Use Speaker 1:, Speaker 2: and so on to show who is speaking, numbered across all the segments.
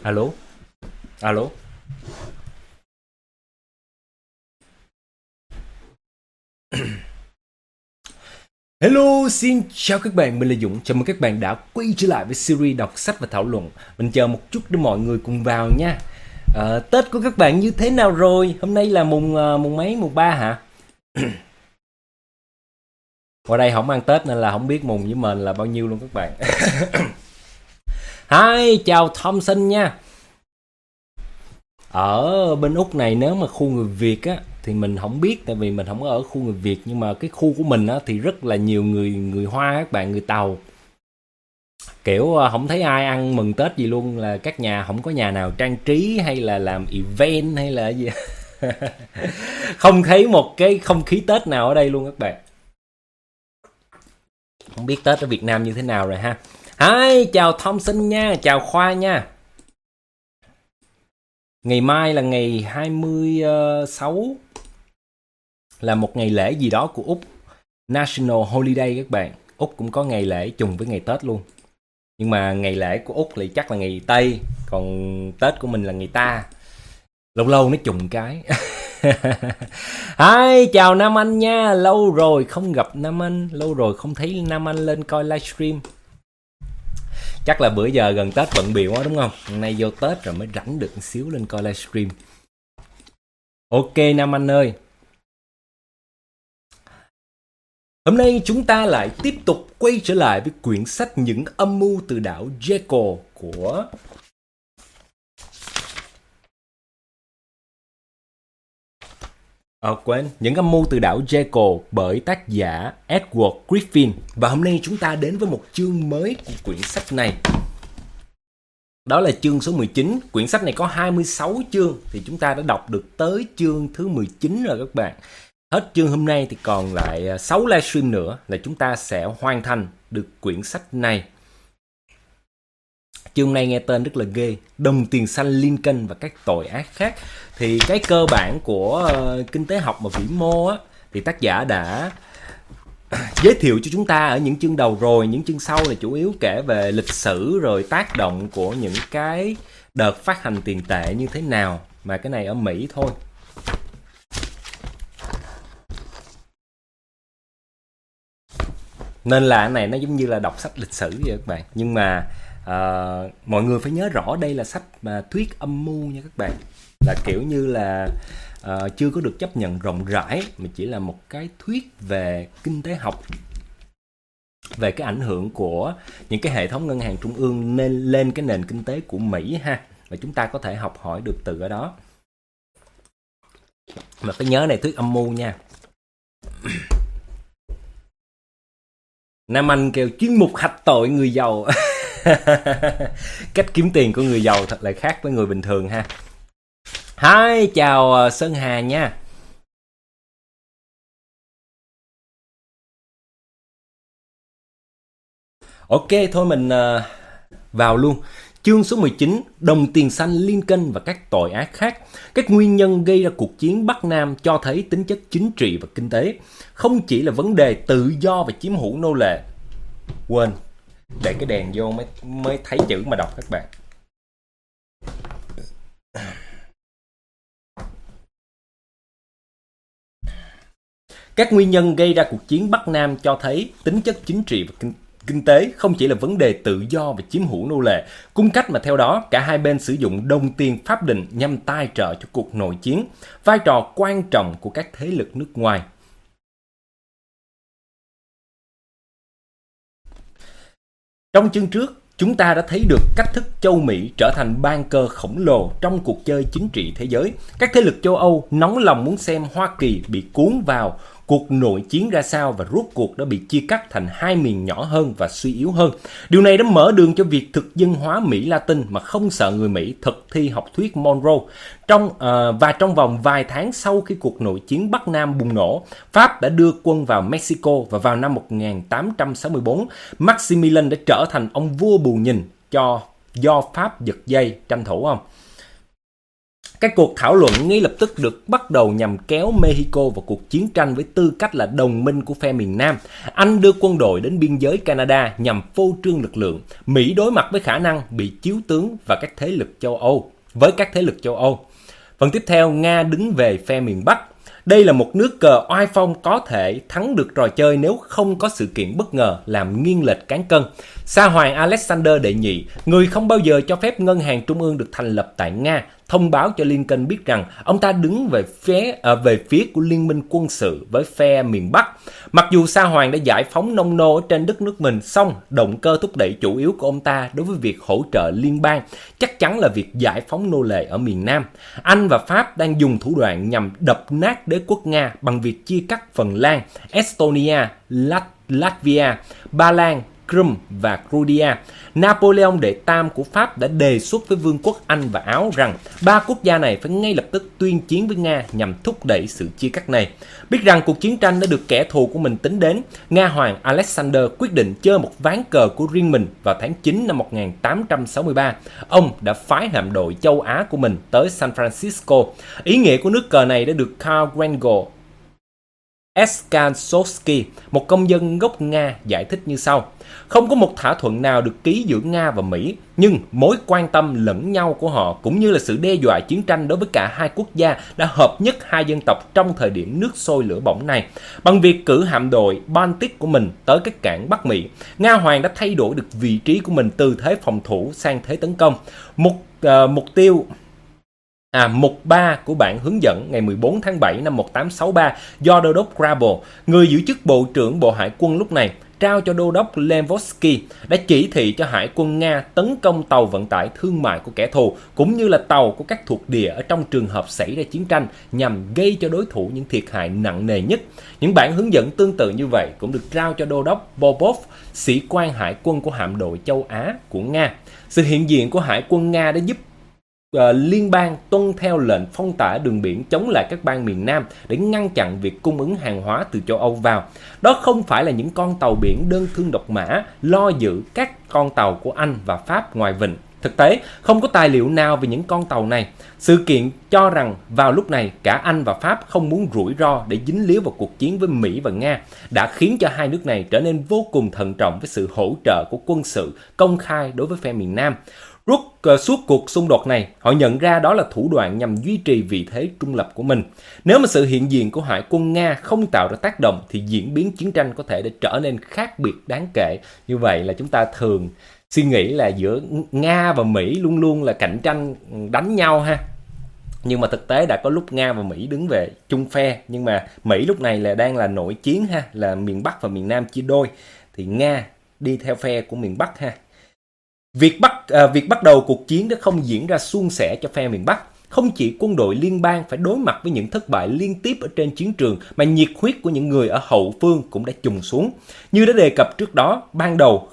Speaker 1: Alo, alo. Hello, xin chào các bạn, mình là Dũng. Chào mừng các bạn đã quay trở lại với series đọc sách và thảo luận. Mình chờ một chút để mọi người cùng vào nha. Tết của các bạn như thế nào rồi? Hôm nay là mùng mấy, mùng 3 hả? Qua đây không ăn Tết nên là không biết mùng với mình là bao nhiêu luôn các bạn. Hi, chào Thompson nha. Ở bên Úc này nếu mà khu người Việt á thì mình không biết, tại vì mình không có ở khu người Việt, nhưng mà cái khu của mình á thì rất là nhiều người Hoa các bạn, người Tàu. Kiểu không thấy ai ăn mừng Tết gì luôn, là các nhà không có nhà nào trang trí hay là làm event hay là gì. Không thấy một cái không khí Tết nào ở đây luôn các bạn. Không biết Tết ở Việt Nam như thế nào rồi ha. Hi, chào Thompson nha, chào Khoa nha. Ngày mai là ngày 26, là một ngày lễ gì đó của Úc. National Holiday các bạn. Úc cũng có ngày lễ trùng với ngày Tết luôn. Nhưng mà ngày lễ của Úc thì chắc là ngày Tây, còn Tết của mình là ngày ta. Lâu lâu nó trùng cái. Hi, chào Nam Anh nha. Lâu rồi không gặp Nam Anh, lâu rồi không thấy Nam Anh lên coi livestream. Chắc là bữa giờ gần Tết bận bịu quá đúng không? Hôm nay vô Tết rồi mới rảnh được một xíu lên coi livestream. Ok Nam Anh ơi. Hôm nay chúng ta lại tiếp tục quay trở lại với quyển sách Những âm mưu từ đảo Jekyll của Những âm mưu từ đảo Jekyll bởi tác giả Edward Griffin. Và hôm nay chúng ta đến với một chương mới của quyển sách này. Đó là chương số 19. Quyển sách này có 26 chương, thì chúng ta đã đọc được tới chương thứ 19 rồi các bạn. Hết chương hôm nay thì còn lại 6 livestream nữa là chúng ta sẽ hoàn thành được quyển sách này. Chương này nghe tên rất là ghê, Đồng tiền xanh Lincoln và các tội ác khác. Thì cái cơ bản của kinh tế học và vĩ mô á, thì tác giả đã giới thiệu cho chúng ta ở những chương đầu rồi. Những chương sau là chủ yếu kể về lịch sử rồi tác động của những cái đợt phát hành tiền tệ như thế nào. Mà cái này ở Mỹ thôi. Nên là cái này nó giống như là đọc sách lịch sử vậy các bạn. Nhưng mà mọi người phải nhớ rõ đây là sách mà thuyết âm mưu nha các bạn. Là kiểu như là chưa có được chấp nhận rộng rãi, mà chỉ là một cái thuyết về kinh tế học, về cái ảnh hưởng của những cái hệ thống ngân hàng trung ương lên cái nền kinh tế của Mỹ ha. Và chúng ta có thể học hỏi được từ ở đó. Mà phải nhớ này thuyết âm mưu nha. Nam Anh kêu chuyên mục hạch tội người giàu. Cách kiếm tiền của người giàu thật là khác với người bình thường ha. Hi, chào Sơn Hà nha. Ok, thôi mình vào luôn. Chương số 19, Đồng tiền xanh Lincoln và các tội ác khác. Các nguyên nhân gây ra cuộc chiến Bắc Nam cho thấy tính chất chính trị và kinh tế, không chỉ là vấn đề tự do và chiếm hữu nô lệ. Quên, để cái đèn vô mới thấy chữ mà đọc các bạn. Các nguyên nhân gây ra cuộc chiến Bắc Nam cho thấy tính chất chính trị và kinh tế không chỉ là vấn đề tự do và chiếm hữu nô lệ. Cung cách mà theo đó, cả hai bên sử dụng đồng tiền pháp định nhằm tài trợ cho cuộc nội chiến, vai trò quan trọng của các thế lực nước ngoài. Trong chương trước, chúng ta đã thấy được cách thức châu Mỹ trở thành ban cờ khổng lồ trong cuộc chơi chính trị thế giới. Các thế lực châu Âu nóng lòng muốn xem Hoa Kỳ bị cuốn vào cuộc nội chiến ra sao, và rốt cuộc đã bị chia cắt thành hai miền nhỏ hơn và suy yếu hơn. Điều này đã mở đường cho việc thực dân hóa Mỹ Latin mà không sợ người Mỹ thực thi học thuyết Monroe. Trong vòng vài tháng sau khi cuộc nội chiến Bắc Nam bùng nổ, Pháp đã đưa quân vào Mexico, và vào năm 1864, Maximilian đã trở thành ông vua bù nhìn do Pháp giật dây tranh thủ không. Cái cuộc thảo luận ngay lập tức được bắt đầu nhằm kéo Mexico vào cuộc chiến tranh với tư cách là đồng minh của phe miền Nam. Anh đưa quân đội đến biên giới Canada nhằm phô trương lực lượng. Mỹ đối mặt với khả năng bị chiếu tướng và các thế lực châu Âu. Phần tiếp theo, Nga đứng về phe miền Bắc. Đây là một nước cờ oai phong có thể thắng được trò chơi nếu không có sự kiện bất ngờ làm nghiêng lệch cán cân. Sa hoàng Alexander đệ nhị, người không bao giờ cho phép ngân hàng trung ương được thành lập tại Nga, thông báo cho Lincoln biết rằng ông ta đứng về phía của liên minh quân sự với phe miền Bắc. Mặc dù Sa hoàng đã giải phóng nông nô ở trên đất nước mình, song động cơ thúc đẩy chủ yếu của ông ta đối với việc hỗ trợ liên bang chắc chắn là việc giải phóng nô lệ ở miền Nam. Anh và Pháp đang dùng thủ đoạn nhằm đập nát đế quốc Nga bằng việc chia cắt Phần Lan, Estonia, Latvia, Ba Lan, Crimea và Crimea. Napoleon đệ tam của Pháp đã đề xuất với Vương quốc Anh và Áo rằng ba quốc gia này phải ngay lập tức tuyên chiến với Nga nhằm thúc đẩy sự chia cắt này. Biết rằng cuộc chiến tranh đã được kẻ thù của mình tính đến, Nga hoàng Alexander quyết định chơi một ván cờ của riêng mình. Vào tháng 9 năm 1863, ông đã phái hạm đội châu Á của mình tới San Francisco. Ý nghĩa của nước cờ này đã được Karl Wrangel Skalsowski, một công dân gốc Nga, giải thích như sau. Không có một thỏa thuận nào được ký giữa Nga và Mỹ, nhưng mối quan tâm lẫn nhau của họ cũng như là sự đe dọa chiến tranh đối với cả hai quốc gia đã hợp nhất hai dân tộc trong thời điểm nước sôi lửa bỏng này. Bằng việc cử hạm đội Baltic của mình tới các cảng Bắc Mỹ, Nga Hoàng đã thay đổi được vị trí của mình từ thế phòng thủ sang thế tấn công. Mục 3 của bản hướng dẫn ngày 14 tháng 7 năm 1863 do Đô đốc Grabov, người giữ chức Bộ trưởng Bộ Hải quân lúc này, trao cho Đô đốc Levorsky, đã chỉ thị cho Hải quân Nga tấn công tàu vận tải thương mại của kẻ thù cũng như là tàu của các thuộc địa ở trong trường hợp xảy ra chiến tranh nhằm gây cho đối thủ những thiệt hại nặng nề nhất. Những bản hướng dẫn tương tự như vậy cũng được trao cho Đô đốc Popov, sĩ quan hải quân của hạm đội châu Á của Nga. Sự hiện diện của Hải quân Nga đã giúp liên bang tuân theo lệnh phong tỏa đường biển chống lại các bang miền Nam để ngăn chặn việc cung ứng hàng hóa từ châu Âu vào. Đó không phải là những con tàu biển đơn thương độc mã lo giữ các con tàu của Anh và Pháp ngoài vịnh. Thực tế, không có tài liệu nào về những con tàu này. Sự kiện cho rằng vào lúc này cả Anh và Pháp không muốn rủi ro để dính líu vào cuộc chiến với Mỹ và Nga đã khiến cho hai nước này trở nên vô cùng thận trọng với sự hỗ trợ của quân sự công khai đối với phe miền Nam. Suốt cuộc xung đột này, họ nhận ra đó là thủ đoạn nhằm duy trì vị thế trung lập của mình. Nếu mà sự hiện diện của Hải quân Nga không tạo ra tác động thì diễn biến chiến tranh có thể đã trở nên khác biệt đáng kể. Như vậy là chúng ta thường suy nghĩ là giữa Nga và Mỹ luôn luôn là cạnh tranh đánh nhau ha. Nhưng mà thực tế đã có lúc Nga và Mỹ đứng về chung phe, nhưng mà Mỹ lúc này là đang là nội chiến ha, là miền Bắc và miền Nam chia đôi, thì Nga đi theo phe của miền Bắc ha. Việc bắt đầu cuộc chiến đã không diễn ra suôn sẻ cho phe miền Bắc. Không chỉ quân đội liên bang phải đối mặt với những thất bại liên tiếp ở trên chiến trường, mà nhiệt huyết của những người ở hậu phương cũng đã chùng xuống. Như đã đề cập trước đó, ban đầu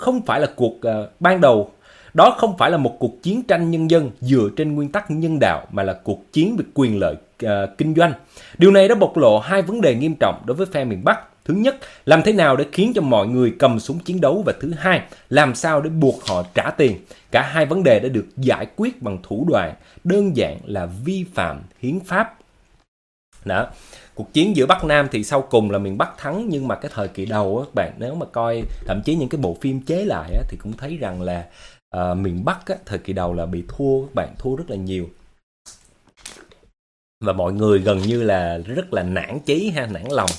Speaker 1: đó không phải là một cuộc chiến tranh nhân dân dựa trên nguyên tắc nhân đạo, mà là cuộc chiến về quyền lợi kinh doanh. Điều này đã bộc lộ hai vấn đề nghiêm trọng đối với phe miền Bắc. Thứ nhất, làm thế nào để khiến cho mọi người cầm súng chiến đấu, và thứ hai, làm sao để buộc họ trả tiền. Cả hai vấn đề đã được giải quyết bằng thủ đoạn đơn giản là vi phạm hiến pháp. Đó. Cuộc chiến giữa Bắc Nam thì sau cùng là miền Bắc thắng, nhưng mà cái thời kỳ đầu á, các bạn nếu mà coi thậm chí những cái bộ phim chế lại á, thì cũng thấy rằng là miền Bắc á, thời kỳ đầu là bị thua, các bạn thua rất là nhiều. Và mọi người gần như là rất là nản chí ha, nản lòng.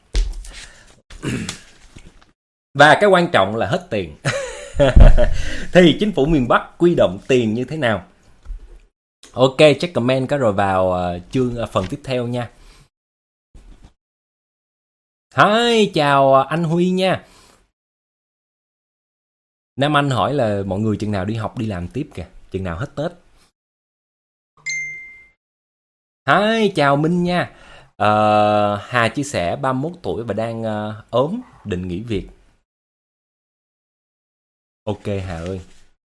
Speaker 1: Và cái quan trọng là hết tiền. Thì chính phủ miền Bắc quy động tiền như thế nào? Ok, check comment cái rồi vào phần tiếp theo nha. Hi, chào anh Huy nha. Nam Anh hỏi là mọi người chừng nào đi học đi làm tiếp kìa, chừng nào hết Tết. Hi, chào Minh nha. Hà chia sẻ 31 tuổi và đang ốm, định nghỉ việc. Ok Hà ơi.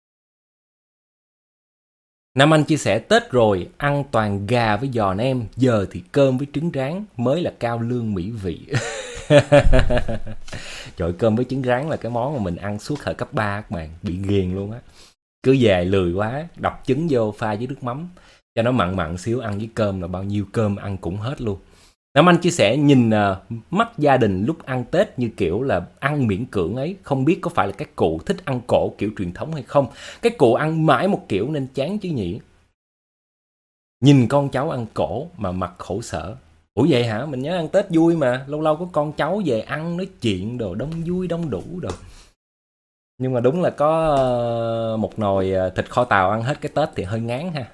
Speaker 1: Nam Anh chia sẻ Tết rồi, ăn toàn gà với giò nem, giờ thì cơm với trứng rán mới là cao lương mỹ vị. Trời, cơm với trứng rán là cái món mà mình ăn suốt thời cấp 3 các bạn, bị ghiền luôn á. Cứ về lười quá, đập trứng vô pha với nước mắm cho nó mặn mặn xíu, ăn với cơm là bao nhiêu cơm ăn cũng hết luôn. Nam Anh chia sẻ nhìn mắt gia đình lúc ăn Tết như kiểu là ăn miễn cưỡng ấy, không biết có phải là các cụ thích ăn cổ kiểu truyền thống hay không. Các cụ ăn mãi một kiểu nên chán chứ nhỉ. Nhìn con cháu ăn cổ mà mặt khổ sở. Ủa vậy hả? Mình nhớ ăn Tết vui mà, lâu lâu có con cháu về ăn nói chuyện đồ, đông vui đông đủ đồ. Nhưng mà đúng là có một nồi thịt kho tàu ăn hết cái Tết thì hơi ngán ha.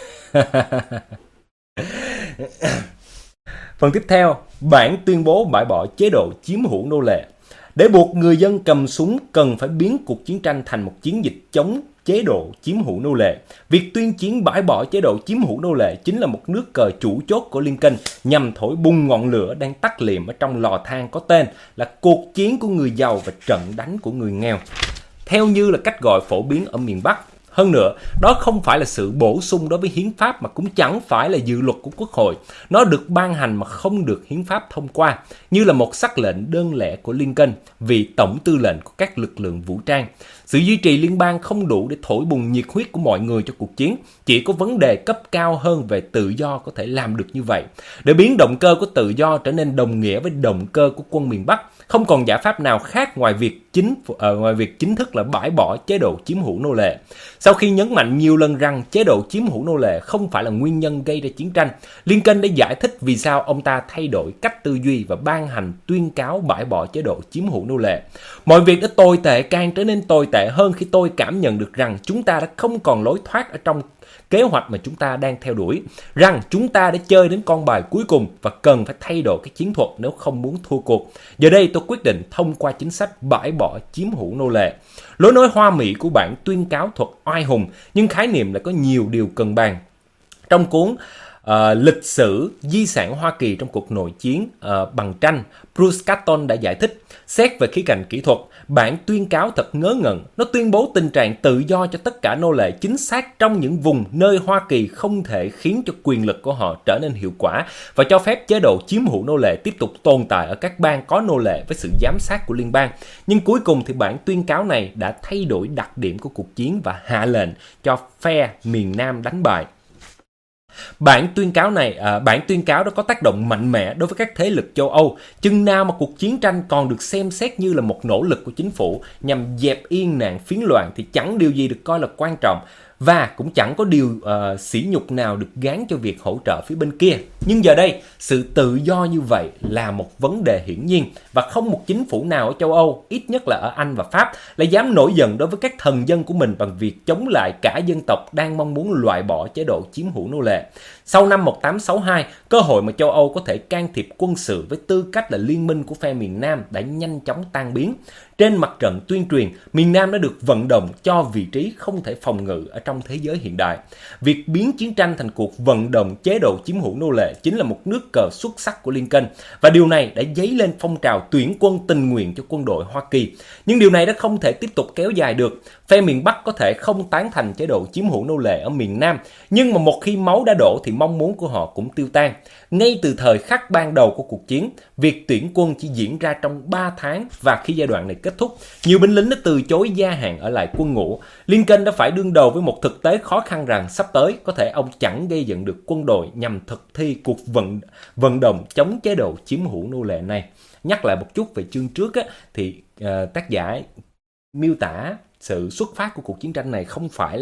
Speaker 1: Phần tiếp theo, bản tuyên bố bãi bỏ chế độ chiếm hữu nô lệ. Để buộc người dân cầm súng cần phải biến cuộc chiến tranh thành một chiến dịch chống chế độ chiếm hữu nô lệ. Việc tuyên chiến bãi bỏ chế độ chiếm hữu nô lệ chính là một nước cờ chủ chốt của Lincoln nhằm thổi bùng ngọn lửa đang tắt liệm ở trong lò than có tên là cuộc chiến của người giàu và trận đánh của người nghèo, theo như là cách gọi phổ biến ở miền Bắc. Hơn nữa, đó không phải là sự bổ sung đối với hiến pháp mà cũng chẳng phải là dự luật của Quốc hội. Nó được ban hành mà không được hiến pháp thông qua, như là một sắc lệnh đơn lẻ của Lincoln vì tổng tư lệnh của các lực lượng vũ trang. Sự duy trì liên bang không đủ để thổi bùng nhiệt huyết của mọi người cho cuộc chiến. Chỉ có vấn đề cấp cao hơn về tự do có thể làm được như vậy. Để biến động cơ của tự do trở nên đồng nghĩa với động cơ của quân miền Bắc, không còn giải pháp nào khác ngoài việc chính thức là bãi bỏ chế độ chiếm hữu nô lệ. Sau khi nhấn mạnh nhiều lần rằng chế độ chiếm hữu nô lệ không phải là nguyên nhân gây ra chiến tranh, Lincoln đã giải thích vì sao ông ta thay đổi cách tư duy và ban hành tuyên cáo bãi bỏ chế độ chiếm hữu nô lệ. Mọi việc đã tồi tệ càng trở nên tồi tệ hơn khi tôi cảm nhận được rằng chúng ta đã không còn lối thoát ở trong kế hoạch mà chúng ta đang theo đuổi, rằng chúng ta đã chơi đến con bài cuối cùng và cần phải thay đổi cái chiến thuật nếu không muốn thua cuộc. Giờ đây tôi quyết định thông qua chính sách bãi bỏ chiếm hữu nô lệ. Lối nói hoa mỹ của bản tuyên cáo thuật oai hùng, nhưng khái niệm lại có nhiều điều cần bàn. Trong cuốn Lịch sử di sản Hoa Kỳ trong cuộc nội chiến bằng tranh, Bruce Catton đã giải thích, xét về khía cạnh kỹ thuật, bản tuyên cáo thật ngớ ngẩn. Nó tuyên bố tình trạng tự do cho tất cả nô lệ chính xác trong những vùng nơi Hoa Kỳ không thể khiến cho quyền lực của họ trở nên hiệu quả và cho phép chế độ chiếm hữu nô lệ tiếp tục tồn tại ở các bang có nô lệ với sự giám sát của liên bang. Nhưng cuối cùng thì bản tuyên cáo này đã thay đổi đặc điểm của cuộc chiến và hạ lệnh cho phe miền Nam đánh bại. Bản tuyên cáo đó có tác động mạnh mẽ đối với các thế lực châu Âu, chừng nào mà cuộc chiến tranh còn được xem xét như là một nỗ lực của chính phủ nhằm dẹp yên nạn phiến loạn thì chẳng điều gì được coi là quan trọng và cũng chẳng có điều sỉ nhục nào được gán cho việc hỗ trợ phía bên kia. Nhưng giờ đây, sự tự do như vậy là một vấn đề hiển nhiên và không một chính phủ nào ở châu Âu, ít nhất là ở Anh và Pháp, lại dám nổi giận đối với các thần dân của mình bằng việc chống lại cả dân tộc đang mong muốn loại bỏ chế độ chiếm hữu nô lệ. Sau năm 1862, cơ hội mà châu Âu có thể can thiệp quân sự với tư cách là liên minh của phe miền Nam đã nhanh chóng tan biến. Trên mặt trận tuyên truyền, miền Nam đã được vận động cho vị trí không thể phòng ngự ở trong thế giới hiện đại. Việc biến chiến tranh thành cuộc vận động chế độ chiếm hữu nô lệ chính là một nước cờ xuất sắc của Lincoln, và điều này đã dấy lên phong trào tuyển quân tình nguyện cho quân đội Hoa Kỳ. Nhưng điều này đã không thể tiếp tục kéo dài được. Phe miền Bắc có thể không tán thành chế độ chiếm hữu nô lệ ở miền Nam, nhưng mà một khi máu đã đổ thì mong muốn của họ cũng tiêu tan. Ngay từ thời khắc ban đầu của cuộc chiến, việc tuyển quân chỉ diễn ra trong 3 tháng và khi giai đoạn này kết thúc, nhiều binh lính đã từ chối gia hạn ở lại quân ngũ. Lincoln đã phải đương đầu với một thực tế khó khăn rằng sắp tới có thể ông chẳng gây dựng được quân đội nhằm thực thi cuộc vận động chống chế độ chiếm hữu nô lệ này. Nhắc lại một chút về chương trước thì tác giả miêu tả sự xuất phát của cuộc chiến tranh này không phải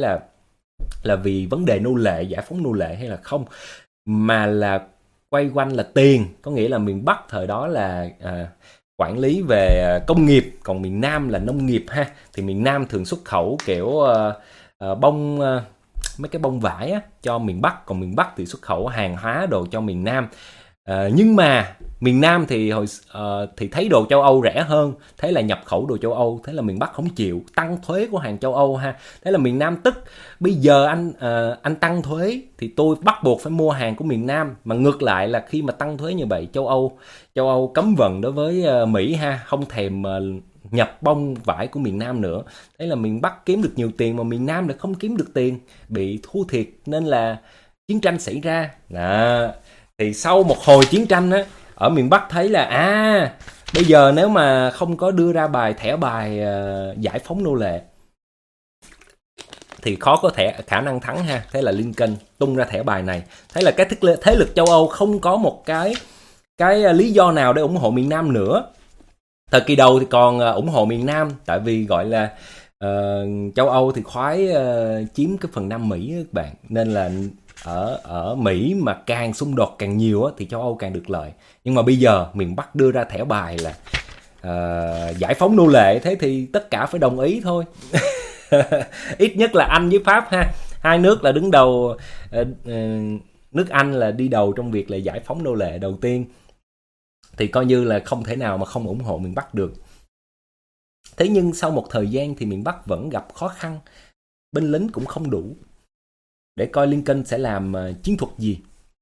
Speaker 1: là vì vấn đề nô lệ, giải phóng nô lệ hay là không, mà là quay quanh là tiền. Có nghĩa là miền Bắc thời đó là quản lý về công nghiệp, còn miền Nam là nông nghiệp ha. Thì miền Nam thường xuất khẩu kiểu bông, mấy cái bông vải cho miền Bắc, còn miền Bắc thì xuất khẩu hàng hóa đồ cho miền Nam. Nhưng mà miền Nam thì thì thấy đồ châu Âu rẻ hơn, thế là nhập khẩu đồ châu Âu, thế là miền Bắc không chịu, tăng thuế của hàng châu Âu ha. Thế là miền Nam tức, bây giờ anh tăng thuế thì tôi bắt buộc phải mua hàng của miền Nam. Mà ngược lại là khi mà tăng thuế như vậy, châu Âu cấm vận đối với Mỹ ha, không thèm nhập bông vải của miền Nam nữa. Thế là miền Bắc kiếm được nhiều tiền mà miền Nam lại không kiếm được tiền, bị thua thiệt, nên là chiến tranh xảy ra. Đó. Thì sau một hồi chiến tranh ở miền Bắc thấy là bây giờ nếu mà không có đưa ra thẻ bài giải phóng nô lệ thì khó có khả năng thắng ha. Thế là Lincoln tung ra thẻ bài này. Thế là cái thế lực châu Âu không có một cái lý do nào để ủng hộ miền Nam nữa. Thời kỳ đầu thì còn ủng hộ miền Nam, tại vì gọi là châu Âu thì khoái chiếm cái phần Nam Mỹ các bạn, nên là ở Mỹ mà càng xung đột càng nhiều thì châu Âu càng được lợi. Nhưng mà bây giờ miền Bắc đưa ra thẻ bài là giải phóng nô lệ, thế thì tất cả phải đồng ý thôi. Ít nhất là Anh với Pháp ha, hai nước là đứng đầu. Nước Anh là đi đầu trong việc là giải phóng nô lệ đầu tiên, thì coi như là không thể nào mà không ủng hộ miền Bắc được. Thế nhưng sau một thời gian thì miền Bắc vẫn gặp khó khăn, binh lính cũng không đủ. Để coi Lincoln sẽ làm chiến thuật gì.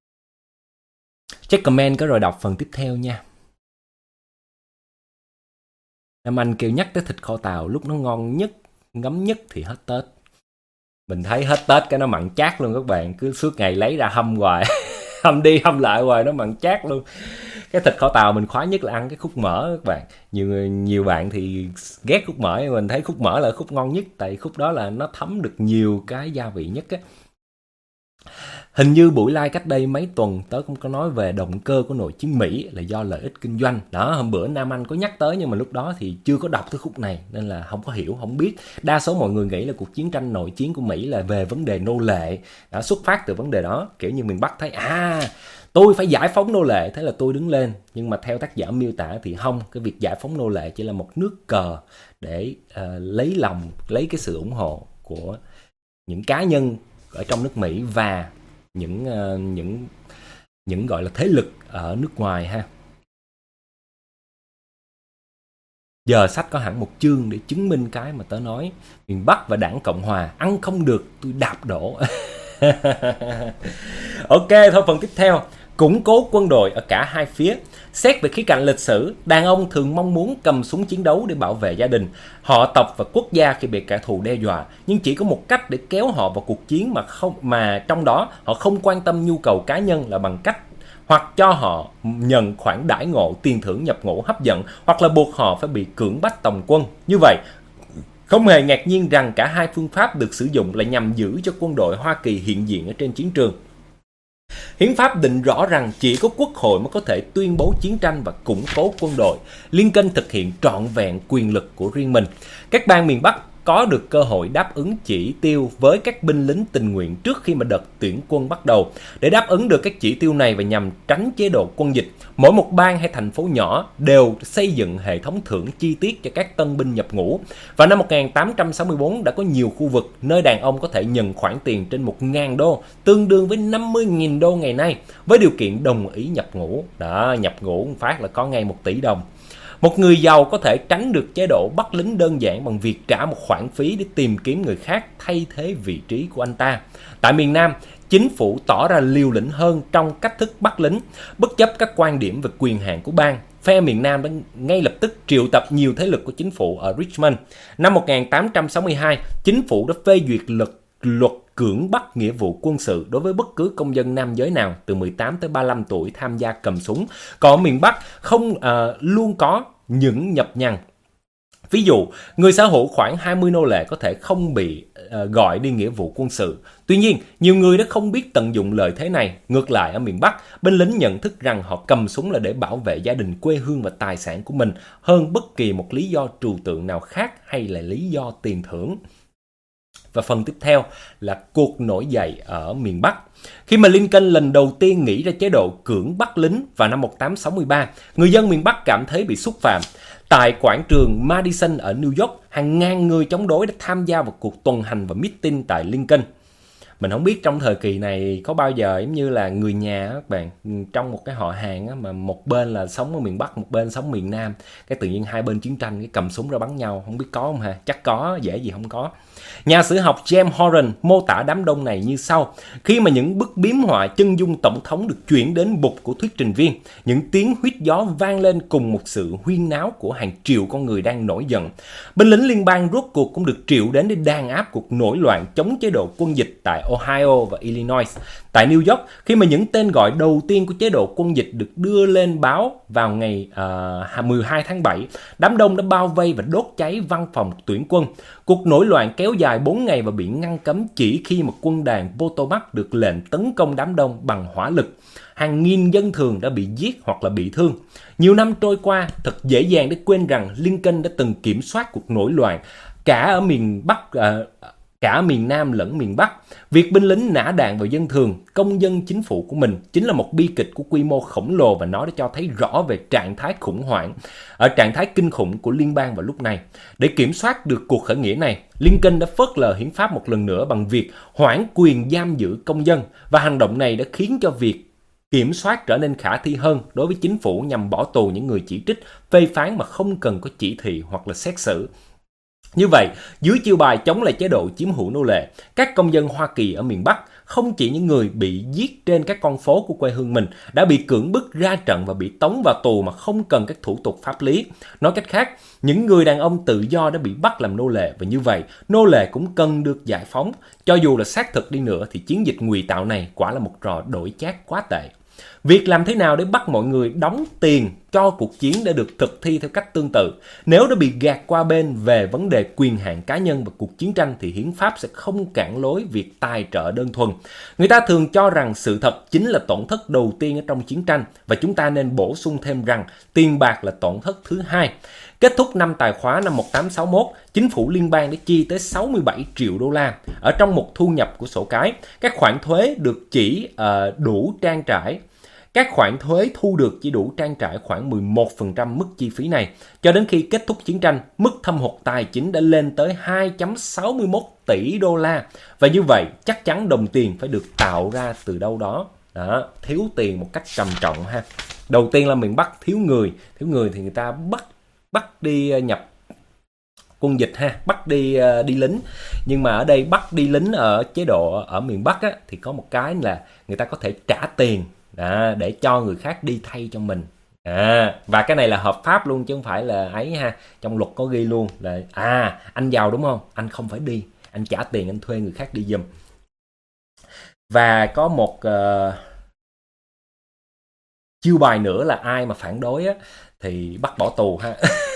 Speaker 1: Check comment có rồi đọc phần tiếp theo nha. Nam Anh kêu nhắc tới thịt kho tàu lúc nó ngon nhất, ngấm nhất thì hết Tết. Mình thấy hết Tết cái nó mặn chát luôn các bạn, cứ suốt ngày lấy ra hâm hoài. Hâm đi hâm lại hoài nó mặn chát luôn. Cái thịt kho tàu mình khoái nhất là ăn cái khúc mỡ các bạn. Nhiều bạn thì ghét khúc mỡ, mình thấy khúc mỡ là khúc ngon nhất, tại khúc đó là nó thấm được nhiều cái gia vị nhất á. Hình như buổi live cách đây mấy tuần tớ cũng có nói về động cơ của nội chiến Mỹ là do lợi ích kinh doanh. Đó, hôm bữa Nam Anh có nhắc tới nhưng mà lúc đó thì chưa có đọc tới khúc này nên là không có hiểu, không biết. Đa số mọi người nghĩ là cuộc chiến tranh nội chiến của Mỹ là về vấn đề nô lệ, đã xuất phát từ vấn đề đó. Kiểu như miền Bắc thấy tôi phải giải phóng nô lệ, thế là tôi đứng lên. Nhưng mà theo tác giả miêu tả thì không, cái việc giải phóng nô lệ chỉ là một nước cờ để lấy cái sự ủng hộ của những cá nhân ở trong nước Mỹ và những gọi là thế lực ở nước ngoài ha. Giờ sách có hẳn một chương để chứng minh cái mà tớ nói. Miền Bắc và Đảng Cộng Hòa ăn không được tôi đạp đổ. Ok, thôi phần tiếp theo. Củng cố quân đội ở cả hai phía. Xét về khía cạnh lịch sử, đàn ông thường mong muốn cầm súng chiến đấu để bảo vệ gia đình, họ tộc và quốc gia khi bị kẻ thù đe dọa, nhưng chỉ có một cách để kéo họ vào cuộc chiến mà trong đó họ không quan tâm nhu cầu cá nhân là bằng cách hoặc cho họ nhận khoản đãi ngộ tiền thưởng nhập ngũ hấp dẫn, hoặc là buộc họ phải bị cưỡng bách tòng quân. Như vậy, không hề ngạc nhiên rằng cả hai phương pháp được sử dụng là nhằm giữ cho quân đội Hoa Kỳ hiện diện ở trên chiến trường. Hiến pháp định rõ rằng chỉ có quốc hội mới có thể tuyên bố chiến tranh và củng cố quân đội. Lincoln thực hiện trọn vẹn quyền lực của riêng mình. Các bang miền Bắc có được cơ hội đáp ứng chỉ tiêu với các binh lính tình nguyện trước khi mà đợt tuyển quân bắt đầu. Để đáp ứng được các chỉ tiêu này và nhằm tránh chế độ quân dịch, mỗi một bang hay thành phố nhỏ đều xây dựng hệ thống thưởng chi tiết cho các tân binh nhập ngũ. Vào năm 1864 đã có nhiều khu vực nơi đàn ông có thể nhận khoản tiền trên 1.000 đô, tương đương với 50.000 đô ngày nay, với điều kiện đồng ý nhập ngũ. Đó, nhập ngũ một phát là có ngay 1 tỷ đồng. Một người giàu có thể tránh được chế độ bắt lính đơn giản bằng việc trả một khoản phí để tìm kiếm người khác thay thế vị trí của anh ta. Tại miền Nam, chính phủ tỏ ra liều lĩnh hơn trong cách thức bắt lính, bất chấp các quan điểm về quyền hạn của bang. Phe miền Nam đã ngay lập tức triệu tập nhiều thế lực của chính phủ ở Richmond. Năm 1862, chính phủ đã phê duyệt luật cưỡng bắt nghĩa vụ quân sự đối với bất cứ công dân nam giới nào từ 18 tới 35 tuổi tham gia cầm súng. Còn ở miền Bắc luôn có những nhập nhằng. Ví dụ, người sở hữu khoảng 20 nô lệ có thể không bị gọi đi nghĩa vụ quân sự. Tuy nhiên, nhiều người đã không biết tận dụng lợi thế này. Ngược lại, ở miền Bắc, binh lính nhận thức rằng họ cầm súng là để bảo vệ gia đình, quê hương và tài sản của mình hơn bất kỳ một lý do trừu tượng nào khác hay là lý do tiền thưởng. Và phần tiếp theo là cuộc nổi dậy ở miền Bắc. Khi mà Lincoln lần đầu tiên nghĩ ra chế độ cưỡng bắt lính vào năm 1863, người dân miền Bắc cảm thấy bị xúc phạm. Tại quảng trường Madison ở New York, hàng ngàn người chống đối đã tham gia vào cuộc tuần hành và meeting tại Lincoln. Mình không biết trong thời kỳ này có bao giờ giống như là người nhà các bạn, trong một cái họ hàng á, mà một bên là sống ở miền Bắc, một bên sống miền Nam, cái tự nhiên hai bên chiến tranh cái cầm súng ra bắn nhau, không biết có không hả? Chắc có, dễ gì không có. Nhà sử học James Horan mô tả đám đông này như sau: khi mà những bức biếm họa chân dung tổng thống được chuyển đến bục của thuyết trình viên, những tiếng huýt gió vang lên cùng một sự huyên náo của hàng triệu con người đang nổi giận. Binh lính liên bang rốt cuộc cũng được triệu đến để đàn áp cuộc nổi loạn chống chế độ quân dịch tại Ohio và Illinois. Tại New York, khi mà những tên gọi đầu tiên của chế độ quân dịch được đưa lên báo vào ngày 12 tháng 7, đám đông đã bao vây và đốt cháy văn phòng tuyển quân. Cuộc nổi loạn kéo dài 4 ngày và bị ngăn cấm chỉ khi mà quân đoàn Potomac được lệnh tấn công đám đông bằng hỏa lực. Hàng nghìn dân thường đã bị giết hoặc là bị thương. Nhiều năm trôi qua, thật dễ dàng để quên rằng Lincoln đã từng kiểm soát cuộc nổi loạn cả ở miền Bắc, cả miền Nam lẫn miền Bắc. Việc binh lính nã đạn vào dân thường, công dân chính phủ của mình chính là một bi kịch của quy mô khổng lồ, và nó đã cho thấy rõ về trạng thái khủng hoảng, ở trạng thái kinh khủng của liên bang vào lúc này. Để kiểm soát được cuộc khởi nghĩa này, Lincoln đã phớt lờ hiến pháp một lần nữa bằng việc hoãn quyền giam giữ công dân, và hành động này đã khiến cho việc kiểm soát trở nên khả thi hơn đối với chính phủ nhằm bỏ tù những người chỉ trích, phê phán mà không cần có chỉ thị hoặc là xét xử. Như vậy, dưới chiêu bài chống lại chế độ chiếm hữu nô lệ, các công dân Hoa Kỳ ở miền Bắc, không chỉ những người bị giết trên các con phố của quê hương mình, đã bị cưỡng bức ra trận và bị tống vào tù mà không cần các thủ tục pháp lý. Nói cách khác, những người đàn ông tự do đã bị bắt làm nô lệ, và như vậy, nô lệ cũng cần được giải phóng. Cho dù là xác thực đi nữa thì chiến dịch ngụy tạo này quả là một trò đổi chác quá tệ. Việc làm thế nào để bắt mọi người đóng tiền cho cuộc chiến đã được thực thi theo cách tương tự. Nếu đã bị gạt qua bên về vấn đề quyền hạn cá nhân và cuộc chiến tranh thì hiến pháp sẽ không cản lối việc tài trợ đơn thuần. Người ta thường cho rằng sự thật chính là tổn thất đầu tiên ở trong chiến tranh, và chúng ta nên bổ sung thêm rằng tiền bạc là tổn thất thứ hai. Kết thúc năm tài khóa năm 1861, chính phủ liên bang đã chi tới 67 triệu đô la. Ở trong một thu nhập của sổ cái, các khoản thuế được chỉ đủ trang trải. Các khoản thuế thu được chỉ đủ trang trải khoảng 11% mức chi phí này. Cho đến khi kết thúc chiến tranh, mức thâm hụt tài chính đã lên tới 2,61 tỷ đô la. Và như vậy, chắc chắn đồng tiền phải được tạo ra từ đâu đó. Đó, thiếu tiền một cách trầm trọng ha. Đầu tiên là miền Bắc thiếu người thì người ta bắt đi nhập quân dịch ha, bắt đi lính. Nhưng mà ở đây bắt đi lính ở chế độ ở miền Bắc á, thì có một cái là người ta có thể trả tiền để cho người khác đi thay cho mình. Và cái này là hợp pháp luôn chứ không phải là ấy ha. Trong luật có ghi luôn là anh giàu đúng không, anh không phải đi, anh trả tiền anh thuê người khác đi giùm. Và có một chiêu bài nữa là ai mà phản đối á, thì bắt bỏ tù ha.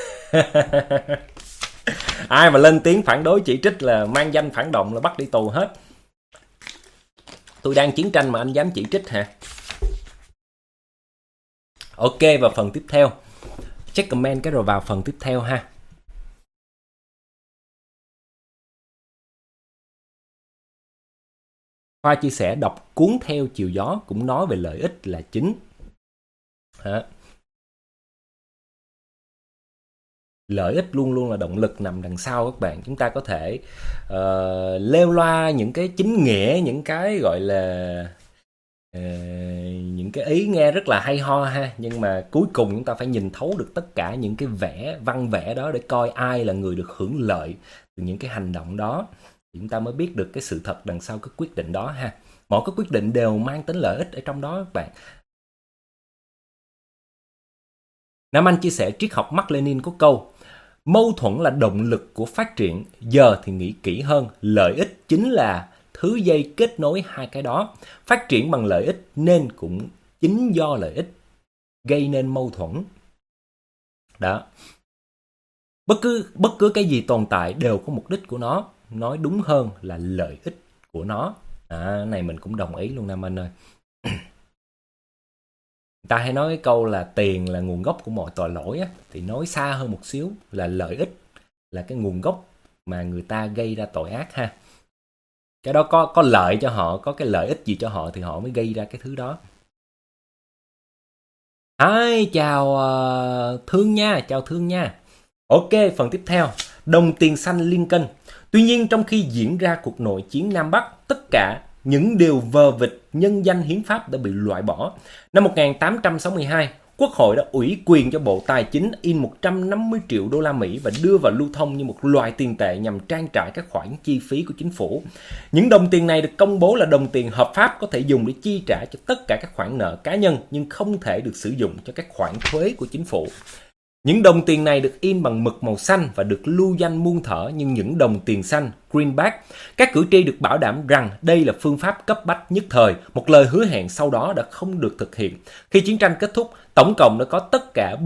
Speaker 1: Ai mà lên tiếng phản đối chỉ trích là mang danh phản động là bắt đi tù hết. Tôi đang chiến tranh mà anh dám chỉ trích hả? Ok, vào phần tiếp theo. Check comment cái rồi vào phần tiếp theo ha. Khoa chia sẻ đọc Cuốn Theo Chiều Gió cũng nói về lợi ích là chính. Lợi ích luôn luôn là động lực nằm đằng sau các bạn. Chúng ta có thể leo loa những cái chính nghĩa, những cái gọi là những cái ý nghe rất là hay ho ha, nhưng mà cuối cùng chúng ta phải nhìn thấu được tất cả những cái văn vẽ đó để coi ai là người được hưởng lợi từ những cái hành động đó, thì chúng ta mới biết được cái sự thật đằng sau cái quyết định đó ha. Mọi cái quyết định đều mang tính lợi ích ở trong đó các bạn. Nam Anh chia sẻ triết học Mác Lênin có câu: mâu thuẫn là động lực của phát triển, giờ thì nghĩ kỹ hơn, lợi ích chính là thứ dây kết nối hai cái đó. Phát triển bằng lợi ích nên cũng chính do lợi ích gây nên mâu thuẫn. Đó. Bất cứ cái gì tồn tại đều có mục đích của nó, nói đúng hơn là lợi ích của nó. Này mình cũng đồng ý luôn Nam Anh ơi. Người ta hay nói cái câu là tiền là nguồn gốc của mọi tội lỗi á, thì nói xa hơn một xíu là lợi ích là cái nguồn gốc mà người ta gây ra tội ác ha. Cái đó có lợi cho họ, có cái lợi ích gì cho họ thì họ mới gây ra cái thứ đó. Chào Thương nha. Ok, phần tiếp theo, đồng tiền xanh Lincoln. Tuy nhiên trong khi diễn ra cuộc nội chiến Nam Bắc, tất cả những điều vờ vịt nhân danh hiến pháp đã bị loại bỏ. Năm 1862, Quốc hội đã ủy quyền cho Bộ Tài chính in 150 triệu đô la Mỹ và đưa vào lưu thông như một loại tiền tệ nhằm trang trải các khoản chi phí của chính phủ. Những đồng tiền này được công bố là đồng tiền hợp pháp, có thể dùng để chi trả cho tất cả các khoản nợ cá nhân nhưng không thể được sử dụng cho các khoản thuế của chính phủ. Những đồng tiền này được in bằng mực màu xanh và được lưu danh muôn thuở, nhưng những đồng tiền xanh greenback. Các cử tri được bảo đảm rằng đây là phương pháp cấp bách nhất thời, một lời hứa hẹn sau đó đã không được thực hiện. Khi chiến tranh kết thúc, tổng cộng đã có tất cả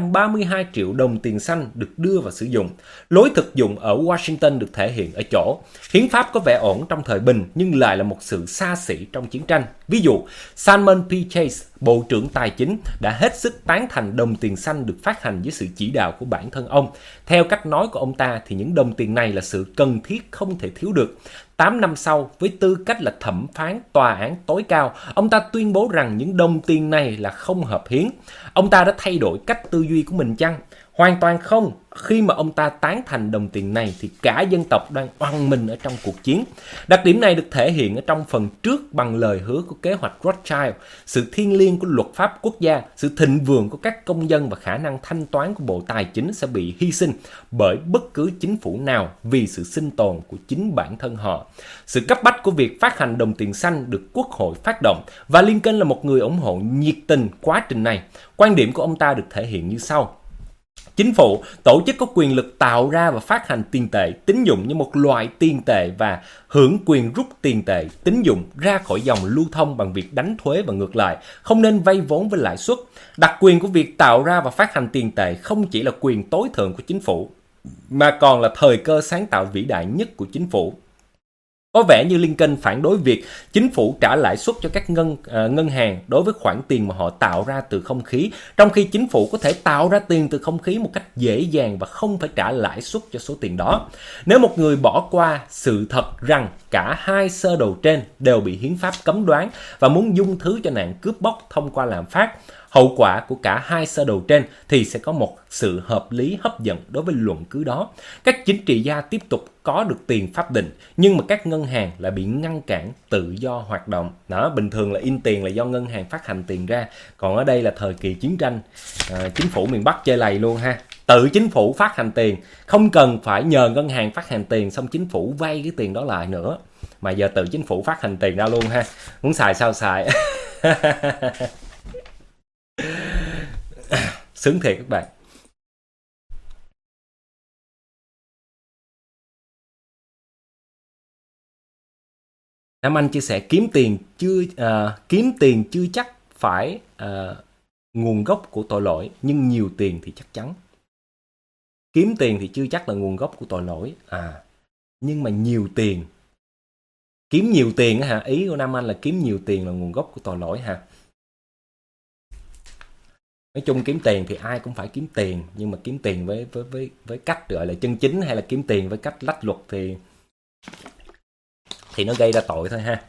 Speaker 1: 432 triệu đồng tiền xanh được đưa vào sử dụng. Lối thực dụng ở Washington được thể hiện ở chỗ hiến pháp có vẻ ổn trong thời bình nhưng lại là một sự xa xỉ trong chiến tranh. Ví dụ, Salmon P. Chase, Bộ trưởng Tài chính, đã hết sức tán thành đồng tiền xanh được phát hành dưới sự chỉ đạo của bản thân ông. Theo cách nói của ông ta thì những đồng tiền này là sự cần thiết không thể thiếu được. 8 năm sau, với tư cách là thẩm phán tòa án tối cao, ông ta tuyên bố rằng những đồng tiền này là không hợp hiến. Ông ta đã thay đổi cách tư duy của mình chăng? Hoàn toàn không. Khi mà ông ta tán thành đồng tiền này thì cả dân tộc đang oằn mình ở trong cuộc chiến. Đặc điểm này được thể hiện ở trong phần trước bằng lời hứa của kế hoạch Rothschild, sự thiêng liêng của luật pháp quốc gia, sự thịnh vượng của các công dân và khả năng thanh toán của Bộ Tài chính sẽ bị hy sinh bởi bất cứ chính phủ nào vì sự sinh tồn của chính bản thân họ. Sự cấp bách của việc phát hành đồng tiền xanh được Quốc hội phát động và Lincoln là một người ủng hộ nhiệt tình quá trình này. Quan điểm của ông ta được thể hiện như sau. Chính phủ, tổ chức có quyền lực tạo ra và phát hành tiền tệ, tín dụng như một loại tiền tệ và hưởng quyền rút tiền tệ, tín dụng ra khỏi dòng lưu thông bằng việc đánh thuế và ngược lại, không nên vay vốn với lãi suất. Đặc quyền của việc tạo ra và phát hành tiền tệ không chỉ là quyền tối thượng của chính phủ, mà còn là thời cơ sáng tạo vĩ đại nhất của chính phủ. Có vẻ như Lincoln phản đối việc chính phủ trả lãi suất cho các ngân hàng đối với khoản tiền mà họ tạo ra từ không khí, trong khi chính phủ có thể tạo ra tiền từ không khí một cách dễ dàng và không phải trả lãi suất cho số tiền đó. Nếu một người bỏ qua sự thật rằng cả hai sơ đồ trên đều bị hiến pháp cấm đoán và muốn dung thứ cho nạn cướp bóc thông qua lạm phát, hậu quả của cả hai sơ đồ trên thì sẽ có một sự hợp lý hấp dẫn đối với luận cứ đó. Các chính trị gia tiếp tục có được tiền pháp định, nhưng mà các ngân hàng lại bị ngăn cản tự do hoạt động. Đó, bình thường là in tiền là do ngân hàng phát hành tiền ra, còn ở đây là thời kỳ chiến tranh, chính phủ miền Bắc chơi lầy luôn ha. Tự chính phủ phát hành tiền, không cần phải nhờ ngân hàng phát hành tiền xong chính phủ vay cái tiền đó lại nữa, mà giờ tự chính phủ phát hành tiền ra luôn ha. Muốn xài sao xài. Sướng thiệt các bạn. Nam Anh chia sẻ kiếm tiền chưa chắc phải nguồn gốc của tội lỗi, nhưng nhiều tiền thì chắc chắn. Kiếm tiền thì chưa chắc là nguồn gốc của tội lỗi, nhưng mà nhiều tiền, kiếm nhiều tiền hả? Ý của Nam Anh là kiếm nhiều tiền là nguồn gốc của tội lỗi hả? Nói chung kiếm tiền thì ai cũng phải kiếm tiền, nhưng mà kiếm tiền với cách gọi là chân chính hay là kiếm tiền với cách lách luật thì nó gây ra tội thôi ha.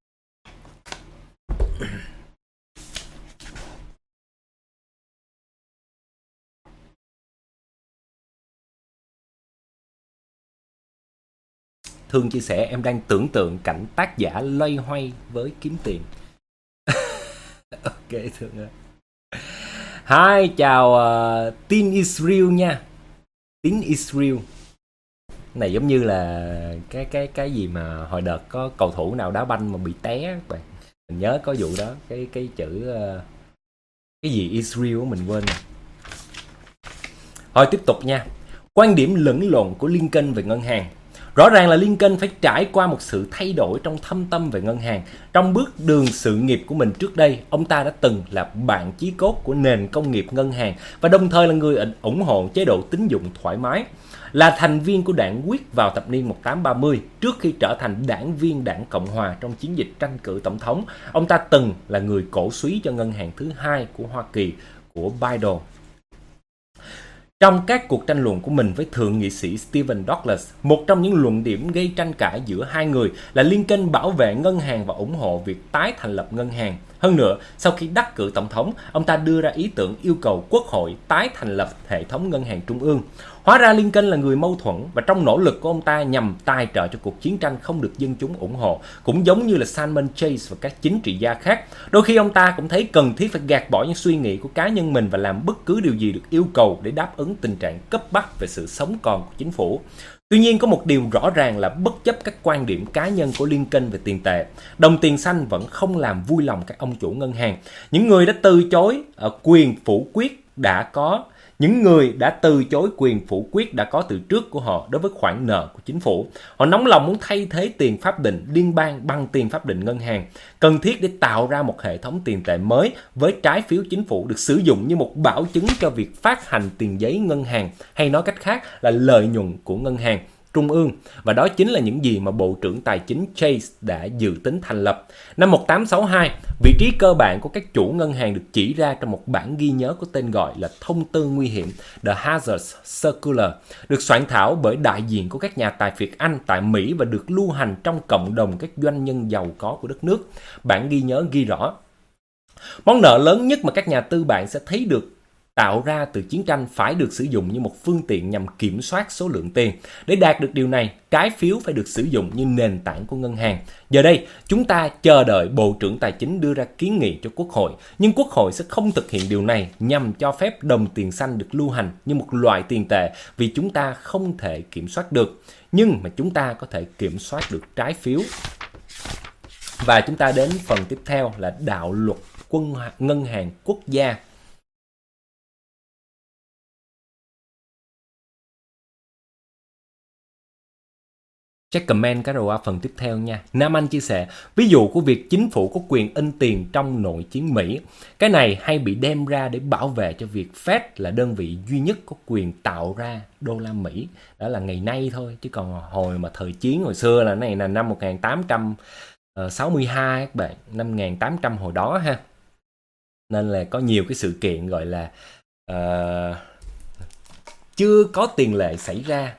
Speaker 1: Thương chia sẻ em đang tưởng tượng cảnh tác giả loay hoay với kiếm tiền. Ok Thương ơi. Hi, chào Tin Israel nha. Tin Israel. Này giống như là cái gì mà hồi đợt có cầu thủ nào đá banh mà bị té các bạn. Mình nhớ có vụ đó, cái chữ cái gì Israel mình quên rồi. Thôi tiếp tục nha. Quan điểm lẫn lộn của Lincoln về ngân hàng. Rõ ràng là Lincoln phải trải qua một sự thay đổi trong thâm tâm về ngân hàng. Trong bước đường sự nghiệp của mình trước đây, ông ta đã từng là bạn chí cốt của nền công nghiệp ngân hàng và đồng thời là người ủng hộ chế độ tín dụng thoải mái. Là thành viên của đảng Whig vào thập niên 1830, trước khi trở thành đảng viên đảng Cộng Hòa trong chiến dịch tranh cử tổng thống, ông ta từng là người cổ súy cho ngân hàng thứ hai của Hoa Kỳ, của Biden. Trong các cuộc tranh luận của mình với thượng nghị sĩ Stephen Douglas, một trong những luận điểm gây tranh cãi giữa hai người là Lincoln bảo vệ ngân hàng và ủng hộ việc tái thành lập ngân hàng. Hơn nữa, sau khi đắc cử tổng thống, ông ta đưa ra ý tưởng yêu cầu Quốc hội tái thành lập hệ thống ngân hàng trung ương. Hóa ra Lincoln là người mâu thuẫn và trong nỗ lực của ông ta nhằm tài trợ cho cuộc chiến tranh không được dân chúng ủng hộ, cũng giống như là Salmon Chase và các chính trị gia khác. Đôi khi ông ta cũng thấy cần thiết phải gạt bỏ những suy nghĩ của cá nhân mình và làm bất cứ điều gì được yêu cầu để đáp ứng tình trạng cấp bách về sự sống còn của chính phủ. Tuy nhiên có một điều rõ ràng là bất chấp các quan điểm cá nhân của Lincoln về tiền tệ, đồng tiền xanh vẫn không làm vui lòng các ông chủ ngân hàng. Những người đã từ chối quyền phủ quyết đã có Những người đã từ chối quyền phủ quyết đã có từ trước của họ đối với khoản nợ của chính phủ. Họ nóng lòng muốn thay thế tiền pháp định liên bang bằng tiền pháp định ngân hàng, cần thiết để tạo ra một hệ thống tiền tệ mới với trái phiếu chính phủ được sử dụng như một bảo chứng cho việc phát hành tiền giấy ngân hàng, hay nói cách khác là lợi nhuận của ngân hàng trung ương, và đó chính là những gì mà Bộ trưởng Tài chính Chase đã dự tính thành lập. Năm 1862, vị trí cơ bản của các chủ ngân hàng được chỉ ra trong một bản ghi nhớ có tên gọi là Thông tư nguy hiểm The Hazard Circular, được soạn thảo bởi đại diện của các nhà tài phiệt Anh tại Mỹ và được lưu hành trong cộng đồng các doanh nhân giàu có của đất nước. Bản ghi nhớ ghi rõ, món nợ lớn nhất mà các nhà tư bản sẽ thấy được tạo ra từ chiến tranh phải được sử dụng như một phương tiện nhằm kiểm soát số lượng tiền. Để đạt được điều này, trái phiếu phải được sử dụng như nền tảng của ngân hàng. Giờ đây, chúng ta chờ đợi Bộ trưởng Tài chính đưa ra kiến nghị cho Quốc hội, nhưng Quốc hội sẽ không thực hiện điều này nhằm cho phép đồng tiền xanh được lưu hành như một loại tiền tệ, vì chúng ta không thể kiểm soát được. Nhưng mà chúng ta có thể kiểm soát được trái phiếu. Và chúng ta đến phần tiếp theo là đạo luật ngân hàng quốc gia. Check comment cái rồi qua phần tiếp theo nha. Nam Anh chia sẻ, ví dụ của việc chính phủ có quyền in tiền trong nội chiến Mỹ. Cái này hay bị đem ra để bảo vệ cho việc Fed là đơn vị duy nhất có quyền tạo ra đô la Mỹ. Đó là ngày nay thôi, chứ còn hồi mà thời chiến hồi xưa là này là năm 1862 các bạn, năm 1800 hồi đó ha. Nên là có nhiều cái sự kiện gọi là chưa có tiền lệ xảy ra,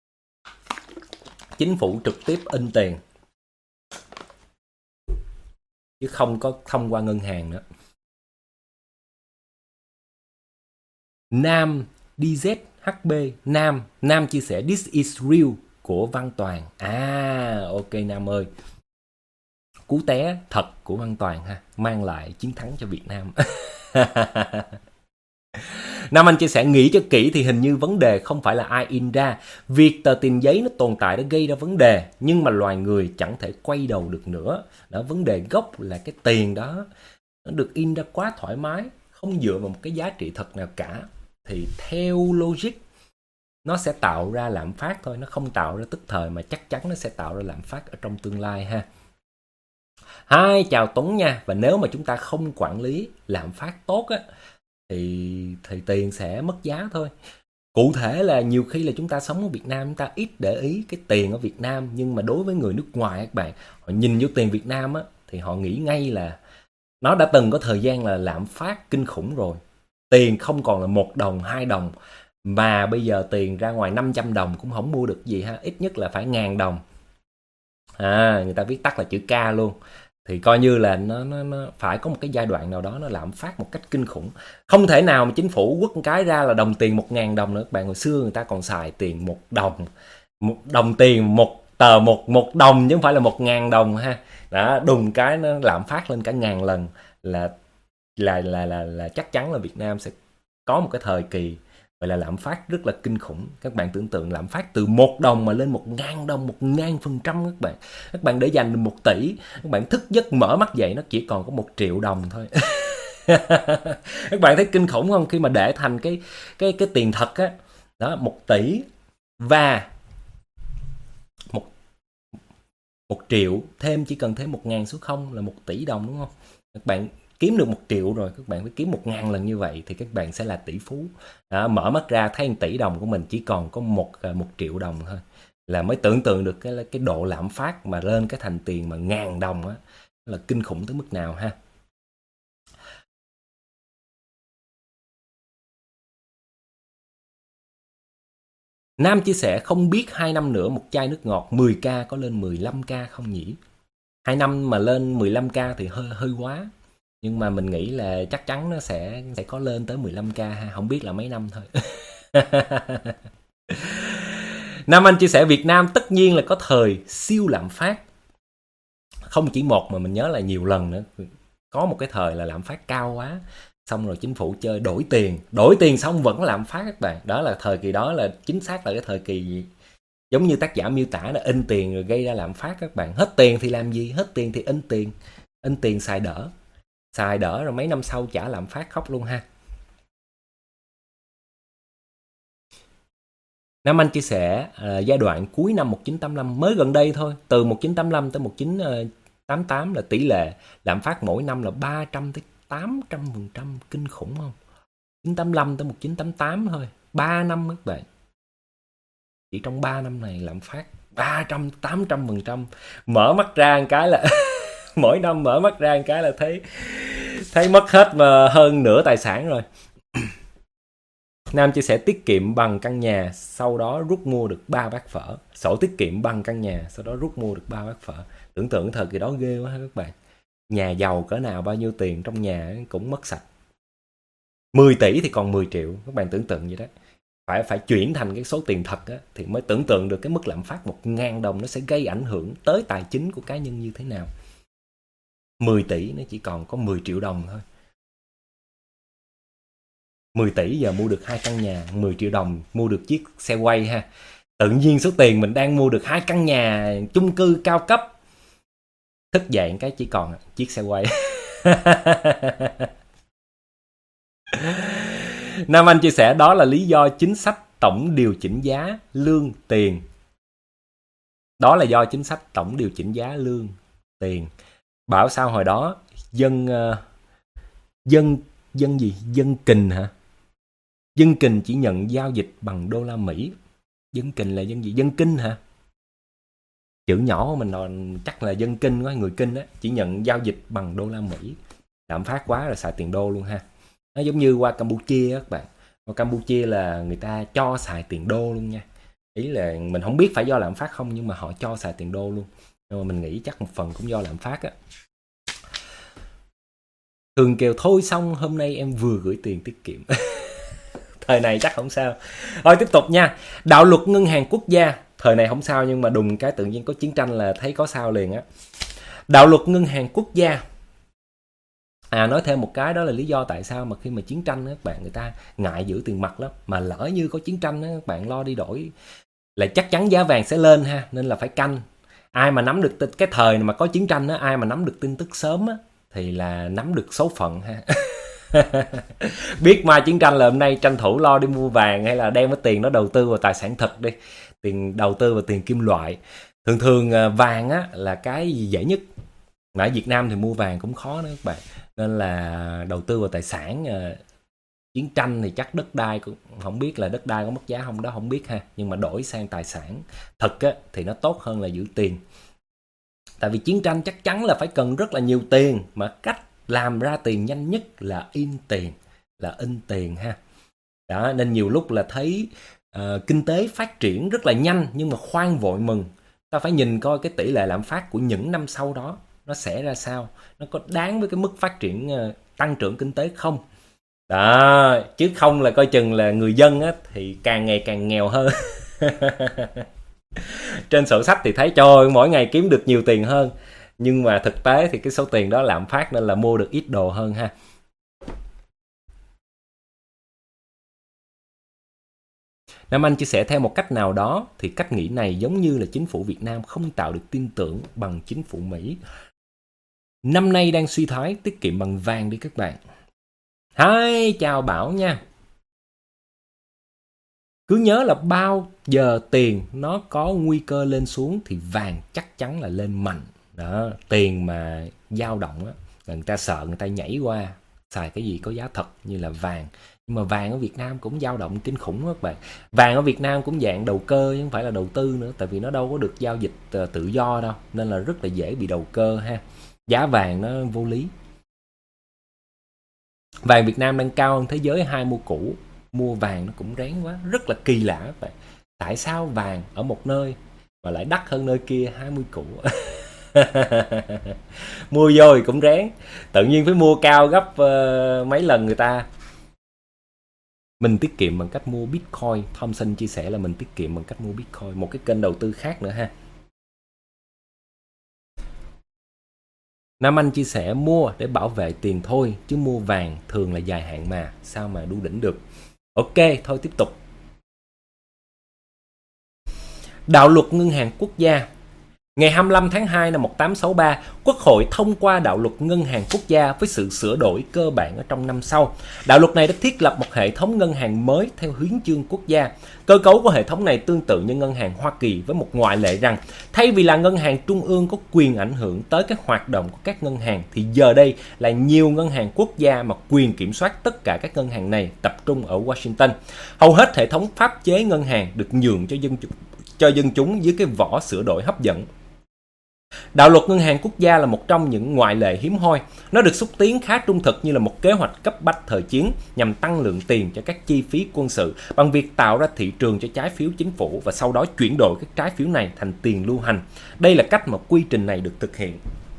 Speaker 1: chính phủ trực tiếp in tiền chứ không có thông qua ngân hàng nữa. Nam DZHB Nam chia sẻ this is real của Văn Toàn. Ok Nam ơi, cú té thật của Văn Toàn ha, mang lại chiến thắng cho Việt Nam. Nam Anh chia sẻ, nghĩ cho kỹ thì hình như vấn đề không phải là ai in ra. Việc tờ tiền giấy nó tồn tại đã gây ra vấn đề, nhưng mà loài người chẳng thể quay đầu được nữa. Đó, vấn đề gốc là cái tiền đó nó được in ra quá thoải mái, không dựa vào một cái giá trị thật nào cả. Thì theo logic nó sẽ tạo ra lạm phát thôi, nó không tạo ra tức thời mà chắc chắn nó sẽ tạo ra lạm phát ở trong tương lai ha. Hi, chào Tuấn nha. Và nếu mà chúng ta không quản lý lạm phát tốt á, thì tiền sẽ mất giá thôi. Cụ thể là nhiều khi là chúng ta sống ở Việt Nam, chúng ta ít để ý cái tiền ở Việt Nam, nhưng mà đối với người nước ngoài các bạn, họ nhìn vô tiền Việt Nam á, thì họ nghĩ ngay là nó đã từng có thời gian là lạm phát kinh khủng rồi. Tiền không còn là 1 đồng, 2 đồng, mà bây giờ tiền ra ngoài 500 đồng cũng không mua được gì ha, ít nhất là phải 1000 đồng. Người ta viết tắt là chữ K luôn. Thì coi như là nó phải có một cái giai đoạn nào đó nó lạm phát một cách kinh khủng. Không thể nào mà chính phủ quất cái ra là đồng tiền 1000 đồng nữa các bạn. Hồi xưa người ta còn xài tiền 1 đồng. Một đồng tiền, một tờ 1 đồng chứ không phải là 1000 đồng ha. Đó, đùng cái nó lạm phát lên cả 1000 lần là chắc chắn là Việt Nam sẽ có một cái thời kỳ gọi là lạm phát rất là kinh khủng. Các bạn tưởng tượng lạm phát từ 1 đồng mà lên 1000 đồng, 1000% các bạn. Các bạn để dành 1 tỷ, các bạn thức giấc mở mắt dậy nó chỉ còn có 1 triệu đồng thôi. Các bạn thấy kinh khủng không? Khi mà để thành cái tiền thật á, đó 1 tỷ và 1 triệu thêm, chỉ cần thêm 1000 số 0 là 1 tỷ đồng đúng không? Các bạn kiếm được 1 triệu rồi, các bạn phải kiếm 1000 lần như vậy thì các bạn sẽ là tỷ phú. Đó, mở mắt ra thấy 1 tỷ đồng của mình chỉ còn có 1 triệu đồng thôi, là mới tưởng tượng được cái độ lạm phát mà lên cái thành tiền mà 1000 đồng á, là kinh khủng tới mức nào ha. Nam chia sẻ, không biết 2 năm nữa một chai nước ngọt 10k có lên 15k không nhỉ? 2 năm mà lên 15k thì hơi quá. Nhưng mà mình nghĩ là chắc chắn nó sẽ có lên tới 15k ha, không biết là mấy năm thôi. Nam Anh chia sẻ, Việt Nam tất nhiên là có thời siêu lạm phát. Không chỉ một mà mình nhớ là nhiều lần nữa. Có một cái thời là lạm phát cao quá, xong rồi chính phủ chơi đổi tiền xong vẫn lạm phát các bạn. Đó là thời kỳ đó là chính xác là cái thời kỳ giống như tác giả miêu tả là in tiền rồi gây ra lạm phát các bạn. Hết tiền thì làm gì? Hết tiền thì in tiền xài đỡ rồi mấy năm sau trả lạm phát khóc luôn ha. Nam Anh chia sẻ giai đoạn cuối năm 1985 mới gần đây thôi, từ 1985 tới 1988 là tỷ lệ lạm phát mỗi năm là 300 tới 800%, kinh khủng không? 1985 tới 1988 thôi, 3 năm các bạn. Chỉ trong 3 năm này lạm phát 300 800%. Mở mắt ra một cái là mỗi năm mở mắt ra một cái là thấy mất hết mà hơn nửa tài sản rồi. Nam chia sẻ tiết kiệm bằng căn nhà, sau đó rút mua được 3 bát phở. Sổ tiết kiệm bằng căn nhà, sau đó rút mua được 3 bát phở. Tưởng tượng thời kỳ đó ghê quá ha các bạn. Nhà giàu cỡ nào bao nhiêu tiền trong nhà cũng mất sạch. 10 tỷ thì còn 10 triệu, các bạn tưởng tượng vậy đó. Phải chuyển thành cái số tiền thật á, thì mới tưởng tượng được cái mức lạm phát 1.000 đồng nó sẽ gây ảnh hưởng tới tài chính của cá nhân như thế nào. 10 tỷ nó chỉ còn có 10 triệu đồng thôi. 10 tỷ giờ mua được 2 căn nhà, 10 triệu đồng mua được chiếc xe quay ha. Tự nhiên số tiền mình đang mua được 2 căn nhà chung cư cao cấp, thức dậy cái chỉ còn chiếc xe quay. Nam Anh chia sẻ đó là lý do chính sách tổng điều chỉnh giá lương tiền. Đó là do chính sách tổng điều chỉnh giá lương tiền. Bảo sao hồi đó dân kình hả? Dân kình chỉ nhận giao dịch bằng đô la Mỹ. Dân kình là dân gì? Dân kinh hả? Chữ nhỏ của mình là chắc là dân kinh quá, người kinh á, chỉ nhận giao dịch bằng đô la Mỹ. Lạm phát quá rồi xài tiền đô luôn ha. Nó giống như qua Campuchia á các bạn. Qua Campuchia là người ta cho xài tiền đô luôn nha. Ý là mình không biết phải do lạm phát không, nhưng mà họ cho xài tiền đô luôn. Nhưng mà mình nghĩ chắc một phần cũng do lạm phát á. Thường kêu thôi xong hôm nay em vừa gửi tiền tiết kiệm. Thời này chắc không sao. Rồi tiếp tục nha. Đạo luật ngân hàng quốc gia. Thời này không sao, nhưng mà đùng cái tự nhiên có chiến tranh là thấy có sao liền á. Đạo luật ngân hàng quốc gia. Nói thêm một cái, đó là lý do tại sao mà khi mà chiến tranh á, các bạn, người ta ngại giữ tiền mặt lắm. Mà lỡ như có chiến tranh á, các bạn lo đi đổi là chắc chắn giá vàng sẽ lên ha. Nên là phải canh. Ai mà nắm được cái thời mà có chiến tranh á, ai mà nắm được tin tức sớm á, thì là nắm được số phận ha. Biết mai chiến tranh là hôm nay tranh thủ lo đi mua vàng, hay là đem cái tiền đó đầu tư vào tài sản thật đi. Tiền đầu tư vào tiền kim loại. Thường vàng á là cái dễ nhất. Mà ở Việt Nam thì mua vàng cũng khó nữa các bạn. Nên là đầu tư vào tài sản. Chiến tranh thì chắc đất đai cũng không biết là đất đai có mất giá không, đó không biết ha. Nhưng mà đổi sang tài sản thật á, thì nó tốt hơn là giữ tiền. Tại vì chiến tranh chắc chắn là phải cần rất là nhiều tiền. Mà cách làm ra tiền nhanh nhất là in tiền, là in tiền ha. Đó, nên nhiều lúc là thấy kinh tế phát triển rất là nhanh, nhưng mà khoan vội mừng. Ta phải nhìn coi cái tỷ lệ lạm phát của những năm sau đó nó sẽ ra sao, nó có đáng với cái mức phát triển tăng trưởng kinh tế không. Đó, chứ không là coi chừng là người dân á, thì càng ngày càng nghèo hơn. Trên sổ sách thì thấy trời ơi, mỗi ngày kiếm được nhiều tiền hơn, nhưng mà thực tế thì cái số tiền đó lạm phát nên là mua được ít đồ hơn ha. Nam Anh chia sẻ theo một cách nào đó thì cách nghĩ này giống như là chính phủ Việt Nam không tạo được tin tưởng bằng chính phủ Mỹ. Năm nay đang suy thoái, tiết kiệm bằng vàng đi các bạn. Hi, chào Bảo nha. Cứ nhớ là bao giờ tiền nó có nguy cơ lên xuống thì vàng chắc chắn là lên mạnh. Đó, tiền mà dao động á, người ta sợ, người ta nhảy qua xài cái gì có giá thật như là vàng. Nhưng mà vàng ở Việt Nam cũng dao động kinh khủng các bạn. Vàng ở Việt Nam cũng dạng đầu cơ chứ không phải là đầu tư nữa, tại vì nó đâu có được giao dịch tự do đâu, nên là rất là dễ bị đầu cơ ha. Giá vàng nó vô lý. Vàng Việt Nam đang cao hơn thế giới 2 mua cũ. Mua vàng nó cũng rén quá, rất là kỳ lạ các bạn. Tại sao vàng ở một nơi mà lại đắt hơn nơi kia 20 cũ? Mua vô thì cũng rén, tự nhiên phải mua cao gấp mấy lần người ta. Mình tiết kiệm bằng cách mua Bitcoin. Thompson chia sẻ là mình tiết kiệm bằng cách mua Bitcoin, một cái kênh đầu tư khác nữa ha. Nam Anh chia sẻ mua để bảo vệ tiền thôi, chứ mua vàng thường là dài hạn mà, sao mà đu đỉnh được. Ok, thôi tiếp tục. Đạo luật ngân hàng quốc gia. Ngày 25 tháng 2 năm 1863, Quốc hội thông qua đạo luật ngân hàng quốc gia với sự sửa đổi cơ bản ở trong năm sau. Đạo luật này đã thiết lập một hệ thống ngân hàng mới theo hiến chương quốc gia. Cơ cấu của hệ thống này tương tự như ngân hàng Hoa Kỳ với một ngoại lệ rằng thay vì là ngân hàng trung ương có quyền ảnh hưởng tới các hoạt động của các ngân hàng thì giờ đây là nhiều ngân hàng quốc gia mà quyền kiểm soát tất cả các ngân hàng này tập trung ở Washington. Hầu hết hệ thống pháp chế ngân hàng được nhường cho dân chúng dưới cái vỏ sửa đổi hấp dẫn. Đạo luật ngân hàng quốc gia là một trong những ngoại lệ hiếm hoi. Nó được xúc tiến khá trung thực như là một kế hoạch cấp bách thời chiến nhằm tăng lượng tiền cho các chi phí quân sự bằng việc tạo ra thị trường cho trái phiếu chính phủ và sau đó chuyển đổi các trái phiếu này thành tiền lưu hành. Đây là cách mà quy trình này được thực hiện.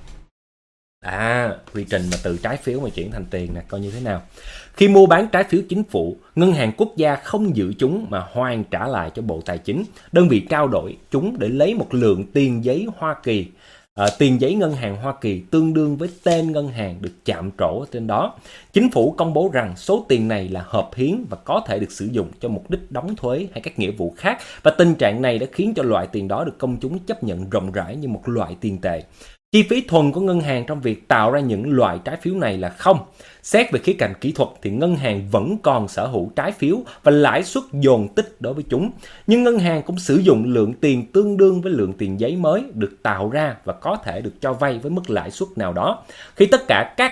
Speaker 1: Quy trình mà từ trái phiếu mà chuyển thành tiền nè, coi như thế nào. Khi mua bán trái phiếu chính phủ, ngân hàng quốc gia không giữ chúng mà hoàn trả lại cho Bộ Tài chính. Đơn vị trao đổi chúng để lấy một lượng tiền giấy Hoa Kỳ, tiền giấy ngân hàng Hoa Kỳ tương đương với tên ngân hàng được chạm trổ ở trên đó. Chính phủ công bố rằng số tiền này là hợp hiến và có thể được sử dụng cho mục đích đóng thuế hay các nghĩa vụ khác, và tình trạng này đã khiến cho loại tiền đó được công chúng chấp nhận rộng rãi như một loại tiền tệ. Chi phí thuần của ngân hàng trong việc tạo ra những loại trái phiếu này là không. Xét về khía cạnh kỹ thuật thì ngân hàng vẫn còn sở hữu trái phiếu và lãi suất dồn tích đối với chúng. Nhưng ngân hàng cũng sử dụng lượng tiền tương đương với lượng tiền giấy mới được tạo ra và có thể được cho vay với mức lãi suất nào đó. Khi mà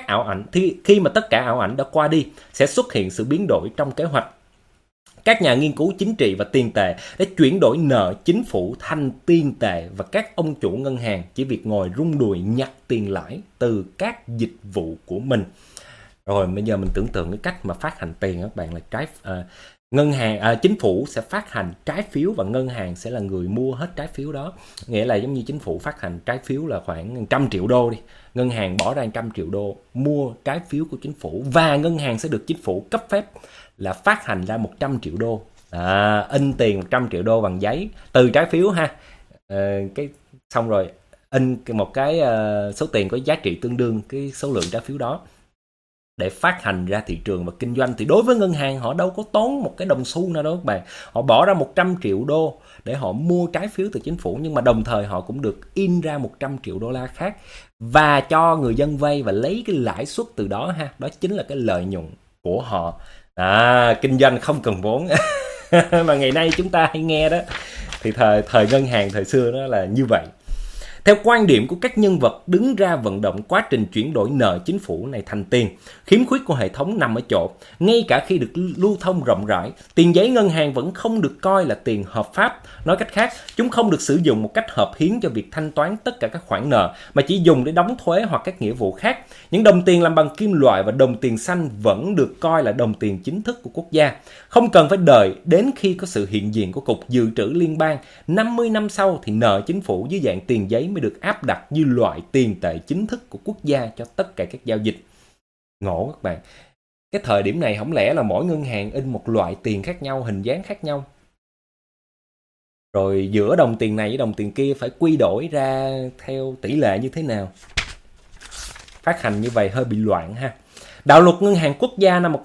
Speaker 1: tất cả ảo ảnh đã qua đi, sẽ xuất hiện sự biến đổi trong kế hoạch. Các nhà nghiên cứu chính trị và tiền tệ đã chuyển đổi nợ chính phủ thành tiền tệ và các ông chủ ngân hàng chỉ việc ngồi rung đùi nhặt tiền lãi từ các dịch vụ của mình. Rồi bây giờ mình tưởng tượng cái cách mà phát hành tiền các bạn là chính phủ sẽ phát hành trái phiếu và ngân hàng sẽ là người mua hết trái phiếu đó. Nghĩa là giống như chính phủ phát hành trái phiếu là khoảng 100 triệu đô đi. Ngân hàng bỏ ra 100 triệu đô mua trái phiếu của chính phủ và ngân hàng sẽ được chính phủ cấp phép là phát hành ra 100 triệu đô. In tiền 100 triệu đô bằng giấy từ trái phiếu ha. Xong rồi in một cái số tiền có giá trị tương đương cái số lượng trái phiếu đó để phát hành ra thị trường và kinh doanh. Thì đối với ngân hàng họ đâu có tốn một cái đồng xu nào đâu các bạn. Họ bỏ ra 100 triệu đô để họ mua trái phiếu từ chính phủ, nhưng mà đồng thời họ cũng được in ra 100 triệu đô la khác và cho người dân vay và lấy cái lãi suất từ đó ha. Đó chính là cái lợi nhuận của họ. Kinh doanh không cần vốn. Mà ngày nay chúng ta hay nghe đó, thì thời ngân hàng thời xưa đó là như vậy. Theo quan điểm của các nhân vật đứng ra vận động quá trình chuyển đổi nợ chính phủ này thành tiền, khiếm khuyết của hệ thống nằm ở chỗ, ngay cả khi được lưu thông rộng rãi, tiền giấy ngân hàng vẫn không được coi là tiền hợp pháp. Nói cách khác, chúng không được sử dụng một cách hợp hiến cho việc thanh toán tất cả các khoản nợ, mà chỉ dùng để đóng thuế hoặc các nghĩa vụ khác. Những đồng tiền làm bằng kim loại và đồng tiền xanh vẫn được coi là đồng tiền chính thức của quốc gia. Không cần phải đợi đến khi có sự hiện diện của Cục Dự trữ Liên bang. 50 năm sau thì nợ chính phủ dưới dạng tiền giấy mới được áp đặt như loại tiền tệ chính thức của quốc gia cho tất cả các giao dịch. Ngộ các bạn. Cái thời điểm này không lẽ là mỗi ngân hàng in một loại tiền khác nhau, hình dáng khác nhau. Rồi giữa đồng tiền này với đồng tiền kia phải quy đổi ra theo tỷ lệ như thế nào? Phát hành như vậy hơi bị loạn ha. Đạo luật ngân hàng quốc gia năm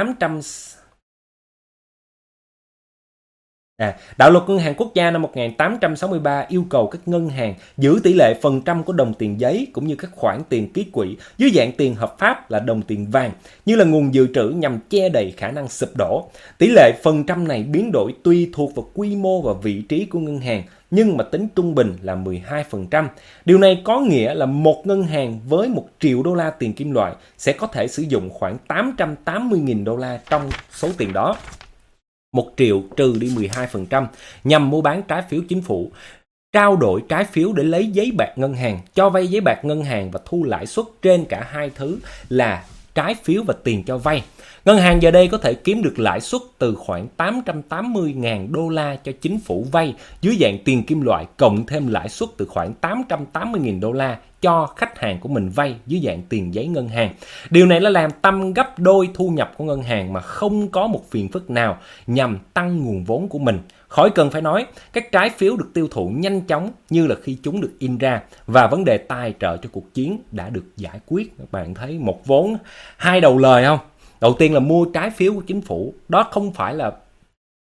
Speaker 1: 1863 yêu cầu các ngân hàng giữ tỷ lệ phần trăm của đồng tiền giấy cũng như các khoản tiền ký quỹ dưới dạng tiền hợp pháp là đồng tiền vàng như là nguồn dự trữ nhằm che đậy khả năng sụp đổ. Tỷ lệ phần trăm này biến đổi tùy thuộc vào quy mô và vị trí của ngân hàng, nhưng mà tính trung bình là 12%. Điều này có nghĩa là một ngân hàng với 1 triệu đô la tiền kim loại sẽ có thể sử dụng khoảng 880.000 đô la trong số tiền đó. 1 triệu trừ đi 12% nhằm mua bán trái phiếu chính phủ, trao đổi trái phiếu để lấy giấy bạc ngân hàng, cho vay giấy bạc ngân hàng và thu lãi suất trên cả hai thứ là trái phiếu và tiền cho vay. Ngân hàng giờ đây có thể kiếm được lãi suất từ khoảng 880.000 đô la cho chính phủ vay dưới dạng tiền kim loại, cộng thêm lãi suất từ khoảng 880.000 đô la cho khách hàng của mình vay dưới dạng tiền giấy ngân hàng. Điều này là làm tăng gấp đôi thu nhập của ngân hàng mà không có một phiền phức nào nhằm tăng nguồn vốn của mình. Khỏi cần phải nói, các trái phiếu được tiêu thụ nhanh chóng như là khi chúng được in ra và vấn đề tài trợ cho cuộc chiến đã được giải quyết. Các bạn thấy một vốn hai đầu lời không? Đầu tiên là mua trái phiếu của chính phủ, đó không phải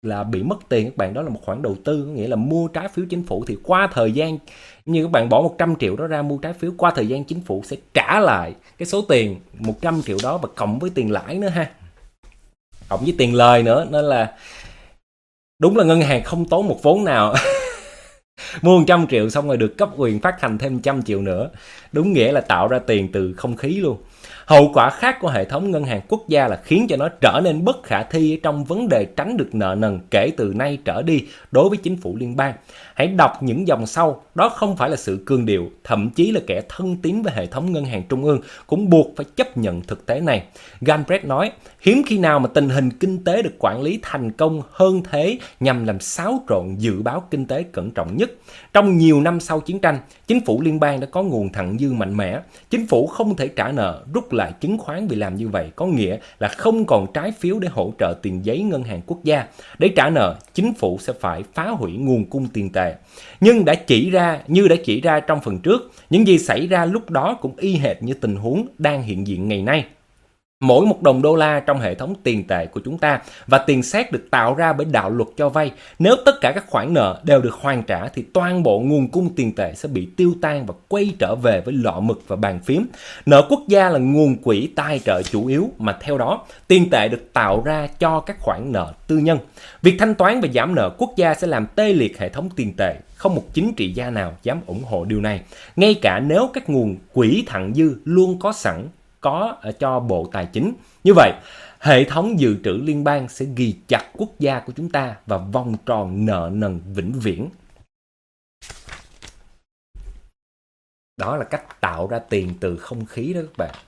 Speaker 1: là bị mất tiền các bạn, đó là một khoản đầu tư, có nghĩa là mua trái phiếu chính phủ thì qua thời gian, như các bạn bỏ 100 triệu đó ra mua trái phiếu, qua thời gian chính phủ sẽ trả lại cái số tiền 100 triệu đó và cộng với tiền lãi nữa ha, cộng với tiền lời nữa, nên là đúng là ngân hàng không tốn một vốn nào. Mua 100 triệu xong rồi được cấp quyền phát hành thêm 100 triệu nữa, đúng nghĩa là tạo ra tiền từ không khí luôn. Hậu quả khác của hệ thống ngân hàng quốc gia là khiến cho nó trở nên bất khả thi trong vấn đề tránh được nợ nần kể từ nay trở đi đối với chính phủ liên bang. Hãy đọc những dòng sau, đó không phải là sự cương điệu, thậm chí là kẻ thân tín với hệ thống ngân hàng trung ương cũng buộc phải chấp nhận thực tế này. Galbraith nói, hiếm khi nào mà tình hình kinh tế được quản lý thành công hơn thế nhằm làm xáo trộn dự báo kinh tế cẩn trọng nhất. Trong nhiều năm sau chiến tranh, chính phủ liên bang đã có nguồn thặng dư mạnh mẽ. Chính phủ không thể trả nợ, rút lại chứng khoán vì làm như vậy có nghĩa là không còn trái phiếu để hỗ trợ tiền giấy ngân hàng quốc gia. Để trả nợ, chính phủ sẽ phải phá hủy nguồn cung tiền tệ. Nhưng đã chỉ ra trong phần trước, những gì xảy ra lúc đó cũng y hệt như tình huống đang hiện diện ngày nay. Mỗi một đồng đô la trong hệ thống tiền tệ của chúng ta và tiền sét được tạo ra bởi đạo luật cho vay, nếu tất cả các khoản nợ đều được hoàn trả thì toàn bộ nguồn cung tiền tệ sẽ bị tiêu tan và quay trở về với lọ mực và bàn phím. Nợ quốc gia là nguồn quỹ tài trợ chủ yếu, mà theo đó tiền tệ được tạo ra cho các khoản nợ tư nhân. Việc thanh toán và giảm nợ quốc gia sẽ làm tê liệt hệ thống tiền tệ. Không một chính trị gia nào dám ủng hộ điều này, ngay cả nếu các nguồn quỹ thặng dư luôn có sẵn cho Bộ Tài chính. Như vậy, hệ thống dự trữ liên bang sẽ ghi chặt quốc gia của chúng ta vào vòng tròn nợ nần vĩnh viễn. Đó là cách tạo ra tiền từ không khí đó các bạn.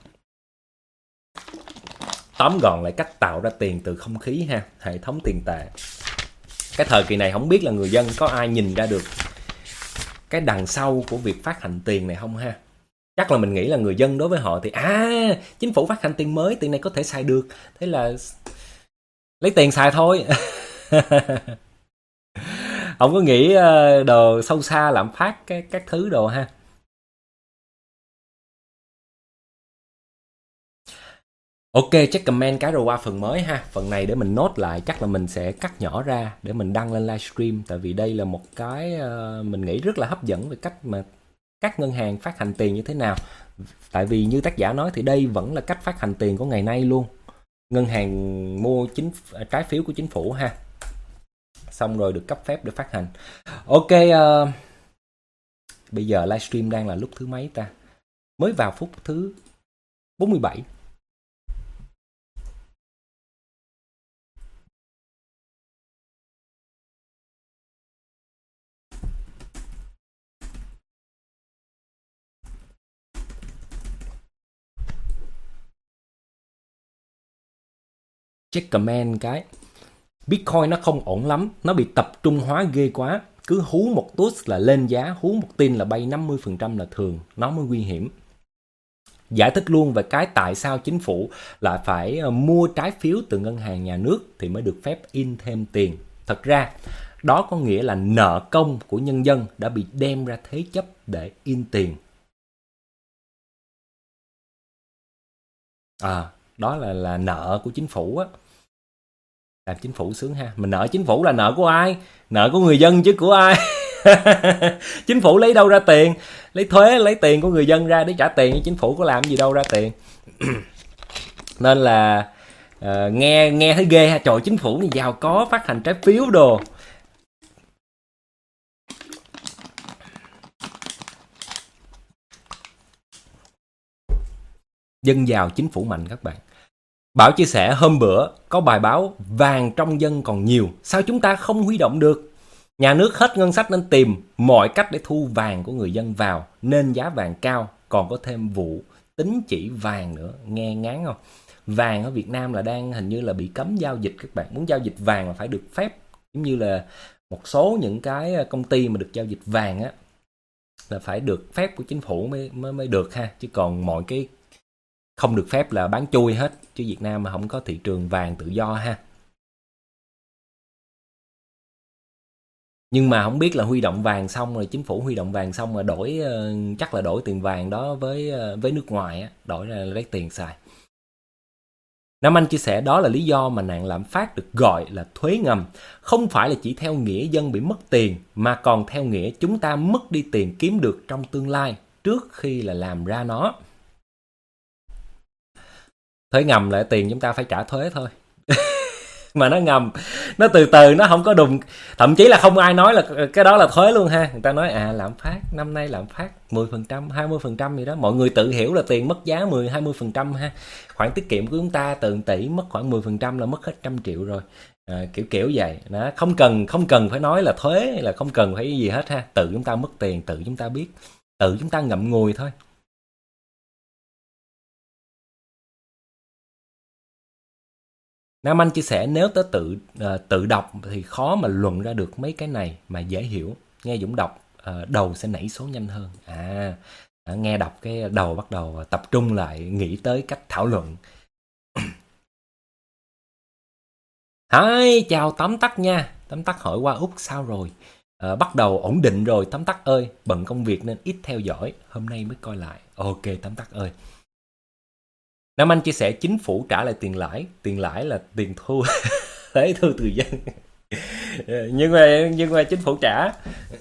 Speaker 1: Tóm gọn lại cách tạo ra tiền từ không khí ha, hệ thống tiền tệ. Cái thời kỳ này không biết là người dân có ai nhìn ra được cái đằng sau của việc phát hành tiền này không ha. Chắc là mình nghĩ là người dân đối với họ thì chính phủ phát hành tiền mới, tiền này có thể xài được, thế là lấy tiền xài thôi. Không có nghĩ đồ sâu xa lạm phát các thứ đồ ha. Ok, check comment cái rồi qua phần mới ha. Phần này để mình nốt lại, chắc là mình sẽ cắt nhỏ ra để mình đăng lên livestream. Tại vì đây là một cái mình nghĩ rất là hấp dẫn về cách mà các ngân hàng phát hành tiền như thế nào. Tại vì như tác giả nói thì đây vẫn là cách phát hành tiền của ngày nay luôn. Ngân hàng mua trái phiếu của chính phủ ha. Xong rồi được cấp phép để phát hành. Ok, bây giờ livestream đang là lúc thứ mấy ta? Mới vào phút thứ 47. Check comment cái. Bitcoin nó không ổn lắm, nó bị tập trung hóa ghê quá. Cứ hú một tút là lên giá, hú một tin là bay 50% là thường, nó mới nguy hiểm. Giải thích luôn về cái tại sao chính phủ lại phải mua trái phiếu từ ngân hàng nhà nước thì mới được phép in thêm tiền. Thật ra, đó có nghĩa là nợ công của nhân dân đã bị đem ra thế chấp để in tiền. Đó là nợ của chính phủ á. Làm chính phủ sướng ha. Mà nợ chính phủ là nợ của ai? Nợ của người dân chứ của ai? Chính phủ lấy đâu ra tiền? Lấy thuế, lấy tiền của người dân ra để trả tiền. Chính phủ có làm gì đâu ra tiền. Nên là nghe thấy ghê ha. Trời, chính phủ này giàu có, phát hành trái phiếu đồ. Dân giàu chính phủ mạnh các bạn. Bảo chia sẻ hôm bữa có bài báo vàng trong dân còn nhiều, sao chúng ta không huy động được? Nhà nước hết ngân sách nên tìm mọi cách để thu vàng của người dân vào, nên giá vàng cao, còn có thêm vụ tín chỉ vàng nữa, nghe ngán không? Vàng ở Việt Nam là đang hình như là bị cấm giao dịch các bạn, muốn giao dịch vàng là phải được phép, giống như là một số những cái công ty mà được giao dịch vàng á là phải được phép của chính phủ mới được ha, chứ còn mọi cái không được phép là bán chui hết, chứ Việt Nam mà không có thị trường vàng tự do ha. Nhưng mà không biết là huy động vàng xong rồi, chính phủ huy động vàng xong rồi đổi, chắc là đổi tiền vàng đó với nước ngoài á, đổi ra lấy tiền xài. Nam Anh chia sẻ đó là lý do mà nạn lạm phát được gọi là thuế ngầm. Không phải là chỉ theo nghĩa dân bị mất tiền, mà còn theo nghĩa chúng ta mất đi tiền kiếm được trong tương lai trước khi là làm ra nó. Thuế ngầm là tiền chúng ta phải trả thuế thôi. Mà nó ngầm, nó từ từ, nó không có đùng. Thậm chí là không ai nói là cái đó là thuế luôn ha. Người ta nói lạm phát, năm nay lạm phát 10%, 20% gì đó. Mọi người tự hiểu là tiền mất giá 10-20% ha. Khoản tiết kiệm của chúng ta từ 1 tỷ mất khoảng 10% là mất hết 100 triệu rồi. Kiểu vậy đó. Không cần phải nói là thuế hay là không cần phải gì hết ha. Tự chúng ta mất tiền, tự chúng ta biết, tự chúng ta ngậm ngùi thôi. Nam Anh chia sẻ nếu tớ tự đọc thì khó mà luận ra được mấy cái này mà dễ hiểu. Nghe Dũng đọc đầu sẽ nảy số nhanh hơn. Nghe đọc cái đầu bắt đầu tập trung lại, nghĩ tới cách thảo luận. Hi, chào Tóm Tắt nha. Tóm Tắt hỏi qua Úc sao rồi? Bắt đầu ổn định rồi Tóm Tắt ơi. Bận công việc nên ít theo dõi, hôm nay mới coi lại. Ok Tóm Tắt ơi. Nam Anh chia sẻ chính phủ trả lại tiền lãi là tiền thu thuế thu từ dân. nhưng mà chính phủ trả.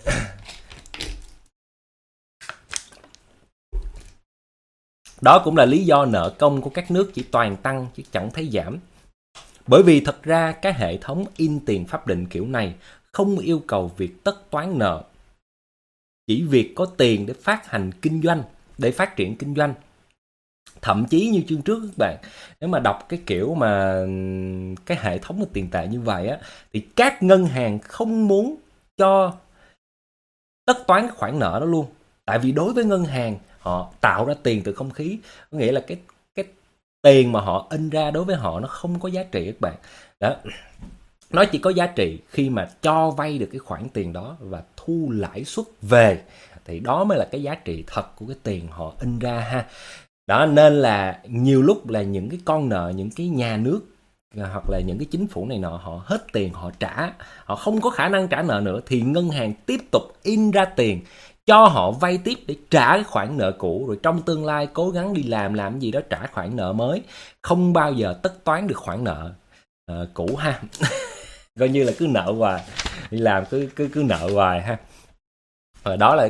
Speaker 1: Đó cũng là lý do nợ công của các nước chỉ toàn tăng chứ chẳng thấy giảm. Bởi vì thật ra cái hệ thống in tiền pháp định kiểu này không yêu cầu việc tất toán nợ, chỉ việc có tiền để phát hành kinh doanh, để phát triển kinh doanh. Thậm chí như chương trước các bạn, nếu mà đọc cái kiểu mà cái hệ thống của tiền tệ như vậy á, thì các ngân hàng không muốn cho tất toán cái khoản nợ đó luôn. Tại vì đối với ngân hàng, họ tạo ra tiền từ không khí, có nghĩa là cái tiền mà họ in ra đối với họ nó không có giá trị các bạn. Đó. Nó chỉ có giá trị khi mà cho vay được cái khoản tiền đó và thu lãi suất về, thì đó mới là cái giá trị thật của cái tiền họ in ra ha. Đó, nên là nhiều lúc là những cái con nợ, những cái nhà nước hoặc là những cái chính phủ này nọ, họ hết tiền họ trả, họ không có khả năng trả nợ nữa, thì ngân hàng tiếp tục in ra tiền cho họ vay tiếp để trả cái khoản nợ cũ, rồi trong tương lai cố gắng đi làm gì đó trả khoản nợ mới, không bao giờ tất toán được khoản nợ cũ ha. Coi như là cứ nợ hoài, đi làm cứ nợ hoài ha. Và đó là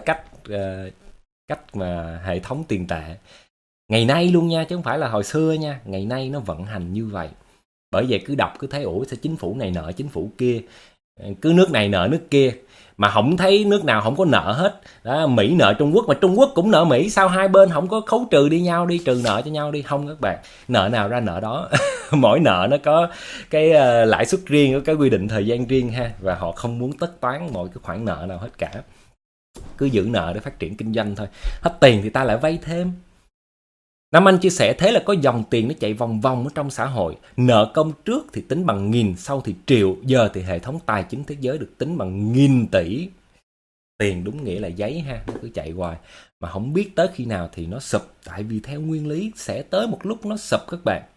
Speaker 1: cách mà hệ thống tiền tệ ngày nay luôn nha, chứ không phải là hồi xưa nha, ngày nay nó vận hành như vậy. Bởi vậy cứ đọc cứ thấy sao chính phủ này nợ chính phủ kia, cứ nước này nợ nước kia, mà không thấy nước nào không có nợ hết. Đó, Mỹ nợ Trung Quốc mà Trung Quốc cũng nợ Mỹ, sao hai bên không có khấu trừ đi nhau đi, trừ nợ cho nhau đi? Không các bạn, nợ nào ra nợ đó. Mỗi nợ nó có cái lãi suất riêng, có cái quy định thời gian riêng ha, và họ không muốn tất toán mọi cái khoản nợ nào hết cả, cứ giữ nợ để phát triển kinh doanh thôi. Hết tiền thì ta lại vay thêm. Nam Anh chia sẻ thế là có dòng tiền nó chạy vòng vòng ở trong xã hội. Nợ công trước thì tính bằng nghìn, sau thì triệu, giờ thì hệ thống tài chính thế giới được tính bằng nghìn tỷ. Tiền đúng nghĩa là giấy ha, nó cứ chạy hoài mà không biết tới khi nào thì nó sụp. Tại vì theo nguyên lý sẽ tới một lúc nó sụp các bạn.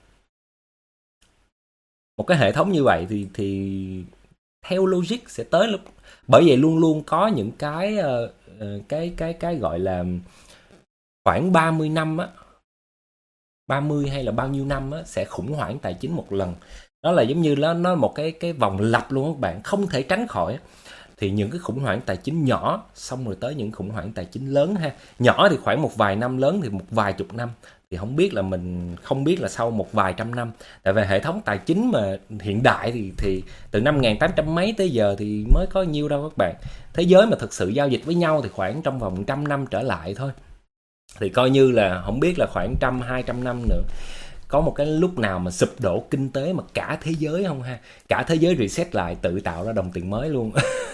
Speaker 1: Một cái hệ thống như vậy thì theo logic sẽ tới lúc. Bởi vậy luôn luôn có những cái gọi là khoảng 30 năm á, 30 hay là bao nhiêu năm á, sẽ khủng hoảng tài chính một lần. Đó là giống như nó một cái vòng lặp luôn các bạn, không thể tránh khỏi. Thì những cái khủng hoảng tài chính nhỏ, xong rồi tới những khủng hoảng tài chính lớn ha. Nhỏ thì khoảng một vài năm, lớn thì một vài chục năm. Thì mình không biết là sau một vài trăm năm. Tại vì hệ thống tài chính mà hiện đại thì từ năm 1800 mấy tới giờ thì mới có nhiêu đâu các bạn. Thế giới mà thực sự giao dịch với nhau thì khoảng trong vòng 100 năm trở lại thôi. Thì coi như là không biết là khoảng 100-200 năm nữa có một cái lúc nào mà sụp đổ kinh tế mà cả thế giới không ha? Cả thế giới reset lại, tự tạo ra đồng tiền mới luôn.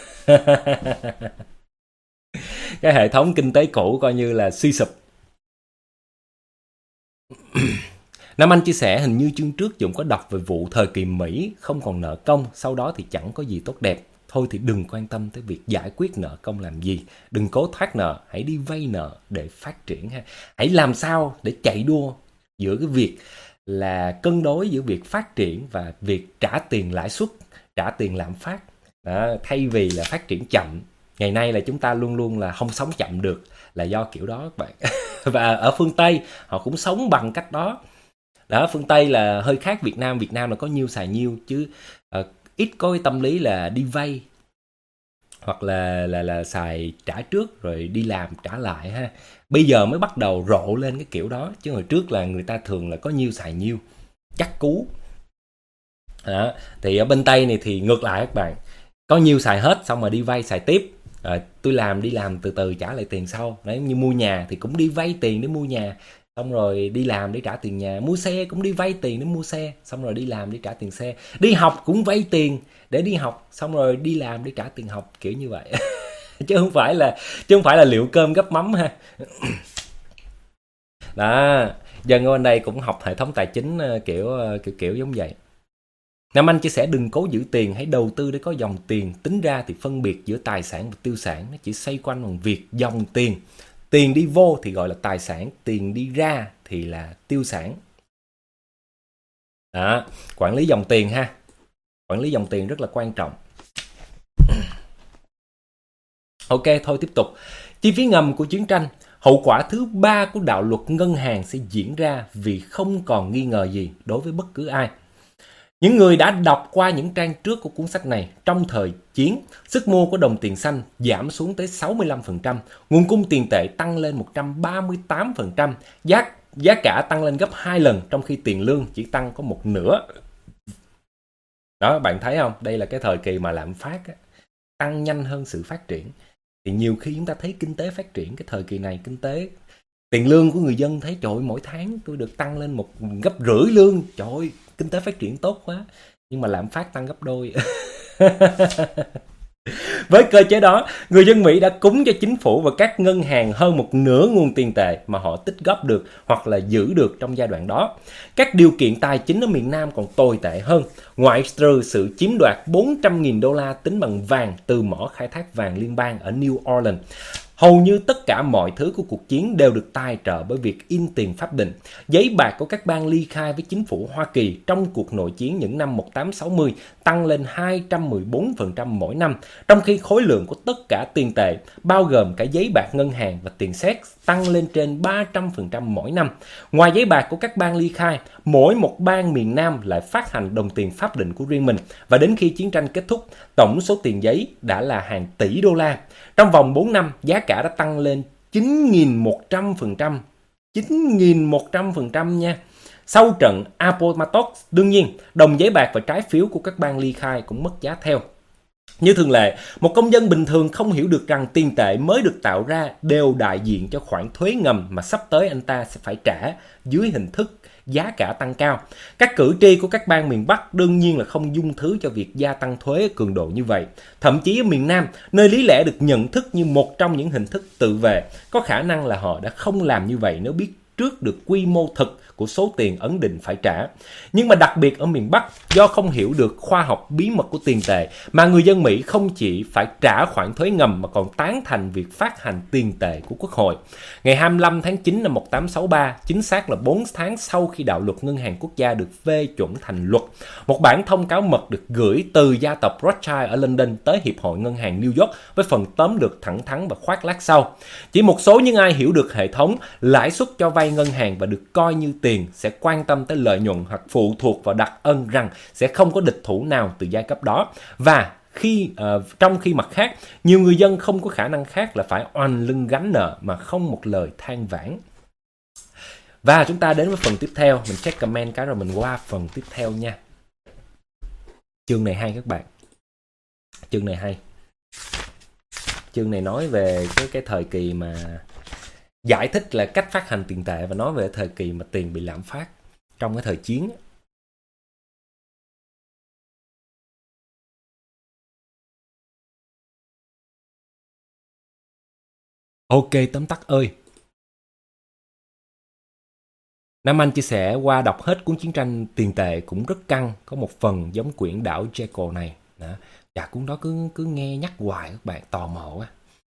Speaker 1: Cái hệ thống kinh tế cũ coi như là suy sụp. Nam Anh chia sẻ hình như chương trước Dũng có đọc về vụ thời kỳ Mỹ không còn nợ công, sau đó thì chẳng có gì tốt đẹp. Thôi thì đừng quan tâm tới việc giải quyết nợ công làm gì. Đừng cố thoát nợ, hãy đi vay nợ để phát triển ha. Hãy làm sao để chạy đua giữa cái việc là cân đối giữa việc phát triển và việc trả tiền lãi suất, trả tiền lạm phát. Đó, thay vì là phát triển chậm. Ngày nay là chúng ta luôn luôn là không sống chậm được, là do kiểu đó các bạn. Và ở phương Tây họ cũng sống bằng cách đó. Đó, phương Tây là hơi khác Việt Nam. Việt Nam là có nhiêu xài nhiêu, chứ ít có cái tâm lý là đi vay hoặc là xài trả trước rồi đi làm trả lại ha. Bây giờ mới bắt đầu rộ lên cái kiểu đó, chứ hồi trước là người ta thường là có nhiêu xài nhiêu, chắc cú. Đó. Thì ở bên Tây này thì ngược lại các bạn, có nhiêu xài hết, xong rồi đi vay xài tiếp. Tôi đi làm từ từ trả lại tiền sau. Đấy, như mua nhà thì cũng đi vay tiền để mua nhà, xong rồi đi làm để trả tiền nhà. Mua xe cũng đi vay tiền để mua xe, xong rồi đi làm để trả tiền xe. Đi học cũng vay tiền để đi học, xong rồi đi làm để trả tiền học, kiểu như vậy. chứ không phải là liệu cơm gắp mắm ha. Đó, dân ở bên đây cũng học hệ thống tài chính kiểu giống vậy. Nam Anh chia sẻ đừng cố giữ tiền, hãy đầu tư để có dòng tiền. Tính ra thì phân biệt giữa tài sản và tiêu sản nó chỉ xoay quanh bằng việc dòng tiền. Tiền đi vô thì gọi là tài sản, tiền đi ra thì là tiêu sản. Đó, quản lý dòng tiền ha. Quản lý dòng tiền rất là quan trọng. Ok, thôi tiếp tục. Chi phí ngầm của chiến tranh. Hậu quả thứ 3 của đạo luật ngân hàng sẽ diễn ra vì không còn nghi ngờ gì đối với bất cứ ai. Những người đã đọc qua những trang trước của cuốn sách này, trong thời chiến, sức mua của đồng tiền xanh giảm xuống tới 65%, nguồn cung tiền tệ tăng lên 138%, giá cả tăng lên gấp 2 lần, trong khi tiền lương chỉ tăng có một nửa. Đó, bạn thấy không? Đây là cái thời kỳ mà lạm phát tăng nhanh hơn sự phát triển. Thì nhiều khi chúng ta thấy kinh tế phát triển, cái thời kỳ này kinh tế, tiền lương của người dân thấy trời ơi, mỗi tháng tôi được tăng lên gấp rưỡi lương, trời ơi, kinh tế phát triển tốt quá. Nhưng mà lạm phát tăng gấp đôi. Với cơ chế đó, người dân Mỹ đã cúng cho chính phủ và các ngân hàng hơn một nửa nguồn tiền tệ mà họ tích góp được hoặc là giữ được trong giai đoạn đó. Các điều kiện tài chính ở miền Nam còn tồi tệ hơn, ngoại trừ sự chiếm đoạt 400.000 đô la tính bằng vàng từ mỏ khai thác vàng liên bang ở New Orleans. Hầu như tất cả mọi thứ của cuộc chiến đều được tài trợ bởi việc in tiền pháp định. Giấy bạc của các bang ly khai với chính phủ Hoa Kỳ trong cuộc nội chiến những năm 1860 tăng lên 214% mỗi năm, trong khi khối lượng của tất cả tiền tệ, bao gồm cả giấy bạc ngân hàng và tiền sét, tăng lên trên 300% mỗi năm. Ngoài giấy bạc của các bang ly khai, mỗi một bang miền Nam lại phát hành đồng tiền pháp định của riêng mình, và đến khi chiến tranh kết thúc, tổng số tiền giấy đã là hàng tỷ đô la. Trong vòng 4 năm, giá cả đã tăng lên 9.100%. 9.100% nha. Sau trận Appomattox, đương nhiên, đồng giấy bạc và trái phiếu của các bang ly khai cũng mất giá theo. Như thường lệ, một công dân bình thường không hiểu được rằng tiền tệ mới được tạo ra đều đại diện cho khoản thuế ngầm mà sắp tới anh ta sẽ phải trả dưới hình thức giá cả tăng cao. Các cử tri của các bang miền Bắc đương nhiên là không dung thứ cho việc gia tăng thuế cường độ như vậy. Thậm chí ở miền Nam, nơi lý lẽ được nhận thức như một trong những hình thức tự vệ, có khả năng là họ đã không làm như vậy nếu biết trước được quy mô thực của số tiền ấn định phải trả. Nhưng mà đặc biệt ở miền Bắc, do không hiểu được khoa học bí mật của tiền tệ, mà người dân Mỹ không chỉ phải trả khoản thuế ngầm mà còn tán thành việc phát hành tiền tệ của Quốc hội. Ngày 25 tháng 9 năm 1863, chính xác là 4 tháng sau khi đạo luật ngân hàng quốc gia được phê chuẩn thành luật, một bản thông cáo mật được gửi từ gia tộc Rothschild ở London tới Hiệp hội Ngân hàng New York với phần tóm lược thẳng thắn và khoác lác sau. Chỉ một số những ai hiểu được hệ thống lãi suất cho vay ngân hàng và được coi như tiền sẽ quan tâm tới lợi nhuận hoặc phụ thuộc vào đặc ân rằng sẽ không có địch thủ nào từ giai cấp đó. Và trong khi mặt khác, nhiều người dân không có khả năng khác là phải oằn lưng gánh nợ mà không một lời than vãn. Và chúng ta đến với phần tiếp theo. Mình check comment cái rồi mình qua phần tiếp theo nha. Chương này hay các bạn. Chương này hay. Chương này nói về cái thời kỳ mà giải thích là cách phát hành tiền tệ và nói về thời kỳ mà tiền bị lạm phát trong cái thời chiến. Ok, tóm tắt ơi. Nam Anh chia sẻ qua đọc hết cuốn chiến tranh tiền tệ cũng rất căng, có một phần giống quyển đảo Jekyll này. Đó. Dạ, cuốn đó cứ nghe nhắc hoài các bạn, tò mò quá.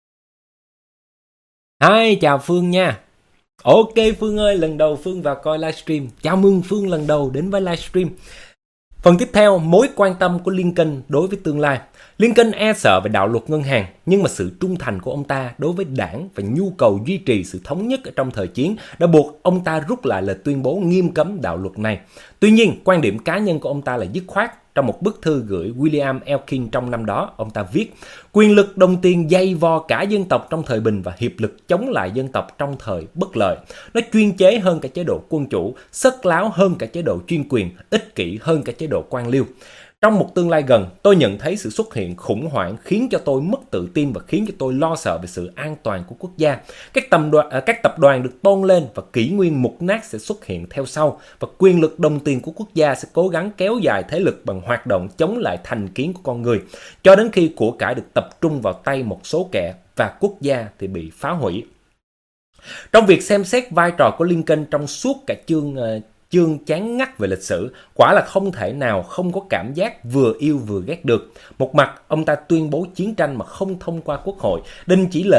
Speaker 1: Hi, chào Phương nha. Ok Phương ơi, lần đầu Phương vào coi livestream. Chào mừng Phương lần đầu đến với livestream. Phần tiếp theo, mối quan tâm của Lincoln đối với tương lai. Lincoln e sợ về đạo luật ngân hàng, nhưng mà sự trung thành của ông ta đối với đảng và nhu cầu duy trì sự thống nhất ở trong thời chiến đã buộc ông ta rút lại lời tuyên bố nghiêm cấm đạo luật này. Tuy nhiên, quan điểm cá nhân của ông ta là dứt khoát. Trong một bức thư gửi William Elkin trong năm đó, ông ta viết: quyền lực đồng tiền dày vò cả dân tộc trong thời bình và hiệp lực chống lại dân tộc trong thời bất lợi. Nó chuyên chế hơn cả chế độ quân chủ, sất láo hơn cả chế độ chuyên quyền, ích kỷ hơn cả chế độ quan liêu. Trong một tương lai gần, tôi nhận thấy sự xuất hiện khủng hoảng khiến cho tôi mất tự tin và khiến cho tôi lo sợ về sự an toàn của quốc gia. Các tập đoàn được tôn lên và kỷ nguyên mục nát sẽ xuất hiện theo sau, và quyền lực đồng tiền của quốc gia sẽ cố gắng kéo dài thế lực bằng hoạt động chống lại thành kiến của con người, cho đến khi của cải được tập trung vào tay một số kẻ và quốc gia thì bị phá hủy. Trong việc xem xét vai trò của Lincoln trong suốt cả chương chán ngắt về lịch sử, quả là không thể nào không có cảm giác vừa yêu vừa ghét được. Một mặt, ông ta tuyên bố chiến tranh mà không thông qua quốc hội, đình chỉ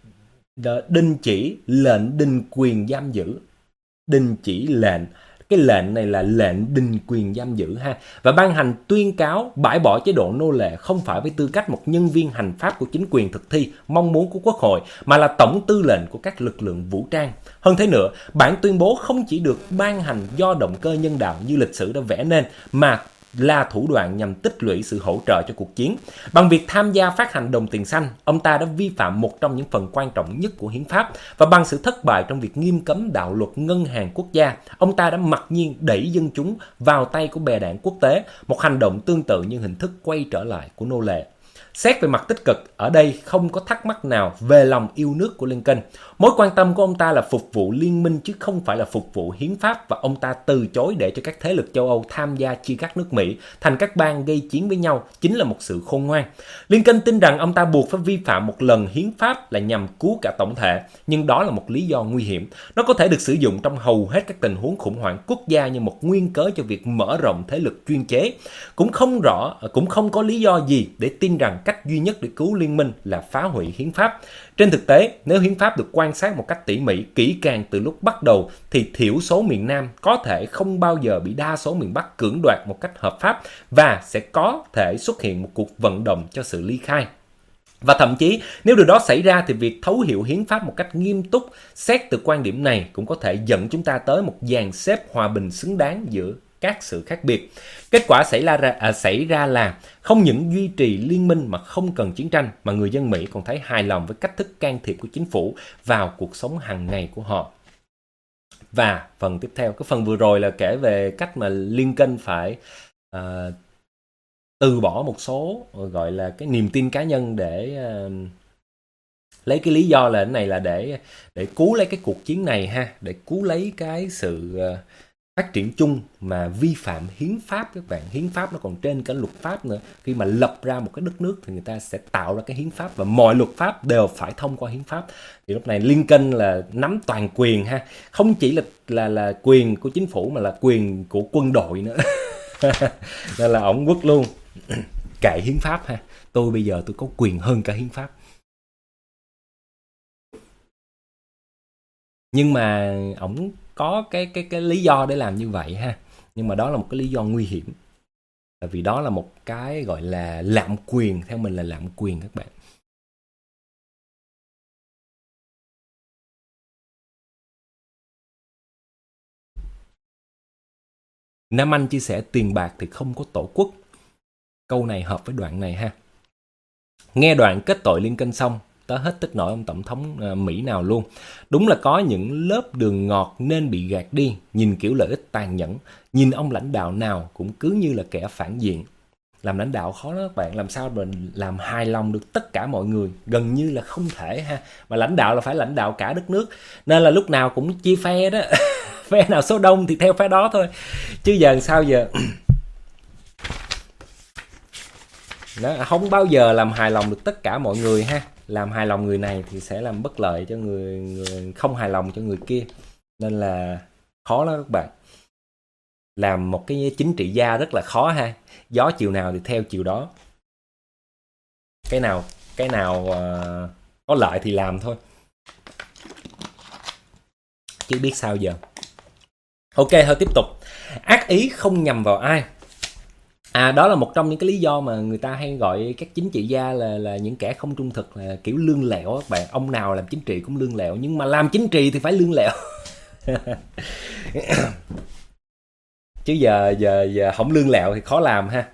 Speaker 1: lệnh đình quyền giam giữ. Cái lệnh này là lệnh đình quyền giam giữ ha, và ban hành tuyên cáo bãi bỏ chế độ nô lệ không phải với tư cách một nhân viên hành pháp của chính quyền thực thi mong muốn của quốc hội, mà là tổng tư lệnh của các lực lượng vũ trang. Hơn thế nữa, bản tuyên bố không chỉ được ban hành do động cơ nhân đạo như lịch sử đã vẽ nên, mà là thủ đoạn nhằm tích lũy sự hỗ trợ cho cuộc chiến. Bằng việc tham gia phát hành đồng tiền xanh, ông ta đã vi phạm một trong những phần quan trọng nhất của hiến pháp, và bằng sự thất bại trong việc nghiêm cấm đạo luật ngân hàng quốc gia, ông ta đã mặc nhiên đẩy dân chúng vào tay của bè đảng quốc tế, một hành động tương tự như hình thức quay trở lại của nô lệ. Xét về mặt tích cực, ở đây không có thắc mắc nào về lòng yêu nước của Lincoln. Mối quan tâm của ông ta là phục vụ liên minh chứ không phải là phục vụ hiến pháp, và ông ta từ chối để cho các thế lực châu Âu tham gia chia cắt nước Mỹ thành các bang gây chiến với nhau chính là một sự khôn ngoan. Lincoln tin rằng ông ta buộc phải vi phạm một lần hiến pháp là nhằm cứu cả tổng thể, nhưng đó là một lý do nguy hiểm. Nó có thể được sử dụng trong hầu hết các tình huống khủng hoảng quốc gia như một nguyên cớ cho việc mở rộng thế lực chuyên chế. Cũng không có lý do gì để tin rằng cách duy nhất để cứu liên minh là phá hủy hiến pháp. Trên thực tế, nếu hiến pháp được quan sát một cách tỉ mỉ, kỹ càng từ lúc bắt đầu, thì thiểu số miền Nam có thể không bao giờ bị đa số miền Bắc cưỡng đoạt một cách hợp pháp, và sẽ có thể xuất hiện một cuộc vận động cho sự ly khai. Và thậm chí, nếu điều đó xảy ra thì việc thấu hiểu hiến pháp một cách nghiêm túc, xét từ quan điểm này cũng có thể dẫn chúng ta tới một dàn xếp hòa bình xứng đáng giữa các sự khác biệt. Kết quả xảy ra là không những duy trì liên minh mà không cần chiến tranh, mà người dân Mỹ còn thấy hài lòng với cách thức can thiệp của chính phủ vào cuộc sống hàng ngày của họ. Và phần tiếp theo, cái phần vừa rồi là kể về cách mà Lincoln phải từ bỏ một số gọi là cái niềm tin cá nhân để lấy cái lý do là cái này là để cứu lấy cái cuộc chiến này ha, để cứu lấy cái sự phát triển chung mà vi phạm hiến pháp các bạn. Hiến pháp nó còn trên cả luật pháp nữa. Khi mà lập ra một cái đất nước thì người ta sẽ tạo ra cái hiến pháp, và mọi luật pháp đều phải thông qua hiến pháp. Thì lúc này Lincoln là nắm toàn quyền ha, không chỉ là quyền của chính phủ mà là quyền của quân đội nữa. Nên là ổng quất luôn kệ hiến pháp ha, tôi bây giờ tôi có quyền hơn cả hiến pháp. Nhưng mà ổng có cái lý do để làm như vậy ha. Nhưng mà đó là một cái lý do nguy hiểm. Tại vì đó là một cái gọi là lạm quyền, theo mình là lạm quyền các bạn. Nam Anh chia sẻ tiền bạc thì không có tổ quốc. Câu này hợp với đoạn này ha. Nghe đoạn kết tội Lincoln xong, tớ hết tức nổi ông tổng thống Mỹ nào luôn. Đúng là có những lớp đường ngọt nên bị gạt đi, nhìn kiểu lợi ích tàn nhẫn, nhìn ông lãnh đạo nào cũng cứ như là kẻ phản diện. Làm lãnh đạo khó đó các bạn, làm sao mình làm hài lòng được tất cả mọi người, gần như là không thể ha. Mà lãnh đạo là phải lãnh đạo cả đất nước, nên là lúc nào cũng chia phe đó. Phe nào số đông thì theo phe đó thôi. Chứ giờ sao giờ? Nó không bao giờ làm hài lòng được tất cả mọi người ha. Làm hài lòng người này thì sẽ làm bất lợi cho người không hài lòng cho người kia. Nên là khó lắm các bạn. Làm một cái chính trị gia rất là khó ha. Gió chiều nào thì theo chiều đó. Cái nào có lợi thì làm thôi. Chứ biết sao giờ. Ok, thôi tiếp tục. Ác ý không nhằm vào ai. Đó là một trong những cái lý do mà người ta hay gọi các chính trị gia là những kẻ không trung thực, là kiểu lương lẹo các bạn. Ông nào làm chính trị cũng lương lẹo, nhưng mà làm chính trị thì phải lương lẹo. Chứ giờ không lương lẹo thì khó làm ha.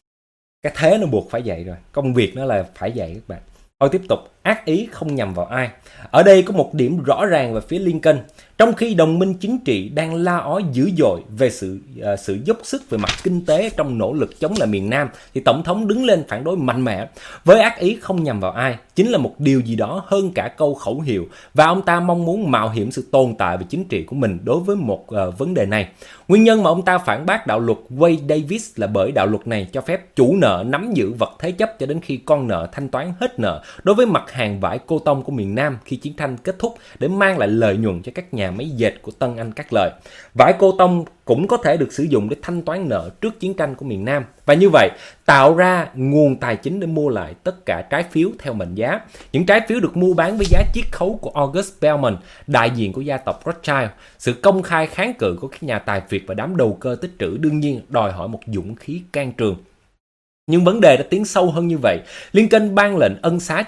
Speaker 1: Cái thế nó buộc phải vậy rồi, công việc nó là phải vậy các bạn. Thôi tiếp tục, ác ý không nhằm vào ai. Ở đây có một điểm rõ ràng về phía Lincoln. Trong khi đồng minh chính trị đang la ó dữ dội về sự dốc sức về mặt kinh tế trong nỗ lực chống lại miền Nam, thì Tổng thống đứng lên phản đối mạnh mẽ. Với ác ý không nhằm vào ai chính là một điều gì đó hơn cả câu khẩu hiệu, và ông ta mong muốn mạo hiểm sự tồn tại về chính trị của mình đối với một vấn đề này. Nguyên nhân mà ông ta phản bác đạo luật Wade Davis là bởi đạo luật này cho phép chủ nợ nắm giữ vật thế chấp cho đến khi con nợ thanh toán hết nợ đối với mặt hàng vải cô tông của miền Nam khi chiến tranh kết thúc, để mang lại lợi nhuận cho các nhà máy dệt của Tân Anh Cát Lợi. Vải cô tông cũng có thể được sử dụng để thanh toán nợ trước chiến tranh của miền Nam, và như vậy tạo ra nguồn tài chính để mua lại tất cả trái phiếu theo mệnh giá. Những trái phiếu được mua bán với giá chiết khấu của August Belmont, đại diện của gia tộc Rothschild. Sự công khai kháng cự của các nhà tài phiệt và đám đầu cơ tích trữ đương nhiên đòi hỏi một dũng khí can trường. Nhưng vấn đề đã tiến sâu hơn như vậy. Lincoln ban lệnh ân xá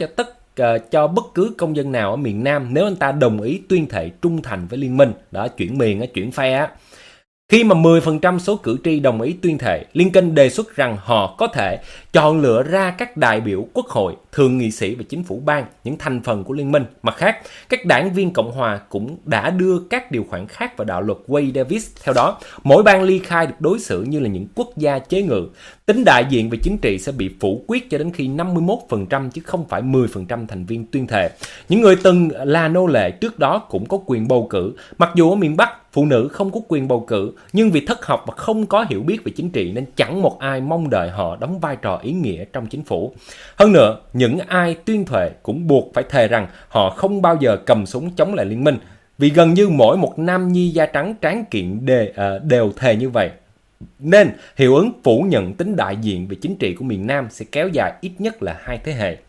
Speaker 1: cho bất cứ công dân nào ở miền Nam nếu anh ta đồng ý tuyên thệ trung thành với liên minh. Đó, chuyển miền, chuyển phe. Khi mà 10% số cử tri đồng ý tuyên thệ, Lincoln đề xuất rằng họ có thể chọn lựa ra các đại biểu quốc hội, thượng nghị sĩ và chính phủ bang, những thành phần của liên minh. Mặt khác, các đảng viên Cộng hòa cũng đã đưa các điều khoản khác vào đạo luật Wade Davis. Theo đó, mỗi bang ly khai được đối xử như là những quốc gia chế ngự. Tính đại diện về chính trị sẽ bị phủ quyết cho đến khi 51% chứ không phải 10% thành viên tuyên thệ. Những người từng là nô lệ trước đó cũng có quyền bầu cử. Mặc dù ở miền Bắc, phụ nữ không có quyền bầu cử, nhưng vì thất học và không có hiểu biết về chính trị nên chẳng một ai mong đợi họ đóng vai trò ý nghĩa trong chính phủ. Hơn nữa, những ai tuyên thệ cũng buộc phải thề rằng họ không bao giờ cầm súng chống lại liên minh, vì gần như mỗi một nam nhi da trắng tráng kiện đều thề như vậy. Nên hiệu ứng phủ nhận tính đại diện về chính trị của miền Nam sẽ kéo dài ít nhất là 2 thế hệ.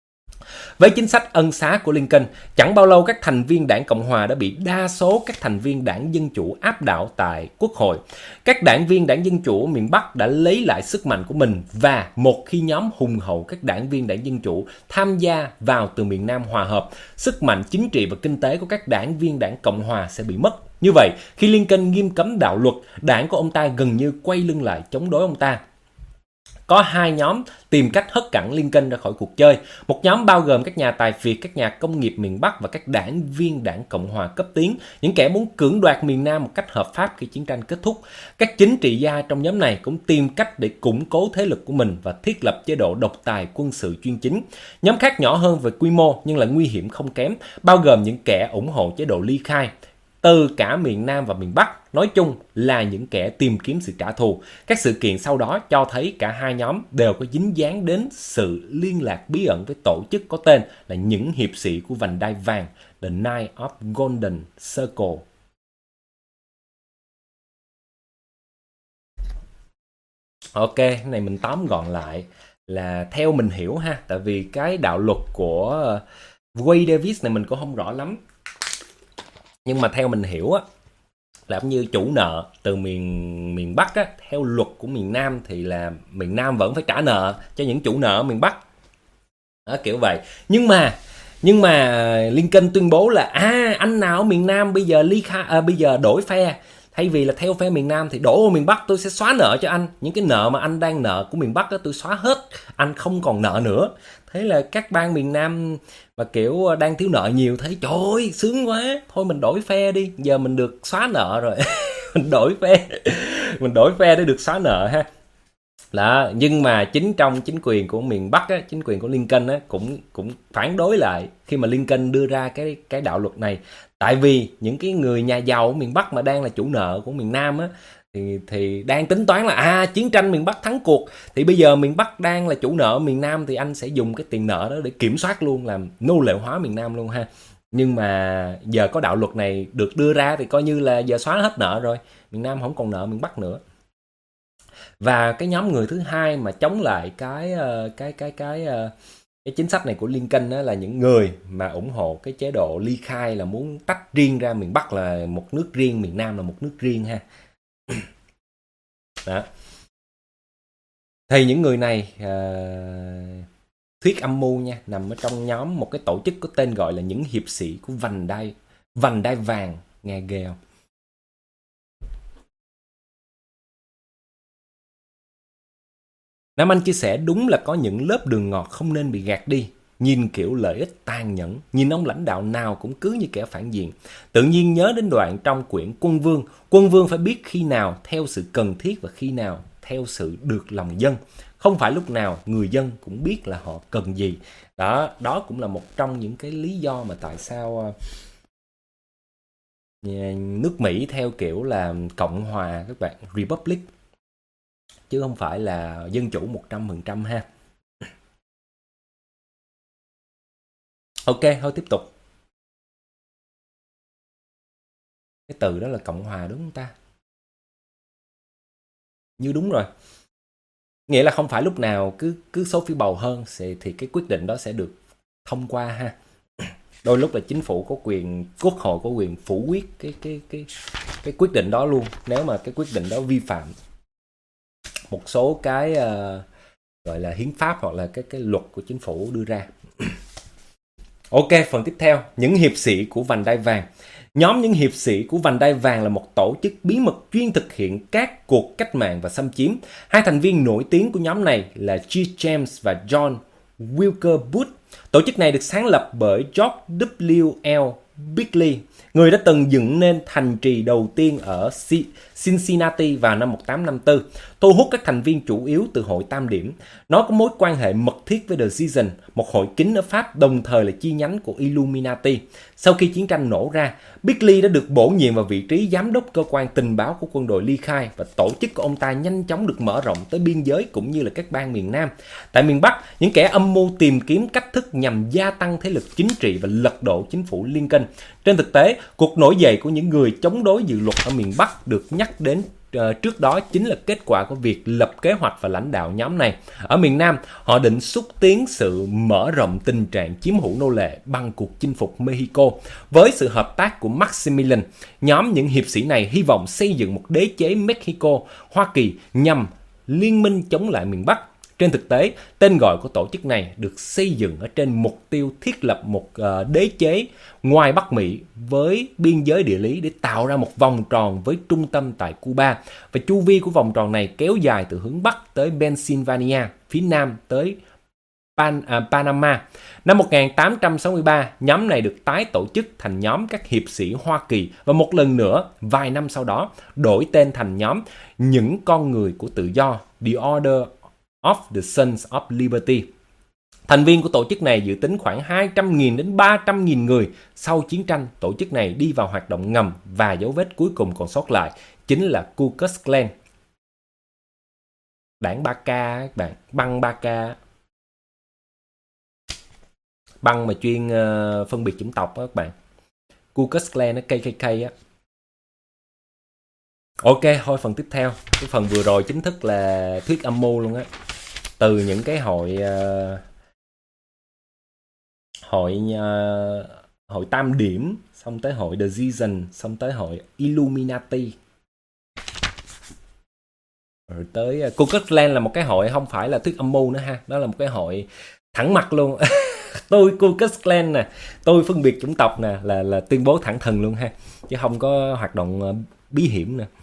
Speaker 1: Với chính sách ân xá của Lincoln, chẳng bao lâu các thành viên đảng Cộng hòa đã bị đa số các thành viên đảng Dân Chủ áp đảo tại Quốc hội. Các đảng viên đảng Dân Chủ miền Bắc đã lấy lại sức mạnh của mình, và một khi nhóm hùng hậu các đảng viên đảng Dân Chủ tham gia vào từ miền Nam hòa hợp, sức mạnh chính trị và kinh tế của các đảng viên đảng Cộng hòa sẽ bị mất. Như vậy, khi Lincoln nghiêm cấm đạo luật, đảng của ông ta gần như quay lưng lại chống đối ông ta. Có hai nhóm tìm cách hất cẳng Lincoln ra khỏi cuộc chơi. Một nhóm bao gồm các nhà tài phiệt, các nhà công nghiệp miền Bắc và các đảng viên đảng Cộng hòa cấp tiến, những kẻ muốn cưỡng đoạt miền Nam một cách hợp pháp khi chiến tranh kết thúc. Các chính trị gia trong nhóm này cũng tìm cách để củng cố thế lực của mình và thiết lập chế độ độc tài quân sự chuyên chính. Nhóm khác nhỏ hơn về quy mô nhưng là nguy hiểm không kém, bao gồm những kẻ ủng hộ chế độ ly khai từ cả miền Nam và miền Bắc, nói chung là những kẻ tìm kiếm sự trả thù. Các sự kiện sau đó cho thấy cả hai nhóm đều có dính dáng đến sự liên lạc bí ẩn với tổ chức có tên là những hiệp sĩ của vành đai vàng, The Knights of Golden Circle. Ok, cái này mình tóm gọn lại là theo mình hiểu ha, tại vì cái đạo luật của Wade Davis này mình cũng không rõ lắm. Nhưng mà theo mình hiểu á, là như chủ nợ từ miền Bắc á, theo luật của miền Nam thì là miền Nam vẫn phải trả nợ cho những chủ nợ ở miền Bắc. Đó, kiểu vậy. Nhưng mà Lincoln tuyên bố là anh nào ở miền Nam bây giờ bây giờ đổi phe, thay vì là theo phe miền Nam thì đổ vào miền Bắc, tôi sẽ xóa nợ cho anh. Những cái nợ mà anh đang nợ của miền Bắc á, tôi xóa hết, anh không còn nợ nữa. Thế là các bang miền Nam và kiểu đang thiếu nợ nhiều thấy trời ơi sướng quá, thôi mình đổi phe đi, giờ mình được xóa nợ rồi. mình đổi phe để được xóa nợ ha. Đó, nhưng mà trong chính quyền của miền Bắc á, chính quyền của Lincoln á, cũng phản đối lại khi mà Lincoln đưa ra cái đạo luật này. Tại vì những cái người nhà giàu ở miền Bắc mà đang là chủ nợ của miền Nam á, thì đang tính toán là chiến tranh miền Bắc thắng cuộc, thì bây giờ miền Bắc đang là chủ nợ miền Nam thì anh sẽ dùng cái tiền nợ đó để kiểm soát luôn, làm nô lệ hóa miền Nam luôn ha. Nhưng mà giờ có đạo luật này được đưa ra thì coi như là giờ xóa hết nợ rồi, miền Nam không còn nợ miền Bắc nữa. Và cái nhóm người thứ hai mà chống lại cái chính sách này của Lincoln đó là những người mà ủng hộ cái chế độ ly khai, là muốn tách riêng ra miền Bắc là một nước riêng, miền Nam là một nước riêng ha. Đó. Thì những người này thuyết âm mưu nha, nằm ở trong nhóm một cái tổ chức có tên gọi là những hiệp sĩ của vành đai vàng. Nghe ghê không? Nam Anh chia sẻ đúng là có những lớp đường ngọt không nên bị gạt đi. Nhìn kiểu lợi ích tàn nhẫn, nhìn ông lãnh đạo nào cũng cứ như kẻ phản diện. Tự nhiên nhớ đến đoạn trong quyển Quân Vương phải biết khi nào theo sự cần thiết và khi nào theo sự được lòng dân. Không phải lúc nào người dân cũng biết là họ cần gì. Đó cũng là một trong những cái lý do mà tại sao nước Mỹ theo kiểu là Cộng hòa các bạn, Republic, chứ không phải là dân chủ 100% ha. Ok, thôi tiếp tục. Cái từ đó là Cộng hòa đúng không ta? Như đúng rồi. Nghĩa là không phải lúc nào cứ số phiếu bầu hơn thì cái quyết định đó sẽ được thông qua ha. Đôi lúc là chính phủ có quyền, quốc hội có quyền phủ quyết cái quyết định đó luôn, nếu mà cái quyết định đó vi phạm một số cái gọi là hiến pháp hoặc là cái luật của chính phủ đưa ra. Ok, phần tiếp theo, những hiệp sĩ của vành đai vàng. Nhóm những hiệp sĩ của vành đai vàng là một tổ chức bí mật chuyên thực hiện các cuộc cách mạng và xâm chiếm. Hai thành viên nổi tiếng của nhóm này là G. James và John Wilkes Booth. Tổ chức này được sáng lập bởi George W.L. Bigley, người đã từng dựng nên thành trì đầu tiên ở Cincinnati vào năm 1854, thu hút các thành viên chủ yếu từ hội Tam Điểm. Nó có mối quan hệ mật thiết với The Season, một hội kín ở Pháp đồng thời là chi nhánh của Illuminati. Sau khi chiến tranh nổ ra, Bigley đã được bổ nhiệm vào vị trí giám đốc cơ quan tình báo của quân đội ly khai và tổ chức của ông ta nhanh chóng được mở rộng tới biên giới cũng như là các bang miền Nam. Tại miền Bắc, những kẻ âm mưu tìm kiếm cách thức nhằm gia tăng thế lực chính trị và lật đổ chính phủ Lincoln. Trên thực tế, cuộc nổi dậy của những người chống đối dự luật ở miền Bắc được nhắc đến trước đó chính là kết quả của việc lập kế hoạch và lãnh đạo nhóm này. Ở miền Nam, họ định xúc tiến sự mở rộng tình trạng chiếm hữu nô lệ bằng cuộc chinh phục Mexico. Với sự hợp tác của Maximilian, nhóm những hiệp sĩ này hy vọng xây dựng một đế chế Mexico, Hoa Kỳ nhằm liên minh chống lại miền Bắc. Trên thực tế, tên gọi của tổ chức này được xây dựng ở trên mục tiêu thiết lập một đế chế ngoài Bắc Mỹ với biên giới địa lý để tạo ra một vòng tròn với trung tâm tại Cuba. Và chu vi của vòng tròn này kéo dài từ hướng Bắc tới Pennsylvania, phía Nam tới Panama. Năm 1863, nhóm này được tái tổ chức thành nhóm các hiệp sĩ Hoa Kỳ và một lần nữa, vài năm sau đó, đổi tên thành nhóm những con người của tự do, The Order of the Sons of Liberty. Thành viên của tổ chức này dự tính khoảng 200.000 đến 300.000 người. Sau chiến tranh, tổ chức này đi vào hoạt động ngầm và dấu vết cuối cùng còn sót lại chính là Ku Klux Klan. Đảng Ba K các bạn, băng Ba K. Băng mà chuyên phân biệt chủng tộc đó các bạn. Ku Klux Klan nó KKK á. Ok, thôi phần tiếp theo. Cái phần vừa rồi chính thức là thuyết âm mưu luôn á. Từ những cái hội Tam Điểm, xong tới hội The Season, xong tới hội Illuminati, rồi tới Ku Klux Klan là một cái hội không phải là thuyết âm mưu nữa ha, đó là một cái hội thẳng mặt luôn. Tôi Ku Klux Klan nè, tôi phân biệt chủng tộc nè, là tuyên bố thẳng thừng luôn ha, chứ không có hoạt động bí hiểm nè.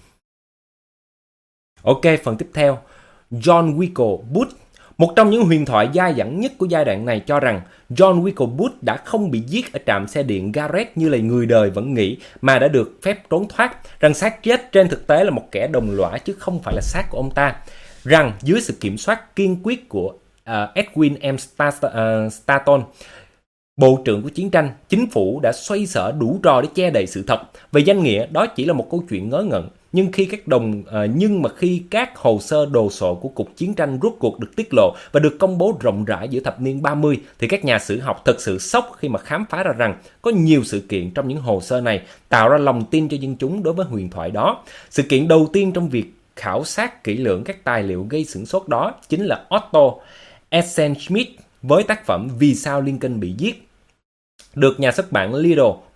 Speaker 1: Ok, phần tiếp theo, John Wilkes Booth. Một trong những huyền thoại dai dẳng nhất của giai đoạn này cho rằng John Wilkes Booth đã không bị giết ở trạm xe điện Garrett như là người đời vẫn nghĩ, mà đã được phép trốn thoát, rằng xác chết trên thực tế là một kẻ đồng lõa chứ không phải là xác của ông ta, rằng dưới sự kiểm soát kiên quyết của Edwin M. Stanton, Bộ trưởng của chiến tranh, chính phủ đã xoay sở đủ trò để che đậy sự thật. Về danh nghĩa, đó chỉ là một câu chuyện ngớ ngẩn. Nhưng khi các hồ sơ đồ sộ của cuộc chiến tranh rốt cuộc được tiết lộ và được công bố rộng rãi giữa thập niên 30, thì các nhà sử học thật sự sốc khi mà khám phá ra rằng có nhiều sự kiện trong những hồ sơ này tạo ra lòng tin cho dân chúng đối với huyền thoại đó. Sự kiện đầu tiên trong việc khảo sát kỹ lưỡng các tài liệu gây sửng sốt đó chính là Otto Essenschmidt với tác phẩm Vì sao Lincoln bị giết, được nhà xuất bản Lido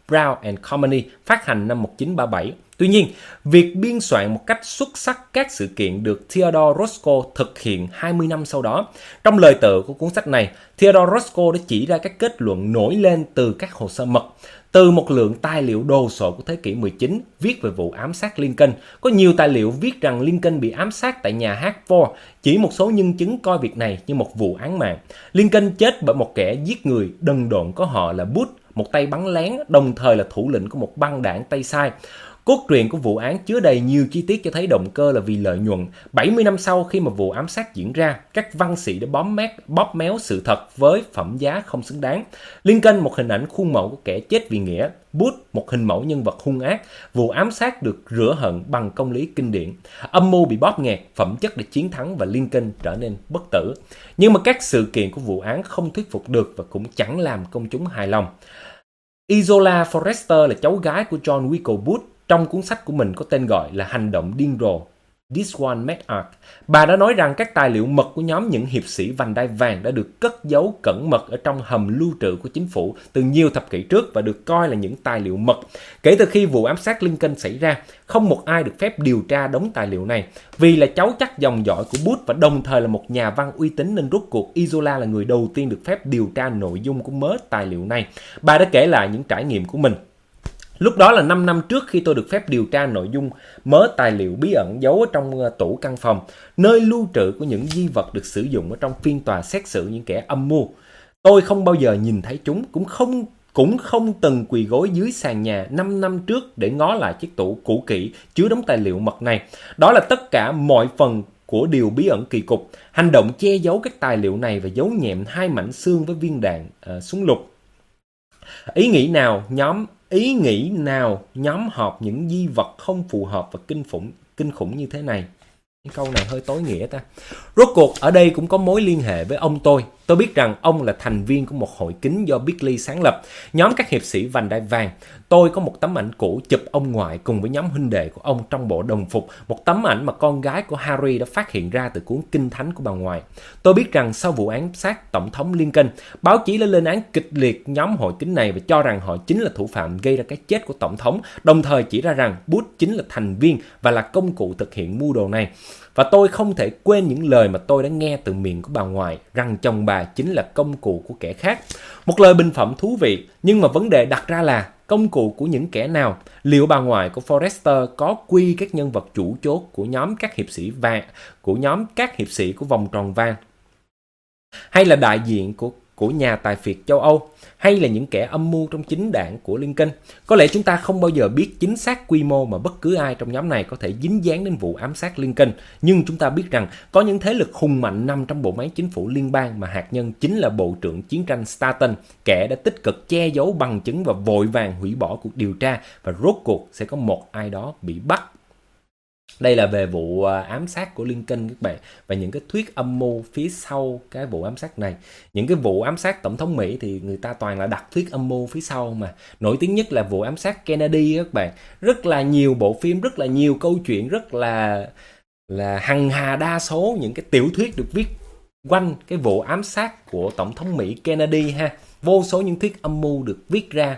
Speaker 1: Brown and Company, phát hành năm 1937. Tuy nhiên, việc biên soạn một cách xuất sắc các sự kiện được Theodore Roscoe thực hiện 20 năm sau đó. Trong lời tựa của cuốn sách này, Theodore Roscoe đã chỉ ra các kết luận nổi lên từ các hồ sơ mật, từ một lượng tài liệu đồ sộ của thế kỷ 19 viết về vụ ám sát Lincoln. Có nhiều tài liệu viết rằng Lincoln bị ám sát tại nhà hát Ford. Chỉ một số nhân chứng coi việc này như một vụ án mạng. Lincoln chết bởi một kẻ giết người đần độn có họ là Booth, một tay bắn lén, đồng thời là thủ lĩnh của một băng đảng Tây Sai. Cốt truyện của vụ án chứa đầy nhiều chi tiết cho thấy động cơ là vì lợi nhuận. 70 năm sau khi mà vụ ám sát diễn ra, các văn sĩ đã bóp méo sự thật với phẩm giá không xứng đáng. Lincoln một hình ảnh khuôn mẫu của kẻ chết vì nghĩa, Booth một hình mẫu nhân vật hung ác. Vụ ám sát được rửa hận bằng công lý kinh điển. Âm mưu bị bóp nghẹt, phẩm chất để chiến thắng và Lincoln trở nên bất tử. Nhưng mà các sự kiện của vụ án không thuyết phục được và cũng chẳng làm công chúng hài lòng. Izola Forrester là cháu gái của John Wilkes Booth. Trong cuốn sách của mình có tên gọi là Hành động điên rồ, This One Mad Art, bà đã nói rằng các tài liệu mật của nhóm những hiệp sĩ vành đai vàng đã được cất giấu cẩn mật ở trong hầm lưu trữ của chính phủ từ nhiều thập kỷ trước và được coi là những tài liệu mật. Kể từ khi vụ ám sát Lincoln xảy ra, không một ai được phép điều tra đống tài liệu này. Vì là cháu chắc dòng dõi của Booth và đồng thời là một nhà văn uy tín nên rốt cuộc Izola là người đầu tiên được phép điều tra nội dung của mớ tài liệu này. Bà đã kể lại những trải nghiệm của mình. Lúc đó là 5 năm trước khi tôi được phép điều tra nội dung mớ tài liệu bí ẩn giấu ở trong tủ căn phòng, nơi lưu trữ của những di vật được sử dụng ở trong phiên tòa xét xử những kẻ âm mưu. Tôi không bao giờ nhìn thấy chúng, cũng không từng quỳ gối dưới sàn nhà 5 năm trước để ngó lại chiếc tủ cũ kỹ chứa đống tài liệu mật này. Đó là tất cả mọi phần của điều bí ẩn kỳ cục, hành động che giấu các tài liệu này và giấu nhẹm 2 mảnh xương với viên đạn súng lục. Ý nghĩ nào nhóm họp những di vật không phù hợp và kinh khủng như thế này? Cái câu này hơi tối nghĩa ta. Rốt cuộc ở đây cũng có mối liên hệ với ông tôi. Tôi biết rằng ông là thành viên của một hội kính do Bigley sáng lập, nhóm các hiệp sĩ vành đai vàng. Tôi có một tấm ảnh cũ chụp ông ngoại cùng với nhóm huynh đệ của ông trong bộ đồng phục, một tấm ảnh mà con gái của Harry đã phát hiện ra từ cuốn Kinh Thánh của bà ngoại. Tôi biết rằng sau vụ ám sát Tổng thống Lincoln, báo chí đã lên án kịch liệt nhóm hội kính này và cho rằng họ chính là thủ phạm gây ra cái chết của Tổng thống, đồng thời chỉ ra rằng Booth chính là thành viên và là công cụ thực hiện mưu đồ này. Và tôi không thể quên những lời mà tôi đã nghe từ miệng của bà ngoại rằng chồng bà chính là công cụ của kẻ khác. Một lời bình phẩm thú vị, nhưng mà vấn đề đặt ra là công cụ của những kẻ nào? Liệu bà ngoại của Forrester có quy các nhân vật chủ chốt của nhóm các hiệp sĩ vàng, của vòng tròn vàng, hay là đại diện của nhà tài phiệt châu Âu, hay là những kẻ âm mưu trong chính đảng của Lincoln? Có lẽ chúng ta không bao giờ biết chính xác quy mô mà bất cứ ai trong nhóm này có thể dính dáng đến vụ ám sát Lincoln, nhưng chúng ta biết rằng có những thế lực hùng mạnh nằm trong bộ máy chính phủ liên bang mà hạt nhân chính là Bộ trưởng Chiến tranh Stanton, kẻ đã tích cực che giấu bằng chứng và vội vàng hủy bỏ cuộc điều tra, và rốt cuộc sẽ có một ai đó bị bắt. Đây là về vụ ám sát của Lincoln các bạn, và những cái thuyết âm mưu phía sau cái vụ ám sát này. Những cái vụ ám sát tổng thống Mỹ thì người ta toàn là đặt thuyết âm mưu phía sau mà. Nổi tiếng nhất là vụ ám sát Kennedy các bạn. Rất là nhiều bộ phim, rất là nhiều câu chuyện, rất là hằng hà đa số những cái tiểu thuyết được viết quanh cái vụ ám sát của tổng thống Mỹ Kennedy ha. Vô số những thuyết âm mưu được viết ra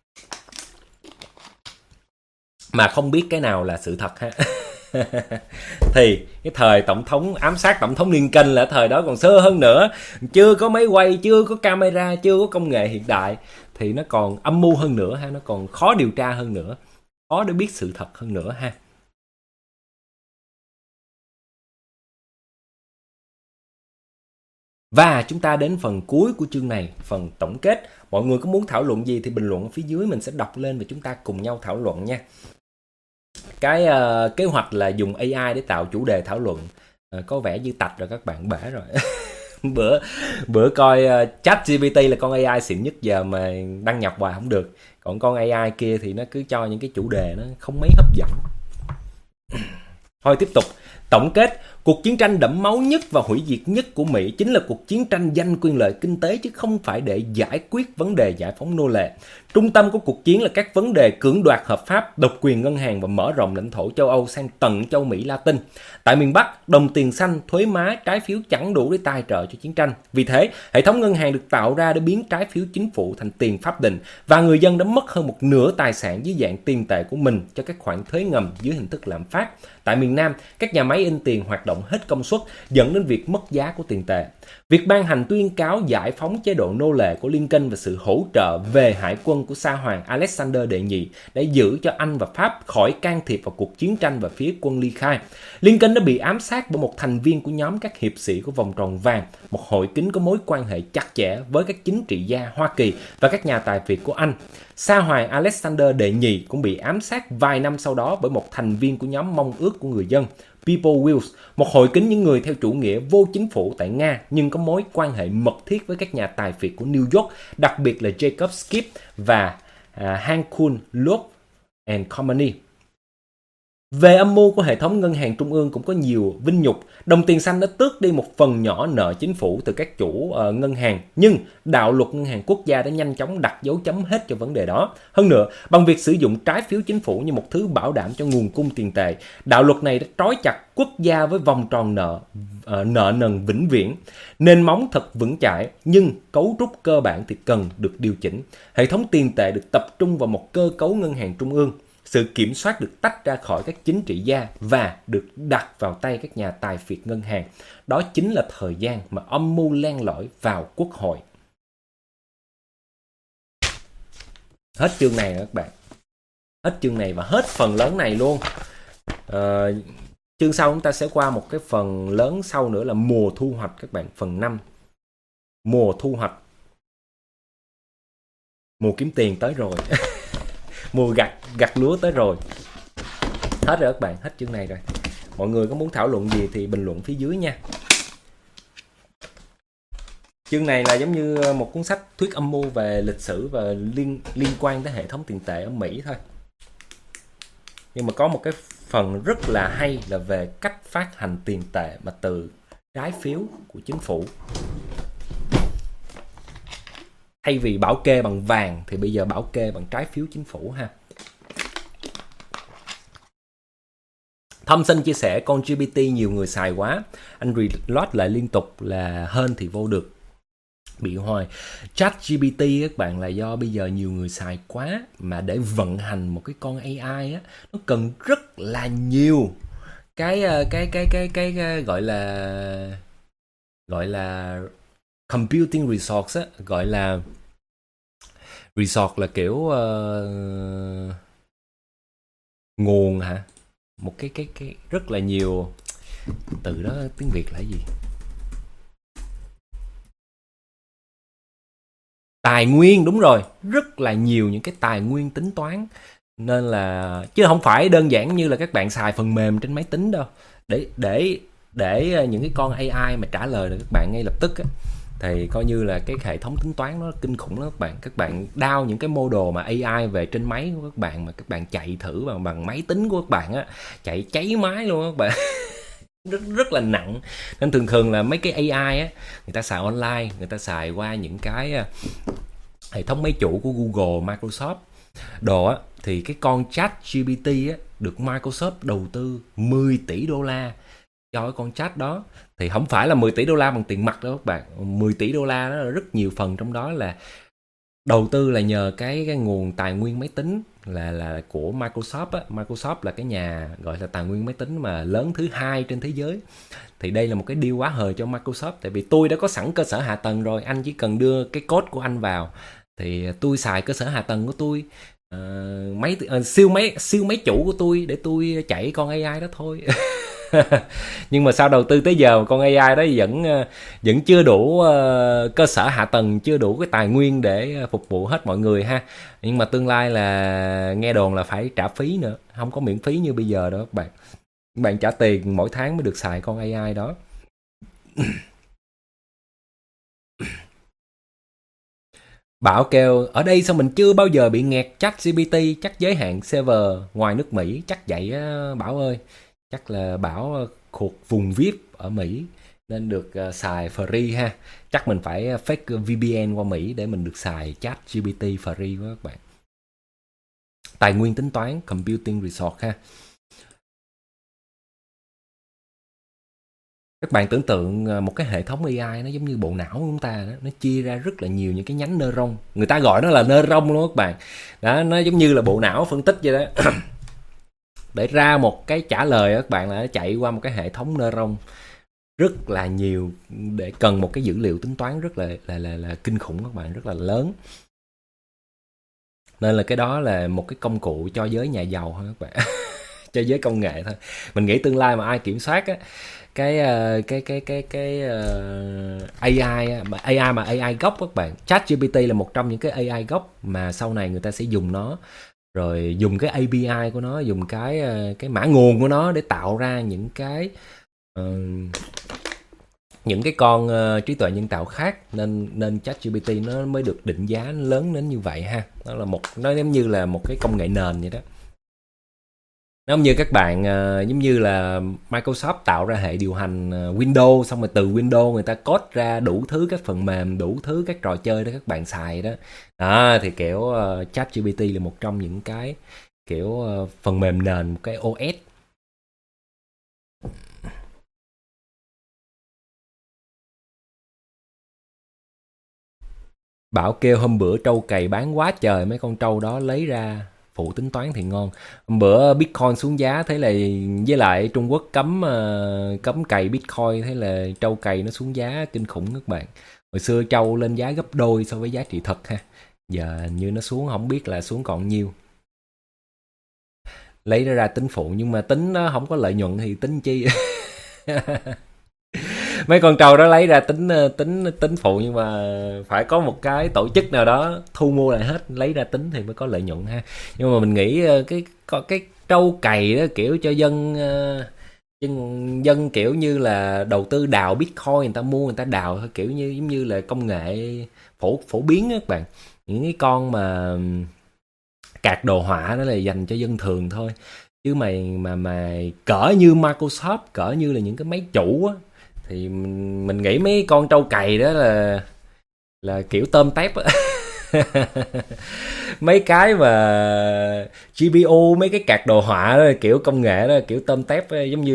Speaker 1: mà không biết cái nào là sự thật ha. Thì cái thời ám sát tổng thống Lincoln là thời đó còn sơ hơn nữa, chưa có máy quay, chưa có camera, chưa có công nghệ hiện đại, thì nó còn âm mưu hơn nữa ha, nó còn khó điều tra hơn nữa, khó để biết sự thật hơn nữa ha. Và chúng ta đến phần cuối của chương này, phần tổng kết. Mọi người có muốn thảo luận gì thì bình luận ở phía dưới, mình sẽ đọc lên và chúng ta cùng nhau thảo luận nha. Cái kế hoạch là dùng AI để tạo chủ đề thảo luận có vẻ như tạch rồi, các bạn bể rồi. bữa coi ChatGPT là con AI xịn nhất giờ mà đăng nhập hoài không được. Còn con AI kia thì nó cứ cho những cái chủ đề nó không mấy hấp dẫn. Thôi tiếp tục. Tổng kết, cuộc chiến tranh đẫm máu nhất và hủy diệt nhất của Mỹ chính là cuộc chiến tranh giành quyền lợi kinh tế chứ không phải để giải quyết vấn đề giải phóng nô lệ. Trung tâm của cuộc chiến là các vấn đề cưỡng đoạt hợp pháp, độc quyền ngân hàng và mở rộng lãnh thổ châu Âu sang tận châu Mỹ Latin. Tại miền Bắc, đồng tiền xanh, thuế má, trái phiếu chẳng đủ để tài trợ cho chiến tranh. Vì thế, hệ thống ngân hàng được tạo ra để biến trái phiếu chính phủ thành tiền pháp định và người dân đã mất hơn một nửa tài sản dưới dạng tiền tệ của mình cho các khoản thuế ngầm dưới hình thức lạm phát. Tại miền Nam, các nhà máy in tiền hoạt động hết công suất dẫn đến việc mất giá của tiền tệ. Việc ban hành tuyên cáo giải phóng chế độ nô lệ của Lincoln và sự hỗ trợ về hải quân của Sa hoàng Alexander đệ nhị để giữ cho Anh và Pháp khỏi can thiệp vào cuộc chiến tranh và phía quân ly khai. Lincoln đã bị ám sát bởi một thành viên của nhóm các hiệp sĩ của vòng tròn vàng, một hội kín có mối quan hệ chặt chẽ với các chính trị gia Hoa Kỳ và các nhà tài phiệt của Anh. Sa hoàng Alexander đệ nhị cũng bị ám sát vài năm sau đó bởi một thành viên của nhóm mong ước của người dân, People Wills, một hội kín những người theo chủ nghĩa vô chính phủ tại Nga nhưng có mối quan hệ mật thiết với các nhà tài phiệt của New York, đặc biệt là Jacob Skip và Hankun Love and Company. Về âm mưu của hệ thống ngân hàng trung ương cũng có nhiều vinh nhục. Đồng tiền xanh đã tước đi một phần nhỏ nợ chính phủ từ các chủ ngân hàng, nhưng đạo luật ngân hàng quốc gia đã nhanh chóng đặt dấu chấm hết cho vấn đề đó. Hơn nữa, bằng việc sử dụng trái phiếu chính phủ như một thứ bảo đảm cho nguồn cung tiền tệ, đạo luật này đã trói chặt quốc gia với vòng tròn nợ nần vĩnh viễn. Nền móng thật vững chãi, nhưng cấu trúc cơ bản thì cần được điều chỉnh. Hệ thống tiền tệ được tập trung vào một cơ cấu ngân hàng trung ương. Sự kiểm soát được tách ra khỏi các chính trị gia và được đặt vào tay các nhà tài phiệt ngân hàng. Đó chính là thời gian mà âm mưu len lỏi vào quốc hội. Hết chương này các bạn. Hết chương này và hết phần lớn này luôn. Chương sau chúng ta sẽ qua một cái phần lớn sau nữa là mùa thu hoạch các bạn. Phần 5. Mùa thu hoạch. Mùa kiếm tiền tới rồi. Mùa gặt lúa tới rồi. Hết rồi các bạn, hết chương này rồi. Mọi người có muốn thảo luận gì thì bình luận phía dưới nha. Chương này là giống như một cuốn sách thuyết âm mưu về lịch sử và liên quan tới hệ thống tiền tệ ở Mỹ thôi. Nhưng mà có một cái phần rất là hay là về cách phát hành tiền tệ mà từ trái phiếu của chính phủ. Thay vì bảo kê bằng vàng thì bây giờ bảo kê bằng trái phiếu chính phủ ha. Thâm Sinh chia sẻ con GPT nhiều người xài quá. Anh reload lại liên tục là hên thì vô được. Bị hoài. Chat GPT các bạn là do bây giờ nhiều người xài quá. Mà để vận hành một cái con AI á, nó cần rất là nhiều cái gọi là computing resource á, gọi là resource là kiểu nguồn hả? Một cái rất là nhiều, từ đó tiếng Việt là gì? Tài nguyên, đúng rồi, rất là nhiều những cái tài nguyên tính toán. Nên là chứ không phải đơn giản như là các bạn xài phần mềm trên máy tính đâu. Để những cái con AI mà trả lời được các bạn ngay lập tức á, thì coi như là cái hệ thống tính toán nó kinh khủng lắm các bạn. Các bạn download những cái model mà AI về trên máy của các bạn mà các bạn chạy thử bằng máy tính của các bạn á, chạy cháy máy luôn các bạn. rất là nặng. Nên thường là mấy cái AI á, người ta xài online, người ta xài qua những cái hệ thống máy chủ của Google, Microsoft đồ á, thì cái con chat GPT á được Microsoft đầu tư 10 tỷ đô la cho cái con chat đó. Thì không phải là 10 tỷ đô la bằng tiền mặt đâu các bạn. 10 tỷ đô la đó là rất nhiều phần trong đó là đầu tư là nhờ cái nguồn tài nguyên máy tính là của Microsoft á. Microsoft là cái nhà gọi là tài nguyên máy tính mà lớn thứ 2 trên thế giới. Thì đây là một cái deal quá hời cho Microsoft. Tại vì tôi đã có sẵn cơ sở hạ tầng rồi, anh chỉ cần đưa cái code của anh vào thì tôi xài cơ sở hạ tầng của tôi, siêu máy chủ của tôi để tôi chạy con AI đó thôi. Nhưng mà sau đầu tư tới giờ con AI đó vẫn chưa đủ cơ sở hạ tầng, chưa đủ cái tài nguyên để phục vụ hết mọi người ha. Nhưng mà tương lai là nghe đồn là phải trả phí nữa, không có miễn phí như bây giờ đâu các bạn. Các bạn trả tiền mỗi tháng mới được xài con AI đó. Bảo kêu ở đây sao mình chưa bao giờ bị nghẹt chat GPT, chắc giới hạn server ngoài nước Mỹ, chắc vậy á Bảo ơi. Chắc là Bảo thuộc vùng VIP ở Mỹ nên được xài free ha. Chắc mình phải fake VPN qua Mỹ để mình được xài chat GPT free quá các bạn. Tài nguyên tính toán Computing Resource ha. Các bạn tưởng tượng một cái hệ thống AI nó giống như bộ não của chúng ta đó, nó chia ra rất là nhiều những cái nhánh neuron. Người ta gọi nó là neuron luôn các bạn. Đó, nó giống như là bộ não phân tích vậy đó. Để ra một cái trả lời các bạn là nó chạy qua một cái hệ thống neuron rất là nhiều, để cần một cái dữ liệu tính toán rất là kinh khủng các bạn, rất là lớn. Nên là cái đó là một cái công cụ cho giới nhà giàu thôi các bạn. Cho giới công nghệ thôi. Mình nghĩ tương lai mà ai kiểm soát á cái AI mà AI gốc các bạn, ChatGPT là một trong những cái AI gốc mà sau này người ta sẽ dùng nó, rồi dùng cái API của nó, dùng cái mã nguồn của nó để tạo ra những cái con trí tuệ nhân tạo khác, nên ChatGPT nó mới được định giá lớn đến như vậy ha. Nó giống như là một cái công nghệ nền vậy đó. Nó giống như các bạn giống như là Microsoft tạo ra hệ điều hành Windows, xong rồi từ Windows người ta code ra đủ thứ các phần mềm, đủ thứ các trò chơi để các bạn xài đó. Thì kiểu ChatGPT là một trong những cái kiểu phần mềm nền, một cái OS. Bảo kêu hôm bữa trâu cày bán quá trời, mấy con trâu đó lấy ra phụ tính toán thì ngon. Hôm bữa Bitcoin xuống giá, thế là với lại Trung Quốc cấm cày Bitcoin, thế là trâu cày nó xuống giá kinh khủng các bạn. Hồi xưa trâu lên giá gấp đôi so với giá trị thật ha. Giờ như nó xuống không biết là xuống còn nhiêu. Lấy ra tính phụ, nhưng mà tính nó không có lợi nhuận thì tính chi. Mấy con trâu đó lấy ra tính phụ, nhưng mà phải có một cái tổ chức nào đó thu mua lại hết, lấy ra tính thì mới có lợi nhuận ha. Nhưng mà mình nghĩ cái trâu cày đó kiểu cho dân kiểu như là đầu tư đào Bitcoin, người ta mua người ta đào thôi, kiểu như giống như là công nghệ phổ biến các bạn. Những cái con mà card đồ họa đó là dành cho dân thường thôi, chứ mà cỡ như Microsoft, cỡ như là những cái máy chủ á, thì mình nghĩ mấy con trâu cày đó là kiểu tôm tép á. Mấy cái mà GPU, mấy cái card đồ họa đó, kiểu công nghệ đó, kiểu tôm tép á, giống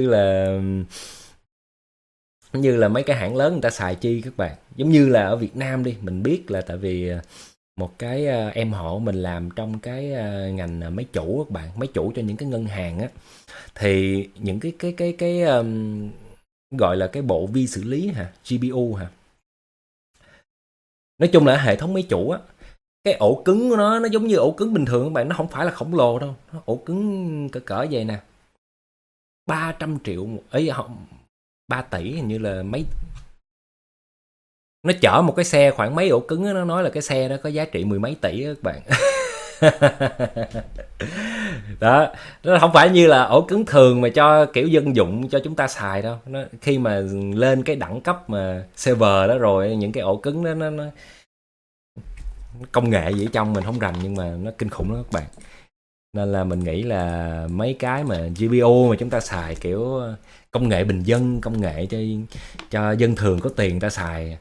Speaker 1: như là mấy cái hãng lớn người ta xài chi các bạn. Giống như là ở Việt Nam đi, mình biết là tại vì một cái em họ của mình làm trong cái ngành máy chủ các bạn, máy chủ cho những cái ngân hàng á, thì những cái gọi là cái bộ vi xử lý hả, GPU hả, nói chung là hệ thống máy chủ á, cái ổ cứng của nó giống như ổ cứng bình thường các bạn, nó không phải là khổng lồ đâu, nó ổ cứng cỡ cỡ vậy nè, 300 triệu ấy, không, 3 tỷ hình như là mấy. Nó chở một cái xe khoảng mấy ổ cứng đó, nó nói là cái xe đó có giá trị mười mấy tỷ đó các bạn. Đó, nó không phải như là ổ cứng thường mà cho kiểu dân dụng cho chúng ta xài đâu. Khi mà lên cái đẳng cấp mà server đó rồi, những cái ổ cứng đó nó công nghệ gì ở trong mình không rành, nhưng mà nó kinh khủng lắm các bạn. Nên là mình nghĩ là mấy cái mà GPU mà chúng ta xài kiểu công nghệ bình dân, công nghệ cho dân thường có tiền ta xài,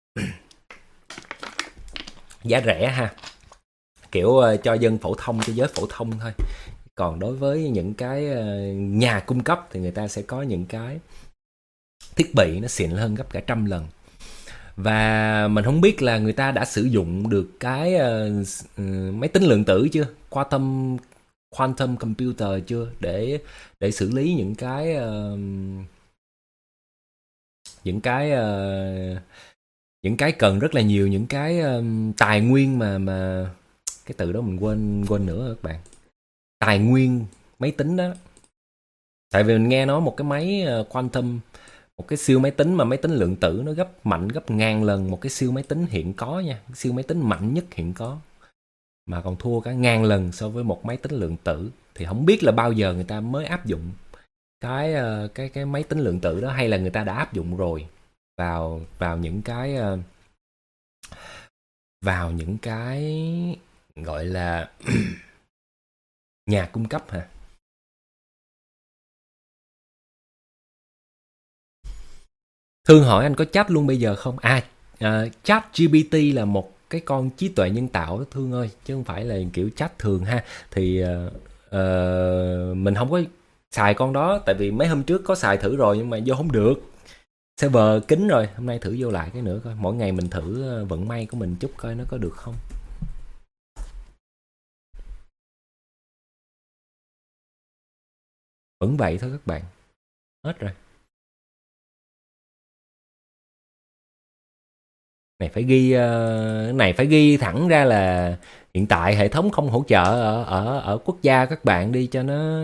Speaker 1: giá rẻ ha, kiểu cho dân phổ thông, cho giới phổ thông thôi. Còn đối với những cái nhà cung cấp thì người ta sẽ có những cái thiết bị nó xịn hơn gấp cả trăm lần. Và mình không biết là người ta đã sử dụng được cái máy tính lượng tử chưa, quantum computer chưa, để xử lý những cái những cái cần rất là nhiều những cái tài nguyên mà cái từ đó mình quên nữa các bạn. Tài nguyên máy tính đó. Tại vì mình nghe nói một cái máy quantum, một cái siêu máy tính mà máy tính lượng tử nó mạnh gấp ngàn lần một cái siêu máy tính hiện có nha, siêu máy tính mạnh nhất hiện có, mà còn thua cả ngàn lần so với một máy tính lượng tử. Thì không biết là bao giờ người ta mới áp dụng cái máy tính lượng tử đó, hay là người ta đã áp dụng rồi vào những cái gọi là nhà cung cấp hả. Thương hỏi anh có chat luôn bây giờ không? Chat GPT là một cái con trí tuệ nhân tạo đó Thương ơi, chứ không phải là kiểu chat thường ha. Thì mình không có xài con đó, tại vì mấy hôm trước có xài thử rồi nhưng mà vô không được. Server kín rồi, hôm nay thử vô lại cái nữa coi. Mỗi ngày mình thử vận may của mình chút coi nó có được không. Vẫn vậy thôi các bạn. Hết rồi. Này phải ghi thẳng ra là hiện tại hệ thống không hỗ trợ ở quốc gia các bạn đi cho nó.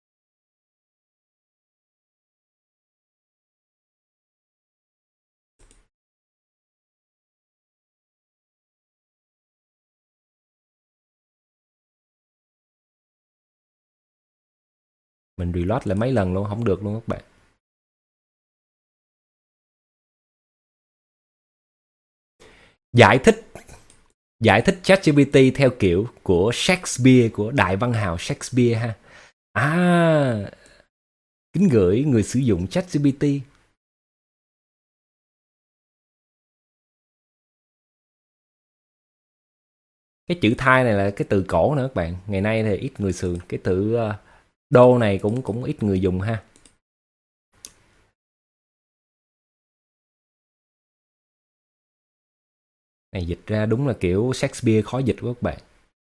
Speaker 1: Mình reload lại mấy lần luôn không được luôn các bạn. Giải thích ChatGPT theo kiểu của Shakespeare, của đại văn hào Shakespeare ha. Kính gửi người sử dụng ChatGPT. Cái chữ thai này là cái từ cổ nữa các bạn. Ngày nay thì ít người sử. Cái từ đô này cũng ít người dùng ha. Này dịch ra đúng là kiểu Shakespeare khó dịch quá các bạn.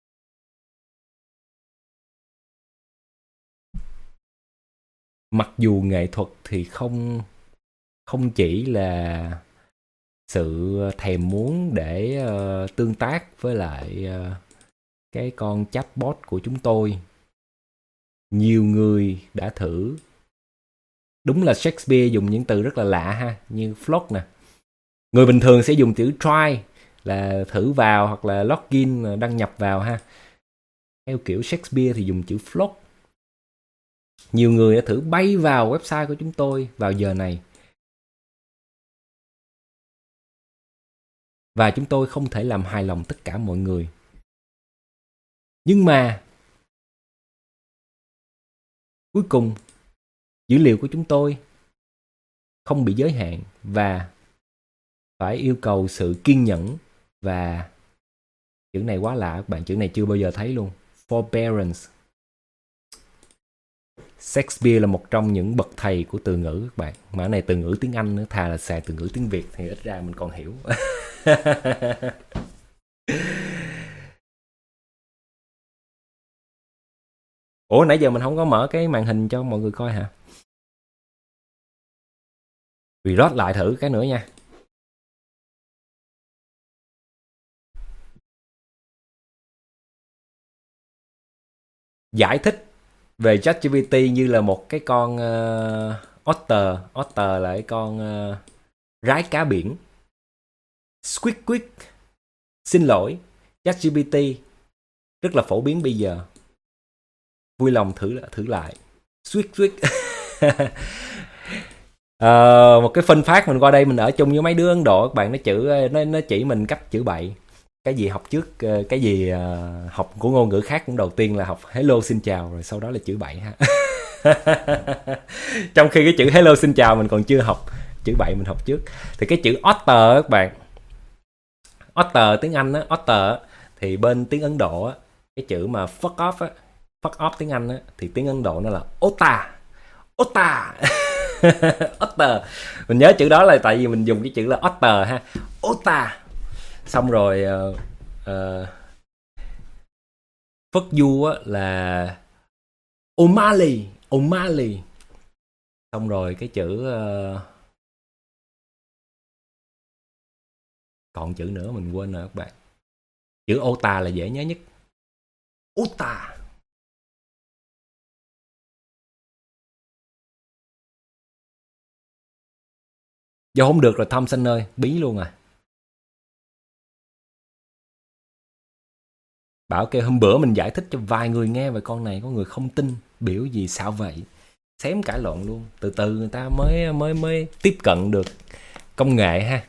Speaker 1: Mặc dù nghệ thuật thì không chỉ là sự thèm muốn để tương tác với lại cái con chatbot của chúng tôi. Nhiều người đã thử. Đúng là Shakespeare dùng những từ rất là lạ ha, như float nè. Người bình thường sẽ dùng chữ try là thử vào hoặc là login đăng nhập vào ha. Theo kiểu Shakespeare thì dùng chữ float. Nhiều người đã thử bay vào website của chúng tôi vào giờ này. Và chúng tôi không thể làm hài lòng tất cả mọi người. Nhưng mà cuối cùng dữ liệu của chúng tôi không bị giới hạn và phải yêu cầu sự kiên nhẫn và chữ này quá lạ các bạn, chữ này chưa bao giờ thấy luôn. Forbearance. Shakespeare là một trong những bậc thầy của từ ngữ các bạn. Mà cái này từ ngữ tiếng Anh nữa, thà là xài từ ngữ tiếng Việt thì ít ra mình còn hiểu. Ủa nãy giờ mình không có mở cái màn hình cho mọi người coi hả? Reload lại thử cái nữa nha. Giải thích về ChatGPT như là một cái con otter. Otter là cái con rái cá biển. Squid. Xin lỗi, ChatGPT rất là phổ biến bây giờ. Vui lòng thử lại. Squid. Một cái phân phát, mình qua đây mình ở chung với mấy đứa Ấn Độ các bạn, nó chỉ mình cách chữ bậy. Cái gì học trước, cái gì học của ngôn ngữ khác cũng đầu tiên là học hello xin chào, rồi sau đó là chữ bậy ha. Trong khi cái chữ hello xin chào mình còn chưa học, chữ bậy mình học trước. Thì cái chữ otter các bạn, otter tiếng Anh á, otter thì bên tiếng Ấn Độ á, cái chữ mà fuck off á, fuck off tiếng Anh á, thì tiếng Ấn Độ nó là ota. Otter. Mình nhớ chữ đó là tại vì mình dùng cái chữ là otter ha, ota. Xong rồi phất du á là O'Malley. Xong rồi cái chữ còn chữ nữa mình quên rồi các bạn. Chữ ota là dễ nhớ nhất. Ota. Do không được rồi Thompson ơi, bí luôn à. Bảo kêu hôm bữa mình giải thích cho vài người nghe về con này, có người không tin, biểu gì sao vậy. Xém cãi lộn luôn. Từ từ người ta mới tiếp cận được công nghệ ha.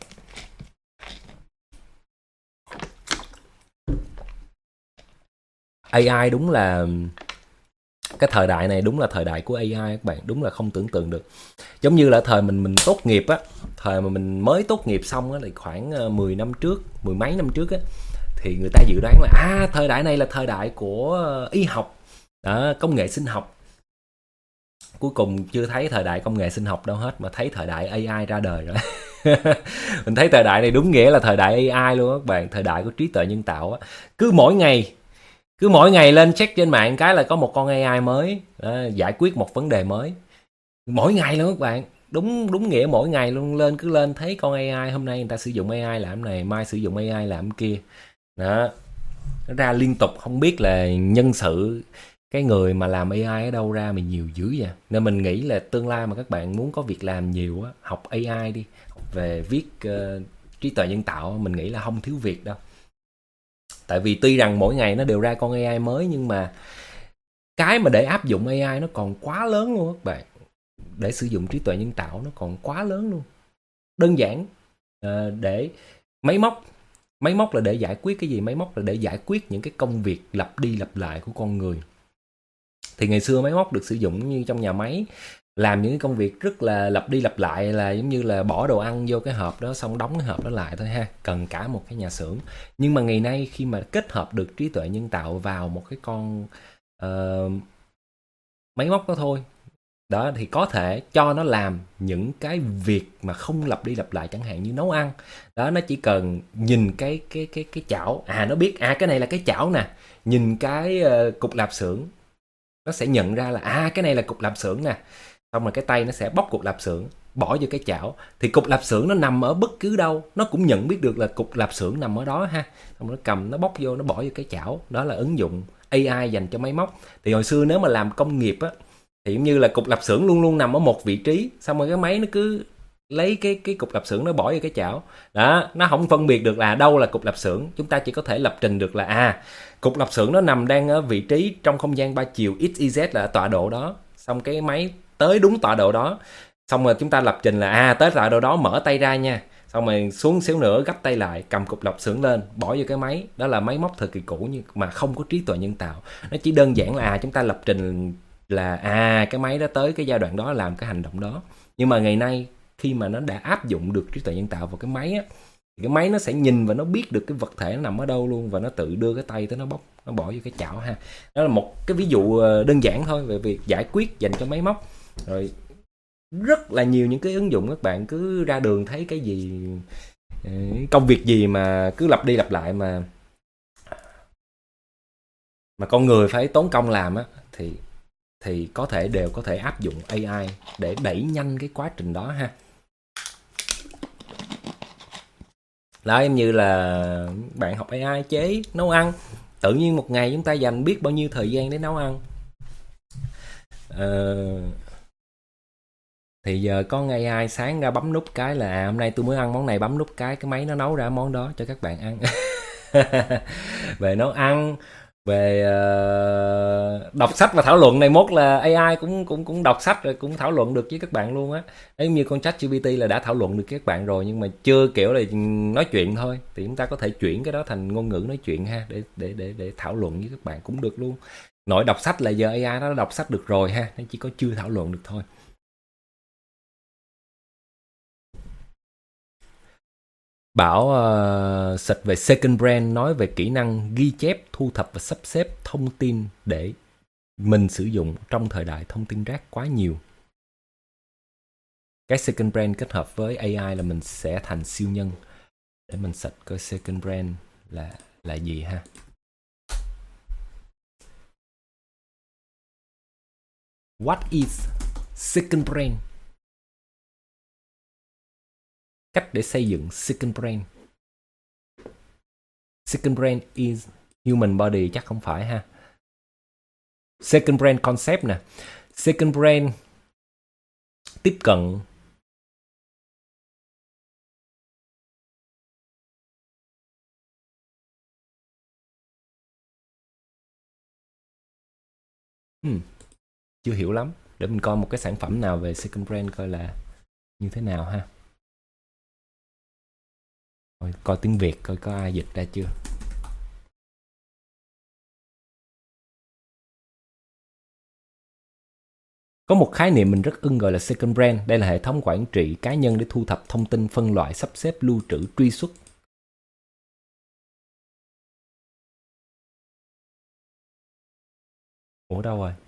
Speaker 1: AI đúng là Cái thời đại này đúng là thời đại của AI các bạn, đúng là không tưởng tượng được. Giống như là thời mình tốt nghiệp á, thời mà mình mới tốt nghiệp xong á, thì khoảng 10 năm trước, mười mấy năm trước á, thì người ta dự đoán là thời đại này là thời đại của y học, công nghệ sinh học. Cuối cùng chưa thấy thời đại công nghệ sinh học đâu hết, mà thấy thời đại AI ra đời rồi. Mình thấy thời đại này đúng nghĩa là thời đại AI luôn các bạn, thời đại của trí tuệ nhân tạo á. Cứ mỗi ngày lên check trên mạng cái là có một con AI mới giải quyết một vấn đề mới. Mỗi ngày luôn các bạn, đúng nghĩa mỗi ngày luôn, cứ lên thấy con AI, hôm nay người ta sử dụng AI làm này, mai sử dụng AI làm kia. Đó, nó ra liên tục, không biết là nhân sự cái người mà làm AI ở đâu ra mà nhiều dữ vậy. Nên mình nghĩ là tương lai mà các bạn muốn có việc làm nhiều á, học AI đi, học về viết trí tuệ nhân tạo, mình nghĩ là không thiếu việc đâu. Tại vì tuy rằng mỗi ngày nó đều ra con AI mới, nhưng mà cái mà để áp dụng AI nó còn quá lớn luôn các bạn. Để sử dụng trí tuệ nhân tạo nó còn quá lớn luôn. Đơn giản để máy móc là để giải quyết cái gì? Máy móc là để giải quyết những cái công việc lặp đi lặp lại của con người. Thì ngày xưa máy móc được sử dụng như trong nhà máy, làm những cái công việc rất là lặp đi lặp lại, là giống như là bỏ đồ ăn vô cái hộp đó xong đóng cái hộp đó lại thôi ha, cần cả một cái nhà xưởng. Nhưng mà ngày nay khi mà kết hợp được trí tuệ nhân tạo vào một cái con máy móc đó thôi, đó, thì có thể cho nó làm những cái việc mà không lặp đi lặp lại, chẳng hạn như nấu ăn. Đó, nó chỉ cần nhìn cái chảo, nó biết cái này là cái chảo nè, nhìn cái cục lạp xưởng, nó sẽ nhận ra là cái này là cục lạp xưởng nè. Xong rồi cái tay nó sẽ bóc cục lạp xưởng, bỏ vô cái chảo. Thì cục lạp xưởng nó nằm ở bất cứ đâu, nó cũng nhận biết được là cục lạp xưởng nằm ở đó ha. Xong rồi nó cầm, nó bóc vô, nó bỏ vô cái chảo. Đó là ứng dụng AI dành cho máy móc. Thì hồi xưa nếu mà làm công nghiệp á, thì giống như là cục lạp xưởng luôn luôn nằm ở một vị trí, xong rồi cái máy nó cứ lấy cái cục lạp xưởng nó bỏ vô cái chảo. Đó, nó không phân biệt được là đâu là cục lạp xưởng. Chúng ta chỉ có thể lập trình được là cục lạp xưởng nó nằm đang ở vị trí trong không gian 3 chiều XYZ, là tọa độ đó. Xong cái máy tới đúng tọa độ đó. Xong rồi chúng ta lập trình là tới tọa độ đó mở tay ra nha. Xong rồi xuống xíu nữa gấp tay lại, cầm cục lạp xưởng lên, bỏ vô cái máy. Đó là máy móc thời kỳ cũ nhưng mà không có trí tuệ nhân tạo. Nó chỉ đơn giản là chúng ta lập trình là cái máy đó tới cái giai đoạn đó làm cái hành động đó. Nhưng mà ngày nay khi mà nó đã áp dụng được trí tuệ nhân tạo vào cái máy á, thì cái máy nó sẽ nhìn và nó biết được cái vật thể nó nằm ở đâu luôn, và nó tự đưa cái tay tới nó bóc, nó bỏ vô cái chảo ha. Đó là một cái ví dụ đơn giản thôi về việc giải quyết dành cho máy móc. Rồi rất là nhiều những cái ứng dụng, các bạn cứ ra đường thấy cái gì, công việc gì mà cứ lặp đi lặp lại mà con người phải tốn công làm á, thì đều có thể áp dụng AI để đẩy nhanh cái quá trình đó ha. Đó, giống như là bạn học AI chế nấu ăn, tự nhiên một ngày chúng ta dành biết bao nhiêu thời gian để nấu ăn. Thì giờ có AI sáng ra bấm nút cái là hôm nay tôi muốn ăn món này, bấm nút cái máy nó nấu ra món đó cho các bạn ăn. Về nấu ăn, về đọc sách và thảo luận này, mốt là AI cũng đọc sách rồi cũng thảo luận được với các bạn luôn á. Giống như con ChatGPT là đã thảo luận được với các bạn rồi, nhưng mà chưa kiểu là nói chuyện thôi. Thì chúng ta có thể chuyển cái đó thành ngôn ngữ nói chuyện ha, để thảo luận với các bạn cũng được luôn. Nội đọc sách là giờ AI nó đọc sách được rồi ha, nó chỉ có chưa thảo luận được thôi. Bảo search về Second Brain nói về kỹ năng ghi chép, thu thập và sắp xếp thông tin để mình sử dụng trong thời đại thông tin rác quá nhiều. Cái Second Brain kết hợp với AI là mình sẽ thành siêu nhân. Để mình search coi Second Brain là gì ha. What is Second Brain? Cách để xây dựng Second Brain. Second Brain is human body chắc không phải ha. Second Brain concept nè. Second Brain tiếp cận chưa hiểu lắm. Để mình coi một cái sản phẩm nào về Second Brain coi là như thế nào ha. Coi tiếng Việt coi có ai dịch ra chưa. Có một khái niệm mình rất ưng gọi là second brand. Đây là hệ thống quản trị cá nhân để thu thập thông tin, phân loại, sắp xếp, lưu trữ, truy xuất. Ủa đâu rồi?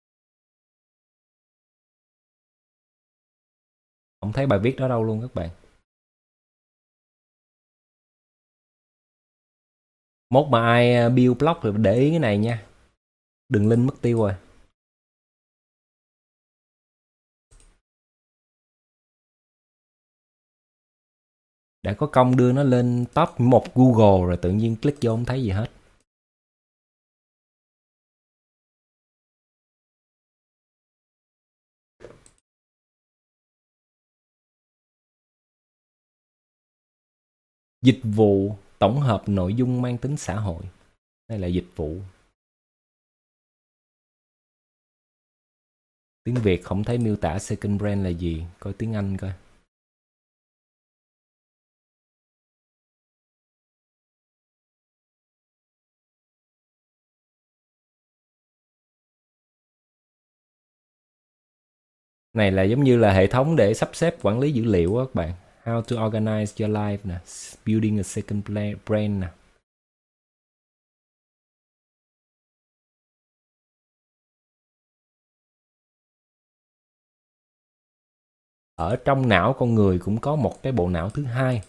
Speaker 1: Không thấy bài viết đó đâu luôn các bạn. Mốt mà ai build blog thì để ý cái này nha. Đừng link mất tiêu rồi. Đã có công đưa nó lên top 1 Google rồi tự nhiên click vô không thấy gì hết. Dịch vụ tổng hợp nội dung mang tính xã hội. Đây là dịch vụ. Tiếng Việt không thấy miêu tả second brand là gì. Coi tiếng Anh coi. Này là giống như là hệ thống để sắp xếp quản lý dữ liệu á các bạn. How to organize your life nè. Building a second brand nè. Ở trong não con người cũng có một cái bộ não thứ hai.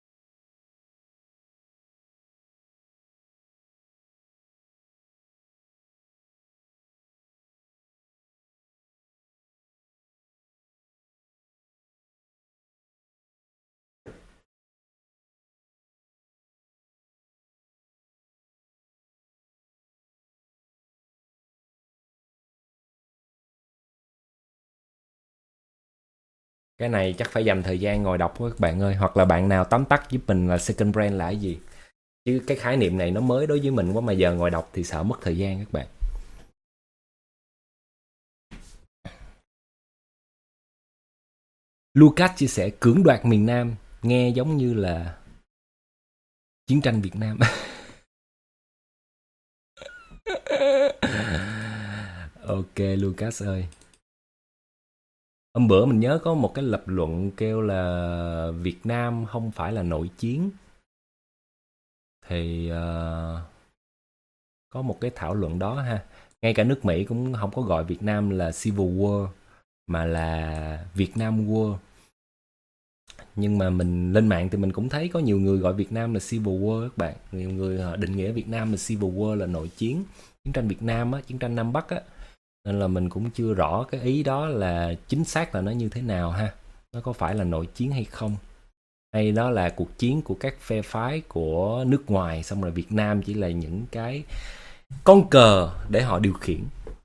Speaker 1: Cái này chắc phải dành thời gian ngồi đọc thôi các bạn ơi. Hoặc là bạn nào tóm tắt giúp mình là second brand là cái gì. Chứ cái khái niệm này nó mới đối với mình quá mà giờ ngồi đọc thì sợ mất thời gian các bạn. Lucas chia sẻ cưỡng đoạt miền Nam nghe giống như là chiến tranh Việt Nam. Ok Lucas ơi. Hôm bữa mình nhớ có một cái lập luận kêu là Việt Nam không phải là nội chiến. Thì có một cái thảo luận đó ha. Ngay cả nước Mỹ cũng không có gọi Việt Nam là Civil War mà là Việt Nam War. Nhưng mà mình lên mạng thì mình cũng thấy có nhiều người gọi Việt Nam là Civil War các bạn. Nhiều người định nghĩa Việt Nam là Civil War là nội chiến, chiến tranh Việt Nam á, chiến tranh Nam Bắc á. Nên là mình cũng chưa rõ cái ý đó là chính xác là nó như thế nào ha. Nó có phải là nội chiến hay không? Hay đó là cuộc chiến của các phe phái của nước ngoài, xong rồi Việt Nam chỉ là những cái con cờ để họ điều khiển.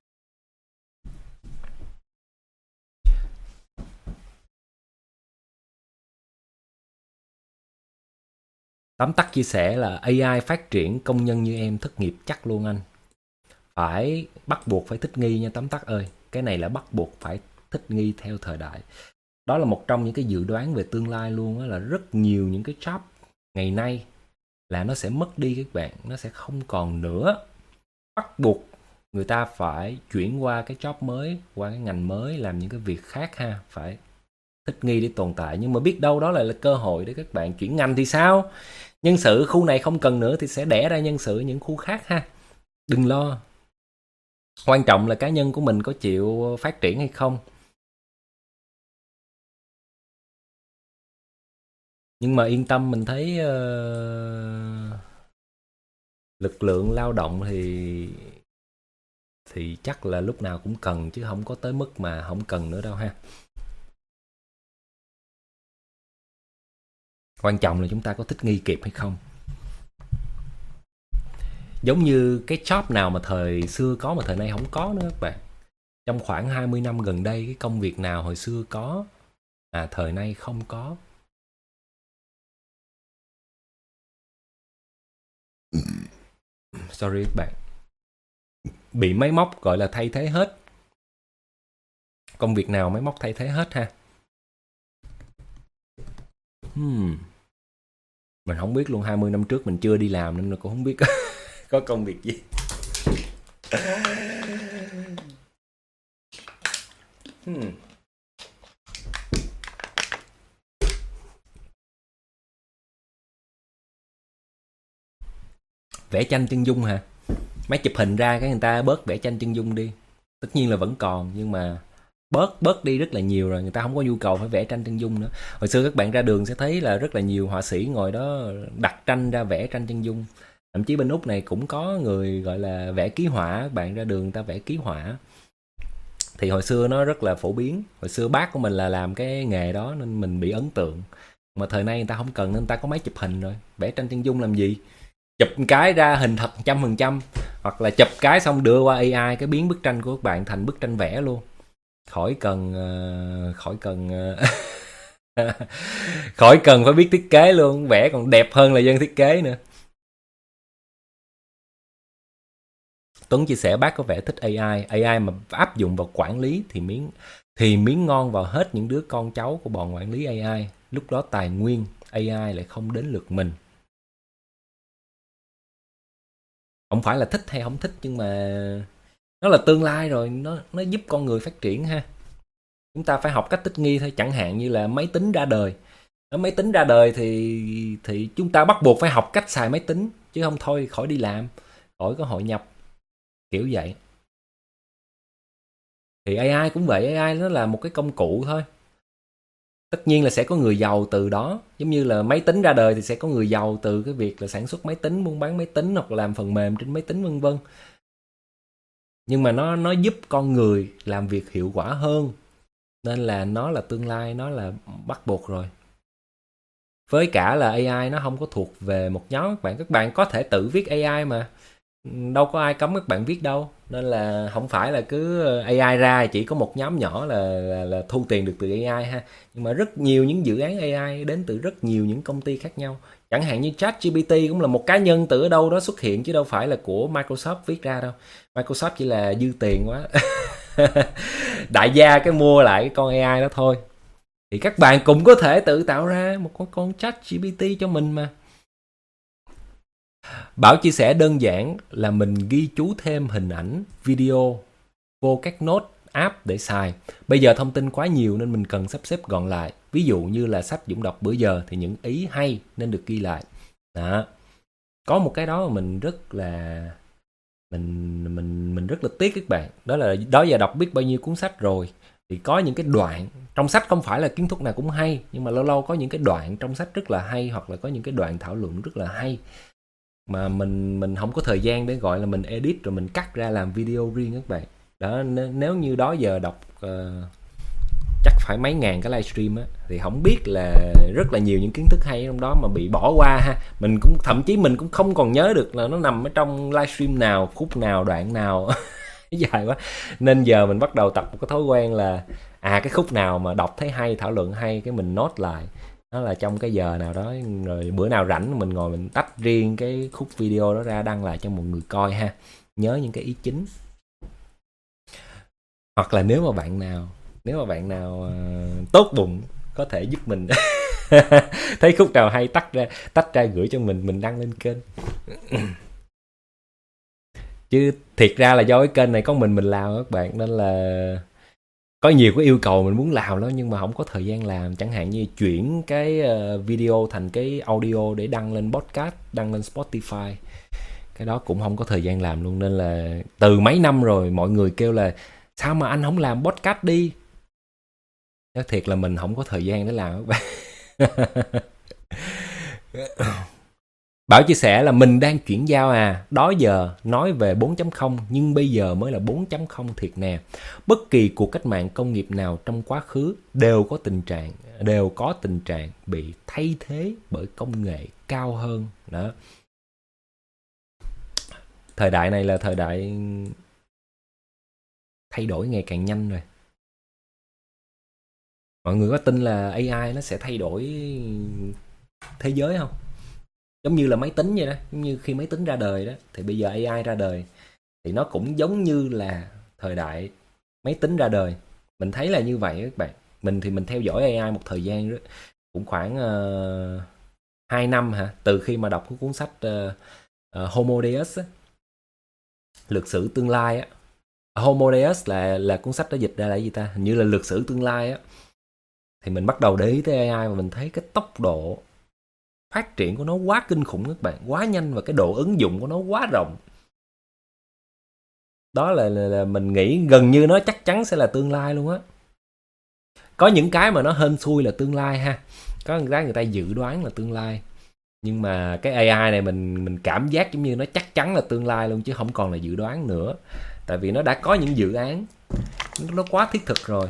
Speaker 1: Tóm tắt chia sẻ là AI phát triển, công nhân như em thất nghiệp chắc luôn anh. Phải bắt buộc phải thích nghi nha tóm tắt ơi. Cái này là bắt buộc phải thích nghi theo thời đại. Đó là một trong những cái dự đoán về tương lai luôn á, là rất nhiều những cái job ngày nay là nó sẽ mất đi các bạn, nó sẽ không còn nữa. Bắt buộc người ta phải chuyển qua cái job mới, qua cái ngành mới, làm những cái việc khác ha, phải thích nghi để tồn tại. Nhưng mà biết đâu đó lại là cơ hội để các bạn chuyển ngành thì sao? Nhân sự khu này không cần nữa thì sẽ đẻ ra nhân sự những khu khác ha. Đừng lo. Quan trọng là cá nhân của mình có chịu phát triển hay không. Nhưng mà yên tâm, mình thấy lực lượng lao động thì chắc là lúc nào cũng cần, chứ không có tới mức mà không cần nữa đâu ha. Quan trọng là chúng ta có thích nghi kịp hay không. Giống như cái job nào mà thời xưa có mà thời nay không có nữa các bạn. Trong khoảng 20 năm gần đây, cái công việc nào hồi xưa có mà thời nay không có. Sorry các bạn. Bị máy móc gọi là thay thế hết. Công việc nào máy móc thay thế hết ha. Mình không biết luôn, 20 năm trước mình chưa đi làm nên mình cũng không biết có công việc gì. Vẽ tranh chân dung hả? Máy chụp hình ra cái người ta bớt vẽ tranh chân dung đi. Tất nhiên là vẫn còn, nhưng mà bớt đi rất là nhiều rồi, người ta không có nhu cầu phải vẽ tranh chân dung nữa. Hồi xưa các bạn ra đường sẽ thấy là rất là nhiều họa sĩ ngồi đó đặt tranh ra vẽ tranh chân dung. Thậm chí bên Úc này cũng có người gọi là vẽ ký họa, các bạn ra đường người ta vẽ ký họa. Thì hồi xưa nó rất là phổ biến, hồi xưa bác của mình là làm cái nghề đó nên mình bị ấn tượng. Mà thời nay người ta không cần nên người ta có máy chụp hình rồi, vẽ tranh chân dung làm gì? Chụp cái ra hình thật 100%, hoặc là chụp cái xong đưa qua AI cái biến bức tranh của các bạn thành bức tranh vẽ luôn. Khỏi cần khỏi cần phải biết thiết kế luôn, vẽ còn đẹp hơn là dân thiết kế nữa. Tuấn chia sẻ bác có vẻ thích AI mà áp dụng vào quản lý thì miếng ngon vào hết những đứa con cháu của bọn quản lý AI. Lúc đó tài nguyên AI lại không đến lượt mình. Không phải là thích hay không thích, nhưng mà nó là tương lai rồi, nó giúp con người phát triển ha. Chúng ta phải học cách thích nghi thôi. Chẳng hạn như là máy tính ra đời. Máy tính ra đời thì chúng ta bắt buộc phải học cách xài máy tính, chứ không thôi khỏi đi làm, khỏi có hội nhập, kiểu vậy. Thì AI cũng vậy, AI nó là một cái công cụ thôi. Tất nhiên là sẽ có người giàu từ đó, giống như là máy tính ra đời thì sẽ có người giàu từ cái việc là sản xuất máy tính, buôn bán máy tính hoặc làm phần mềm trên máy tính vân vân. Nhưng mà nó giúp con người làm việc hiệu quả hơn, nên là nó là tương lai, nó là bắt buộc rồi. Với cả là AI nó không có thuộc về một nhóm các bạn có thể tự viết AI mà, đâu có ai cấm các bạn viết đâu, nên là không phải là cứ AI ra chỉ có một nhóm nhỏ là thu tiền được từ AI ha. Nhưng mà rất nhiều những dự án AI đến từ rất nhiều những công ty khác nhau. Chẳng hạn như ChatGPT cũng là một cá nhân từ ở đâu đó xuất hiện, chứ đâu phải là của Microsoft viết ra đâu. Microsoft chỉ là dư tiền quá đại gia cái mua lại cái con AI đó thôi. Thì các bạn cũng có thể tự tạo ra một con ChatGPT cho mình mà. Bảo chia sẻ đơn giản là mình ghi chú thêm hình ảnh, video vô các nốt app để xài. Bây giờ thông tin quá nhiều nên mình cần sắp xếp gọn lại. Ví dụ như là sách Dũng đọc bữa giờ thì những ý hay nên được ghi lại. Đó. Có một cái đó mà mình rất là mình rất là tiếc các bạn. Đó là đó giờ đọc biết bao nhiêu cuốn sách rồi, thì có những cái đoạn trong sách không phải là kiến thức nào cũng hay, nhưng mà lâu lâu có những cái đoạn trong sách rất là hay, hoặc là có những cái đoạn thảo luận rất là hay mà mình không có thời gian để gọi là mình edit rồi mình cắt ra làm video riêng các bạn. Đó, nếu như đó giờ đọc chắc phải mấy ngàn cái livestream á, thì không biết là rất là nhiều những kiến thức hay trong đó mà bị bỏ qua ha. Mình cũng thậm chí mình cũng không còn nhớ được là nó nằm ở trong livestream nào, khúc nào, đoạn nào dài quá. Nên giờ mình bắt đầu tập một cái thói quen là cái khúc nào mà đọc thấy hay, thảo luận hay, cái mình note lại, nó là trong cái giờ nào đó, rồi bữa nào rảnh mình ngồi mình tách riêng cái khúc video đó ra đăng lại cho mọi người coi ha, nhớ những cái ý chính. Hoặc là nếu mà bạn nào tốt bụng có thể giúp mình thấy khúc nào hay tách ra gửi cho mình đăng lên kênh. Chứ thiệt ra là do cái kênh này có mình làm các bạn, nên là có nhiều cái yêu cầu mình muốn làm đó, nhưng mà không có thời gian làm. Chẳng hạn như chuyển cái video thành cái audio để đăng lên podcast, đăng lên Spotify, cái đó cũng không có thời gian làm luôn. Nên là từ mấy năm rồi mọi người kêu là sao mà anh không làm podcast đi. Nói thiệt là mình không có thời gian để làm các bạn. Bảo chia sẻ là mình đang chuyển giao đó giờ nói về 4.0 nhưng bây giờ mới là 4.0 thiệt nè. Bất kỳ cuộc cách mạng công nghiệp nào trong quá khứ đều có tình trạng bị thay thế bởi công nghệ cao hơn. Đó. Thời đại này là thời đại thay đổi ngày càng nhanh rồi. Mọi người có tin là AI nó sẽ thay đổi thế giới không? Giống như là máy tính vậy đó, giống như khi máy tính ra đời đó, thì bây giờ AI ra đời, thì nó cũng giống như là thời đại máy tính ra đời. Mình thấy là như vậy các bạn. Mình thì mình theo dõi AI một thời gian đó, cũng khoảng 2 năm từ khi mà đọc cái cuốn sách Homo Deus á, Lược sử tương lai á. Homo Deus là cuốn sách đó dịch ra là gì ta? Hình như là lược sử tương lai á. Thì mình bắt đầu để ý tới AI và mình thấy cái tốc độ phát triển của nó quá kinh khủng các bạn, quá nhanh, và cái độ ứng dụng của nó quá rộng. Đó là mình nghĩ gần như nó chắc chắn sẽ là tương lai luôn á. Có những cái mà nó hên xui là tương lai ha, có những cái người ta dự đoán là tương lai, nhưng mà cái AI này mình cảm giác giống như nó chắc chắn là tương lai luôn, chứ không còn là dự đoán nữa. Tại vì nó đã có những dự án, nó quá thiết thực rồi.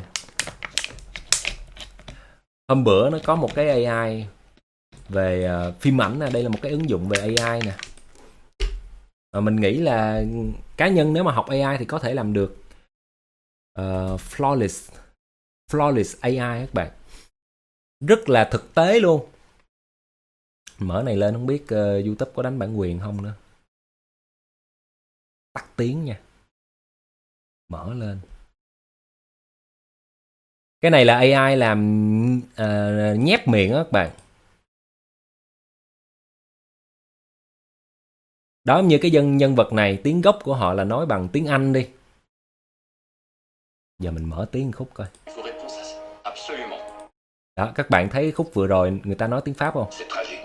Speaker 1: Hôm bữa nó có một cái AI về phim ảnh nè, đây là một cái ứng dụng về AI nè. Mình nghĩ là cá nhân nếu mà học AI thì có thể làm được. Flawless AI các bạn, rất là thực tế luôn. Mở này lên không biết YouTube có đánh bản quyền không nữa. Tắt tiếng nha. Mở lên. Cái này là AI làm nhép miệng đó các bạn. Đó, như cái nhân vật này, tiếng gốc của họ là nói bằng tiếng Anh đi. Giờ mình mở tiếng khúc coi. Đó, các bạn thấy khúc vừa rồi người ta nói tiếng Pháp không?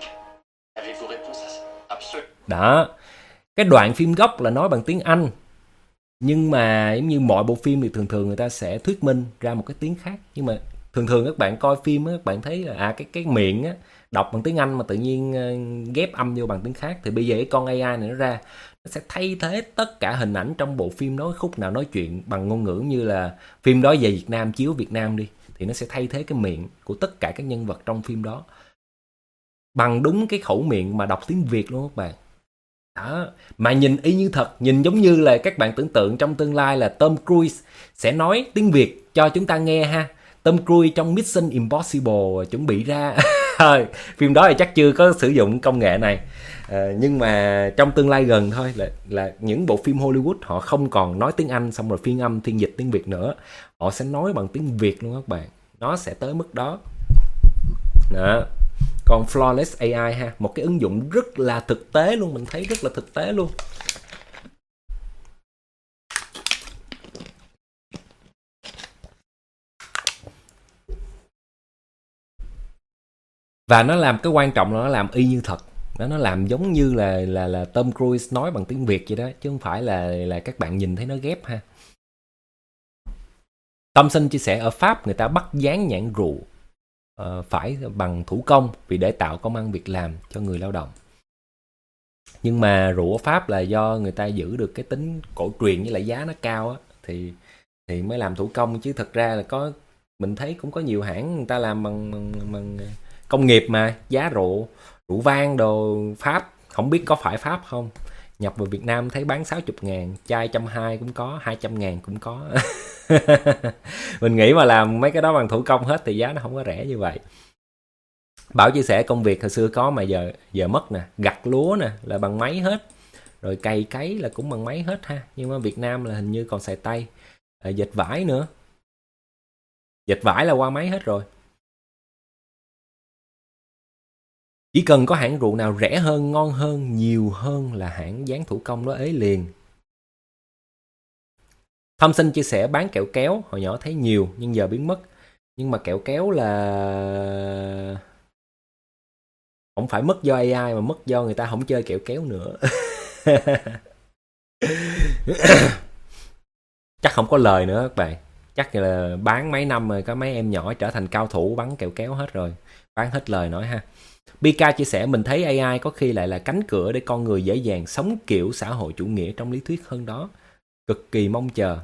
Speaker 1: Đó, cái đoạn phim gốc là nói bằng tiếng Anh. Nhưng mà giống như mọi bộ phim thì thường người ta sẽ thuyết minh ra một cái tiếng khác. Nhưng mà thường các bạn coi phim á, các bạn thấy là cái miệng á, đọc bằng tiếng Anh mà tự nhiên ghép âm vô bằng tiếng khác. Thì bây giờ cái con AI này nó ra, nó sẽ thay thế tất cả hình ảnh trong bộ phim đó. Khúc nào nói chuyện bằng ngôn ngữ như là phim đó về Việt Nam, chiếu Việt Nam đi, thì nó sẽ thay thế cái miệng của tất cả các nhân vật trong phim đó bằng đúng cái khẩu miệng mà đọc tiếng Việt luôn các bạn. Đó. Mà nhìn y như thật, nhìn giống như là các bạn tưởng tượng trong tương lai là Tom Cruise sẽ nói tiếng Việt cho chúng ta nghe ha. Tom Cruise trong Mission Impossible chuẩn bị ra. Phim đó thì chắc chưa có sử dụng công nghệ này. Nhưng mà trong tương lai gần thôi là những bộ phim Hollywood họ không còn nói tiếng Anh xong rồi phiên âm phiên dịch tiếng Việt nữa. Họ sẽ nói bằng tiếng Việt luôn các bạn. Nó sẽ tới mức đó. Đó. Còn Flawless AI ha, một cái ứng dụng rất là thực tế luôn, mình thấy rất là thực tế luôn. Và nó làm cái quan trọng là nó làm y như thật. Nó làm giống như là Tom Cruise nói bằng tiếng Việt vậy đó, chứ không phải là các bạn nhìn thấy nó ghép ha. Thomson chia sẻ ở Pháp người ta bắt dán nhãn rượu phải bằng thủ công vì để tạo công ăn việc làm cho người lao động. Nhưng mà rượu ở Pháp là do người ta giữ được cái tính cổ truyền với lại giá nó cao á, thì mới làm thủ công, chứ thật ra là có, mình thấy cũng có nhiều hãng người ta làm bằng công nghiệp mà. Giá rượu vang đồ Pháp, không biết có phải Pháp không, nhập vào Việt Nam thấy bán 60.000, chai 120 cũng có, 200.000 cũng có. Mình nghĩ mà làm mấy cái đó bằng thủ công hết thì giá nó không có rẻ như vậy. Bảo chia sẻ công việc hồi xưa có mà giờ mất nè. Gặt lúa nè là bằng máy hết, rồi cày cấy là cũng bằng máy hết ha. Nhưng mà Việt Nam là hình như còn xài tay. Dệt vải nữa, dệt vải là qua máy hết rồi. Chỉ cần có hãng rượu nào rẻ hơn, ngon hơn, nhiều hơn là hãng dán thủ công đó ế liền. Thomson chia sẻ bán kẹo kéo, hồi nhỏ thấy nhiều nhưng giờ biến mất. Nhưng mà kẹo kéo là không phải mất do AI mà mất do người ta không chơi kẹo kéo nữa. Chắc không có lời nữa các bạn. Chắc là bán mấy năm rồi có mấy em nhỏ trở thành cao thủ bắn kẹo kéo hết rồi. Bán hết lời nói ha. Pika chia sẻ mình thấy AI có khi lại là cánh cửa để con người dễ dàng sống kiểu xã hội chủ nghĩa trong lý thuyết hơn đó. Cực kỳ mong chờ.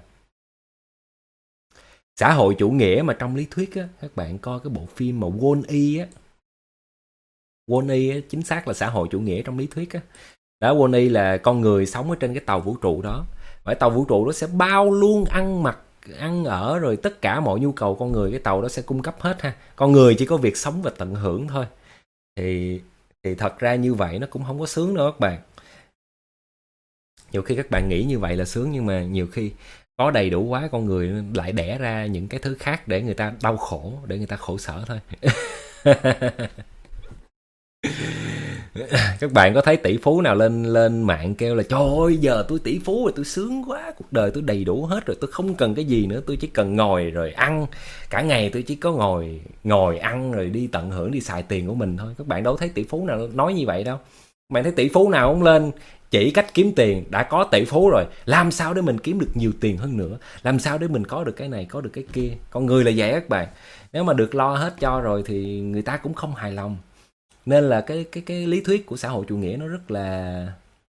Speaker 1: Xã hội chủ nghĩa mà trong lý thuyết á, các bạn coi cái bộ phim mà Wall-E á. Wall-E á, chính xác là xã hội chủ nghĩa trong lý thuyết á. Đó, Wall-E là con người sống ở trên cái tàu vũ trụ đó. Và tàu vũ trụ đó sẽ bao luôn ăn mặc, ăn ở, rồi tất cả mọi nhu cầu con người cái tàu đó sẽ cung cấp hết ha. Con người chỉ có việc sống và tận hưởng thôi. Thì thật ra như vậy nó cũng không có sướng đâu các bạn. Nhiều khi các bạn nghĩ như vậy là sướng, nhưng mà nhiều khi có đầy đủ quá con người lại đẻ ra những cái thứ khác để người ta đau khổ, để người ta khổ sở thôi. Các bạn có thấy tỷ phú nào lên lên mạng kêu là trời ơi giờ tôi tỷ phú rồi, tôi sướng quá, cuộc đời tôi đầy đủ hết rồi, tôi không cần cái gì nữa, tôi chỉ cần ngồi rồi ăn cả ngày, tôi chỉ có ngồi ngồi ăn rồi đi tận hưởng, đi xài tiền của mình thôi. Các bạn đâu thấy tỷ phú nào nói như vậy đâu. Bạn thấy tỷ phú nào cũng lên chỉ cách kiếm tiền, đã có tỷ phú rồi làm sao để mình kiếm được nhiều tiền hơn nữa, làm sao để mình có được cái này có được cái kia. Con người là vậy các bạn, nếu mà được lo hết cho rồi thì người ta cũng không hài lòng. Nên là cái lý thuyết của xã hội chủ nghĩa nó rất là,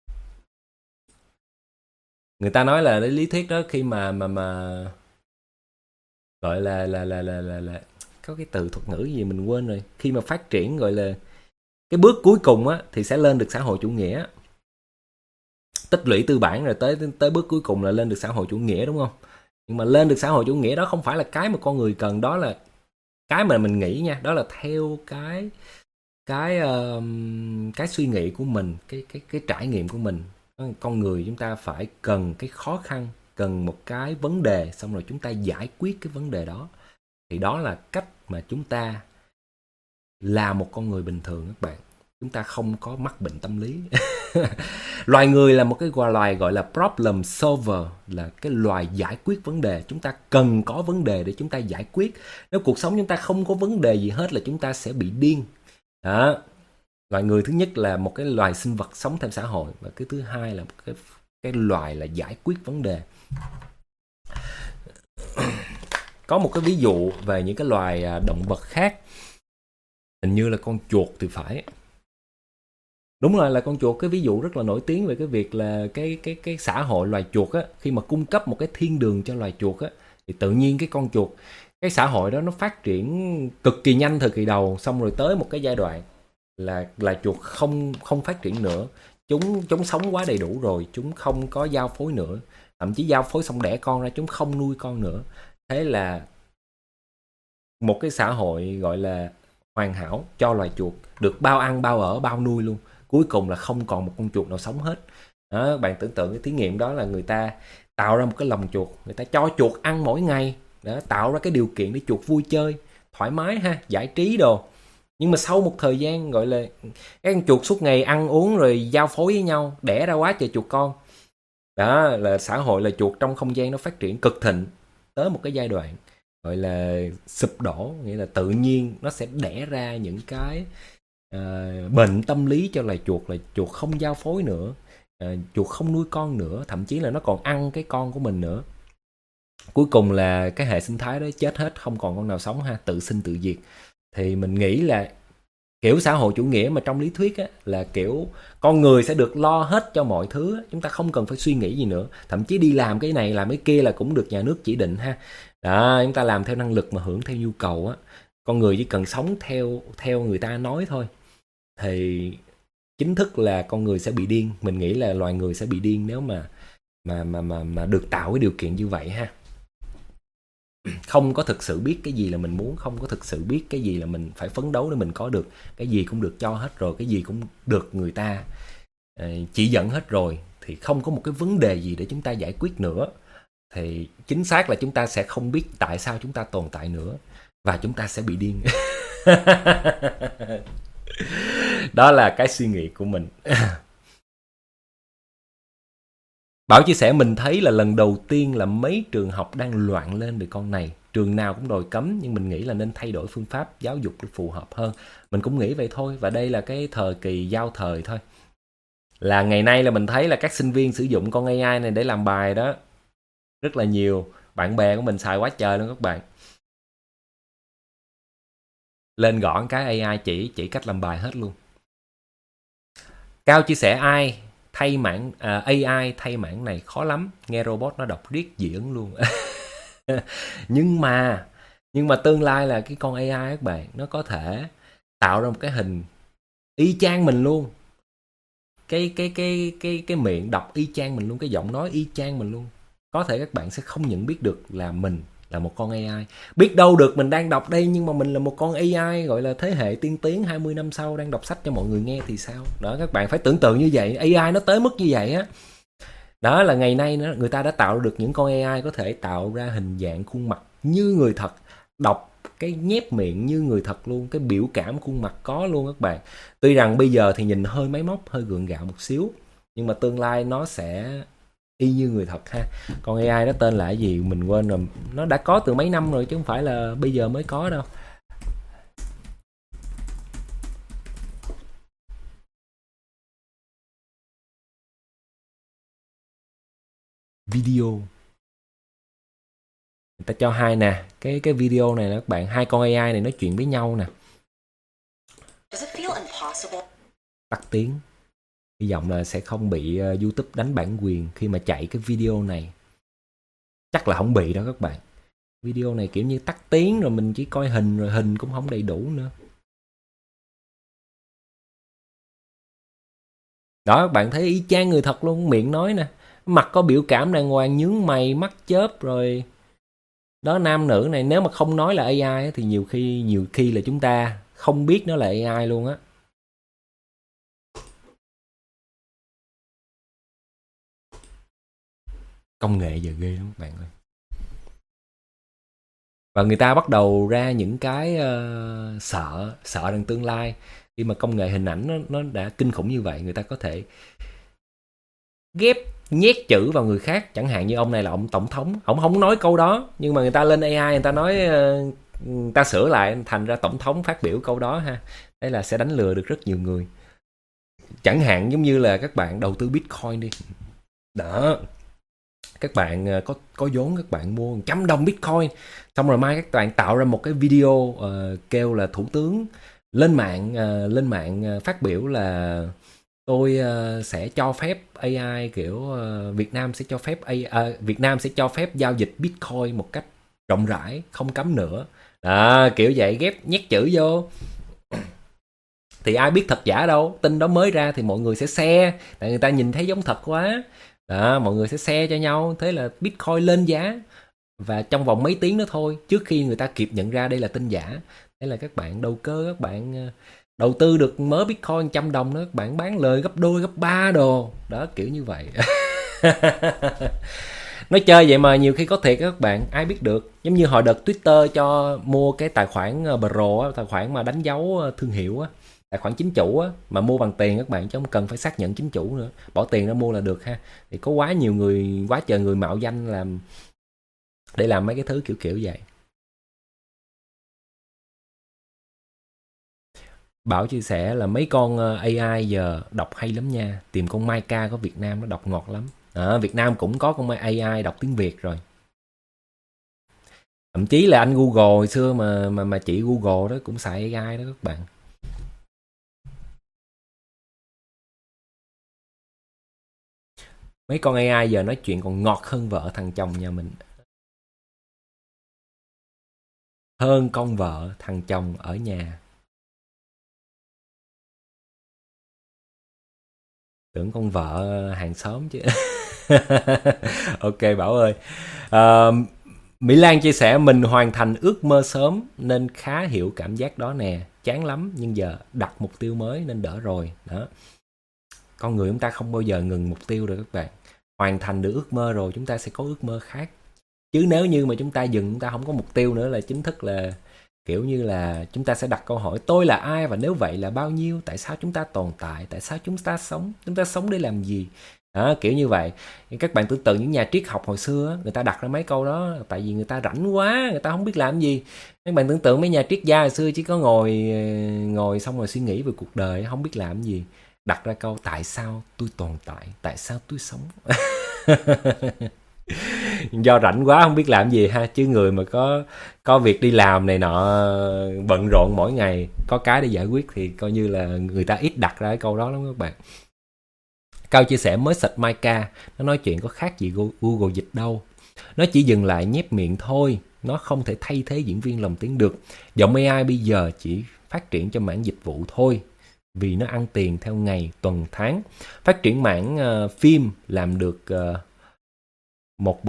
Speaker 1: người ta nói là cái lý thuyết đó khi mà gọi là có cái từ thuật ngữ gì mình quên rồi, khi mà phát triển gọi là cái bước cuối cùng á thì sẽ lên được xã hội chủ nghĩa, tích lũy tư bản rồi tới bước cuối cùng là lên được xã hội chủ nghĩa, đúng không? Nhưng mà lên được xã hội chủ nghĩa đó không phải là cái mà con người cần, đó là cái mà mình nghĩ nha, đó là theo cái suy nghĩ của mình, cái trải nghiệm của mình. Con người chúng ta phải cần cái khó khăn, cần một cái vấn đề, xong rồi chúng ta giải quyết cái vấn đề đó, thì đó là cách mà chúng ta là một con người bình thường các bạn. Chúng ta không có mắc bệnh tâm lý. Loài người là một cái loài gọi là problem solver, là cái loài giải quyết vấn đề. Chúng ta cần có vấn đề để chúng ta giải quyết. Nếu cuộc sống chúng ta không có vấn đề gì hết là chúng ta sẽ bị điên. Đó. Loài người thứ nhất là một cái loài sinh vật sống theo xã hội, và cái thứ hai là một cái loài là giải quyết vấn đề. Có một cái ví dụ về những cái loài động vật khác, hình như là con chuột thì phải. Đúng rồi, là con chuột. Cái ví dụ rất là nổi tiếng về cái việc là cái xã hội loài chuột á, khi mà cung cấp một cái thiên đường cho loài chuột á, thì tự nhiên cái con chuột, cái xã hội đó nó phát triển cực kỳ nhanh thời kỳ đầu, xong rồi tới một cái giai đoạn là chuột không phát triển nữa. Chúng sống quá đầy đủ rồi, chúng không có giao phối nữa, thậm chí giao phối xong đẻ con ra chúng không nuôi con nữa. Thế là một cái xã hội gọi là hoàn hảo cho loài chuột, được bao ăn bao ở bao nuôi luôn, cuối cùng là không còn một con chuột nào sống hết. Đó, bạn tưởng tượng cái thí nghiệm đó là người ta tạo ra một cái lồng chuột, người ta cho chuột ăn mỗi ngày, đó, tạo ra cái điều kiện để chuột vui chơi thoải mái ha, giải trí đồ. Nhưng mà sau một thời gian gọi là các con chuột suốt ngày ăn uống rồi giao phối với nhau, đẻ ra quá trời chuột con. Đó là xã hội là chuột trong không gian nó phát triển cực thịnh, tới một cái giai đoạn gọi là sụp đổ, nghĩa là tự nhiên nó sẽ đẻ ra những cái bệnh tâm lý cho loài chuột, là chuột không giao phối nữa, chuột không nuôi con nữa, thậm chí là nó còn ăn cái con của mình nữa. Cuối cùng là cái hệ sinh thái đó chết hết, không còn con nào sống ha, tự sinh tự diệt. Thì mình nghĩ là kiểu xã hội chủ nghĩa mà trong lý thuyết á, là kiểu con người sẽ được lo hết cho mọi thứ, chúng ta không cần phải suy nghĩ gì nữa, thậm chí đi làm cái này làm cái kia là cũng được nhà nước chỉ định ha. Đó, chúng ta làm theo năng lực mà hưởng theo nhu cầu á. Con người chỉ cần sống theo người ta nói thôi, thì chính thức là con người sẽ bị điên. Mình nghĩ là loài người sẽ bị điên nếu mà được tạo cái điều kiện như vậy ha. Không có thực sự biết cái gì là mình muốn, không có thực sự biết cái gì là mình phải phấn đấu để mình có được, cái gì cũng được cho hết rồi, cái gì cũng được người ta chỉ dẫn hết rồi, thì không có một cái vấn đề gì để chúng ta giải quyết nữa, thì chính xác là chúng ta sẽ không biết tại sao chúng ta tồn tại nữa, và chúng ta sẽ bị điên. Đó là cái suy nghĩ của mình. Bảo chia sẻ mình thấy là lần đầu tiên là mấy trường học đang loạn lên về con này. Trường nào cũng đòi cấm, nhưng mình nghĩ là nên thay đổi phương pháp giáo dục để phù hợp hơn. Mình cũng nghĩ vậy thôi, và đây là cái thời kỳ giao thời thôi. Là ngày nay là mình thấy là các sinh viên sử dụng con AI này để làm bài đó rất là nhiều. Bạn bè của mình xài quá trời luôn các bạn. Lên gõ cái AI chỉ cách làm bài hết luôn. Cao chia sẻ AI thay mảng này khó lắm, nghe robot nó đọc riết dị ứng luôn. nhưng mà tương lai là cái con AI các bạn, nó có thể tạo ra một cái hình y chang mình luôn, cái miệng đọc y chang mình luôn, cái giọng nói y chang mình luôn. Có thể các bạn sẽ không nhận biết được là mình là một con AI. Biết đâu được mình đang đọc đây nhưng mà mình là một con AI gọi là thế hệ tiên tiến 20 năm sau đang đọc sách cho mọi người nghe thì sao? Đó, các bạn phải tưởng tượng như vậy, AI nó tới mức như vậy á. Đó là ngày nay người ta đã tạo được những con AI có thể tạo ra hình dạng khuôn mặt như người thật, đọc cái nhép miệng như người thật luôn, cái biểu cảm khuôn mặt có luôn các bạn. Tuy rằng bây giờ thì nhìn hơi máy móc, hơi gượng gạo một xíu, nhưng mà tương lai nó sẽ y như người thật ha. Con AI nó tên là cái gì mình quên rồi, nó đã có từ mấy năm rồi chứ không phải là bây giờ mới có đâu. Video, người ta cho hai nè, cái video này nè các bạn, hai con AI này nói chuyện với nhau nè. Tắt tiếng, hy vọng là sẽ không bị YouTube đánh bản quyền khi mà chạy cái video này. Chắc là không bị đâu các bạn. Video này kiểu như tắt tiếng rồi mình chỉ coi hình, rồi hình cũng không đầy đủ nữa. Đó, các bạn thấy y chang người thật luôn, miệng nói nè, mặt có biểu cảm đàng hoàng, nhướng mày, mắt chớp rồi. Đó, nam nữ này nếu mà không nói là AI thì nhiều khi là chúng ta không biết nó là AI luôn á. Công nghệ giờ ghê lắm các bạn ơi. Và người ta bắt đầu ra những cái sợ rằng tương lai khi mà công nghệ hình ảnh nó đã kinh khủng như vậy, người ta có thể ghép nhét chữ vào người khác. Chẳng hạn như ông này là ông tổng thống, ông không nói câu đó nhưng mà người ta lên AI, người ta nói người ta sửa lại thành ra tổng thống phát biểu câu đó ha. Thế là sẽ đánh lừa được rất nhiều người. Chẳng hạn giống như là các bạn đầu tư Bitcoin đi đó, các bạn có vốn, các bạn mua 100 đồng Bitcoin, xong rồi mai các bạn tạo ra một cái video kêu là thủ tướng lên mạng phát biểu là tôi sẽ cho phép AI, kiểu Việt Nam sẽ cho phép giao dịch Bitcoin một cách rộng rãi, không cấm nữa. Đó, kiểu vậy, ghép nhét chữ vô. Thì ai biết thật giả đâu, tin đó mới ra thì mọi người sẽ share, tại người ta nhìn thấy giống thật quá. Đó, mọi người sẽ share cho nhau, thế là Bitcoin lên giá. Và trong vòng mấy tiếng nữa thôi, trước khi người ta kịp nhận ra đây là tin giả, thế là các bạn đầu cơ, các bạn đầu tư được mớ Bitcoin 100 đồng đó, các bạn bán lời gấp đôi, gấp 3 đồ. Đó, kiểu như vậy. Nói chơi vậy mà nhiều khi có thiệt các bạn, ai biết được. Giống như hồi đợt Twitter cho mua cái tài khoản Pro, tài khoản mà đánh dấu thương hiệu á, tài khoản chính chủ á, mà mua bằng tiền các bạn, chứ không cần phải xác nhận chính chủ nữa, bỏ tiền ra mua là được ha. Thì có quá nhiều người, quá trời người mạo danh làm để làm mấy cái thứ kiểu vậy. Bảo chia sẻ là mấy con AI giờ đọc hay lắm nha, tìm con Maika của Việt Nam nó đọc ngọt lắm. Việt Nam cũng có con AI đọc tiếng Việt rồi. Thậm chí là anh Google hồi xưa mà chị Google đó cũng xài AI đó các bạn. Mấy con AI giờ nói chuyện còn ngọt hơn vợ thằng chồng nhà mình, hơn con vợ thằng chồng ở nhà. Tưởng con vợ hàng xóm chứ. Ok Bảo ơi. Mỹ Lan chia sẻ mình hoàn thành ước mơ sớm nên khá hiểu cảm giác đó nè, chán lắm nhưng giờ đặt mục tiêu mới nên đỡ rồi. Đó, con người chúng ta không bao giờ ngừng mục tiêu được các bạn. Hoàn thành được ước mơ rồi chúng ta sẽ có ước mơ khác. Chứ nếu như mà chúng ta dừng, chúng ta không có mục tiêu nữa là chính thức là kiểu như là chúng ta sẽ đặt câu hỏi tôi là ai và nếu vậy là bao nhiêu, tại sao chúng ta tồn tại, tại sao chúng ta sống để làm gì. Đó, kiểu như vậy. Các bạn tưởng tượng những nhà triết học hồi xưa người ta đặt ra mấy câu đó tại vì người ta rảnh quá, người ta không biết làm gì. Các bạn tưởng tượng mấy nhà triết gia hồi xưa chỉ có ngồi xong rồi suy nghĩ về cuộc đời, không biết làm gì, đặt ra câu tại sao tôi tồn tại, tại sao tôi sống. Do rảnh quá không biết làm gì ha. Chứ người mà có việc đi làm này nọ, bận rộn mỗi ngày, có cái để giải quyết thì coi như là người ta ít đặt ra cái câu đó lắm các bạn. Cao chia sẻ mới search Maika, nó nói chuyện có khác gì Google dịch đâu. Nó chỉ dừng lại nhép miệng thôi, nó không thể thay thế diễn viên lồng tiếng được. Giọng AI bây giờ chỉ phát triển cho mảng dịch vụ thôi, vì nó ăn tiền theo ngày, tuần, tháng. Phát triển mảng phim làm được một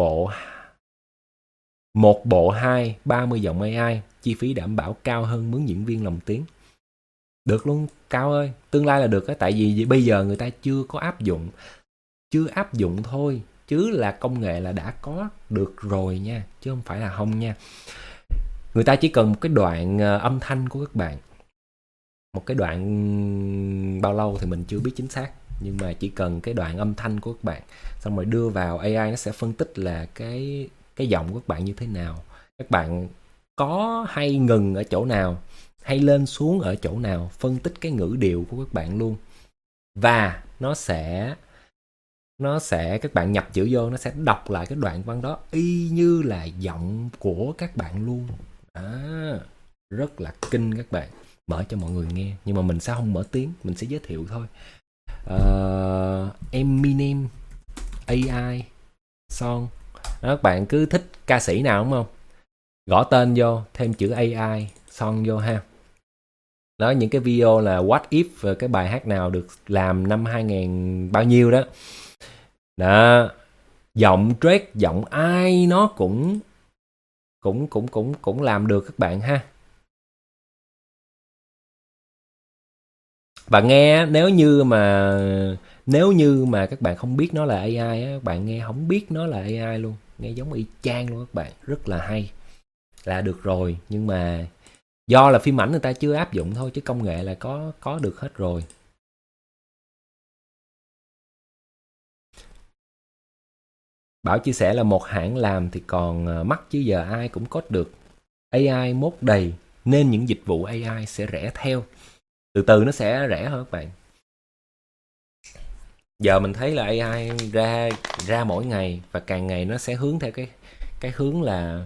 Speaker 1: bộ 20-30 giọng AI, chi phí đảm bảo cao hơn mướn diễn viên lồng tiếng. Được luôn Cao ơi, tương lai là được á, tại vì bây giờ người ta chưa áp dụng thôi, chứ là công nghệ là đã có được rồi nha, chứ không phải là không nha. Người ta chỉ cần một cái đoạn âm thanh của các bạn, một cái đoạn bao lâu thì mình chưa biết chính xác, nhưng mà chỉ cần cái đoạn âm thanh của các bạn, xong rồi đưa vào AI, nó sẽ phân tích là cái giọng của các bạn như thế nào, các bạn có hay ngừng ở chỗ nào, hay lên xuống ở chỗ nào, phân tích cái ngữ điệu của các bạn luôn. Và nó sẽ các bạn nhập chữ vô, nó sẽ đọc lại cái đoạn văn đó y như là giọng của các bạn luôn. Rất là kinh các bạn. Mở cho mọi người nghe, nhưng mà mình sẽ không mở tiếng, mình sẽ giới thiệu thôi. Eminem AI song đó, các bạn cứ thích ca sĩ nào đúng không, gõ tên vô, thêm chữ AI song vô ha. Đó, những cái video là what if cái bài hát nào được làm năm 2000 bao nhiêu đó. Đó, giọng Drake, giọng ai nó cũng làm được các bạn ha. Và nghe, nếu như mà các bạn không biết nó là AI á, các bạn nghe không biết nó là AI luôn, nghe giống y chang luôn các bạn, rất là hay là được rồi. Nhưng mà do là phim ảnh người ta chưa áp dụng thôi, chứ công nghệ là có được hết rồi. Bảo chia sẻ là một hãng làm thì còn mắc chứ giờ ai cũng code được. AI mốt đầy nên những dịch vụ AI sẽ rẻ theo. Từ từ nó sẽ rẻ hơn các bạn. Giờ mình thấy là AI ra mỗi ngày, và càng ngày nó sẽ hướng theo cái hướng là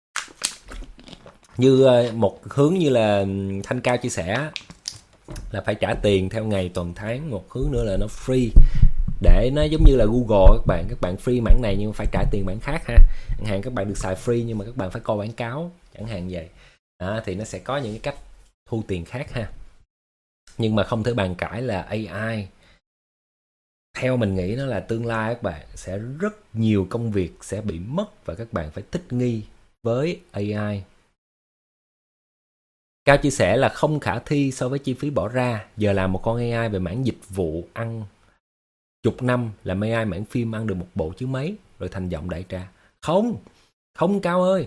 Speaker 1: như một hướng như là Thanh Cao chia sẻ là phải trả tiền theo ngày, tuần, tháng. Một hướng nữa là nó free, để nó giống như là Google các bạn free mảng này nhưng mà phải trả tiền mảng khác ha. Chẳng hạn các bạn được xài free nhưng mà các bạn phải coi quảng cáo chẳng hạn vậy. Thì nó sẽ có những cái cách thu tiền khác ha. Nhưng mà không thể bàn cãi là AI, theo mình nghĩ nó là tương lai các bạn, sẽ rất nhiều công việc sẽ bị mất và các bạn phải thích nghi với AI. Cao chia sẻ là không khả thi so với chi phí bỏ ra. Giờ làm một con AI về mảng dịch vụ ăn chục năm, làm AI mảng phim ăn được một bộ chứ mấy, rồi thành giọng đại trà. Không Cao ơi.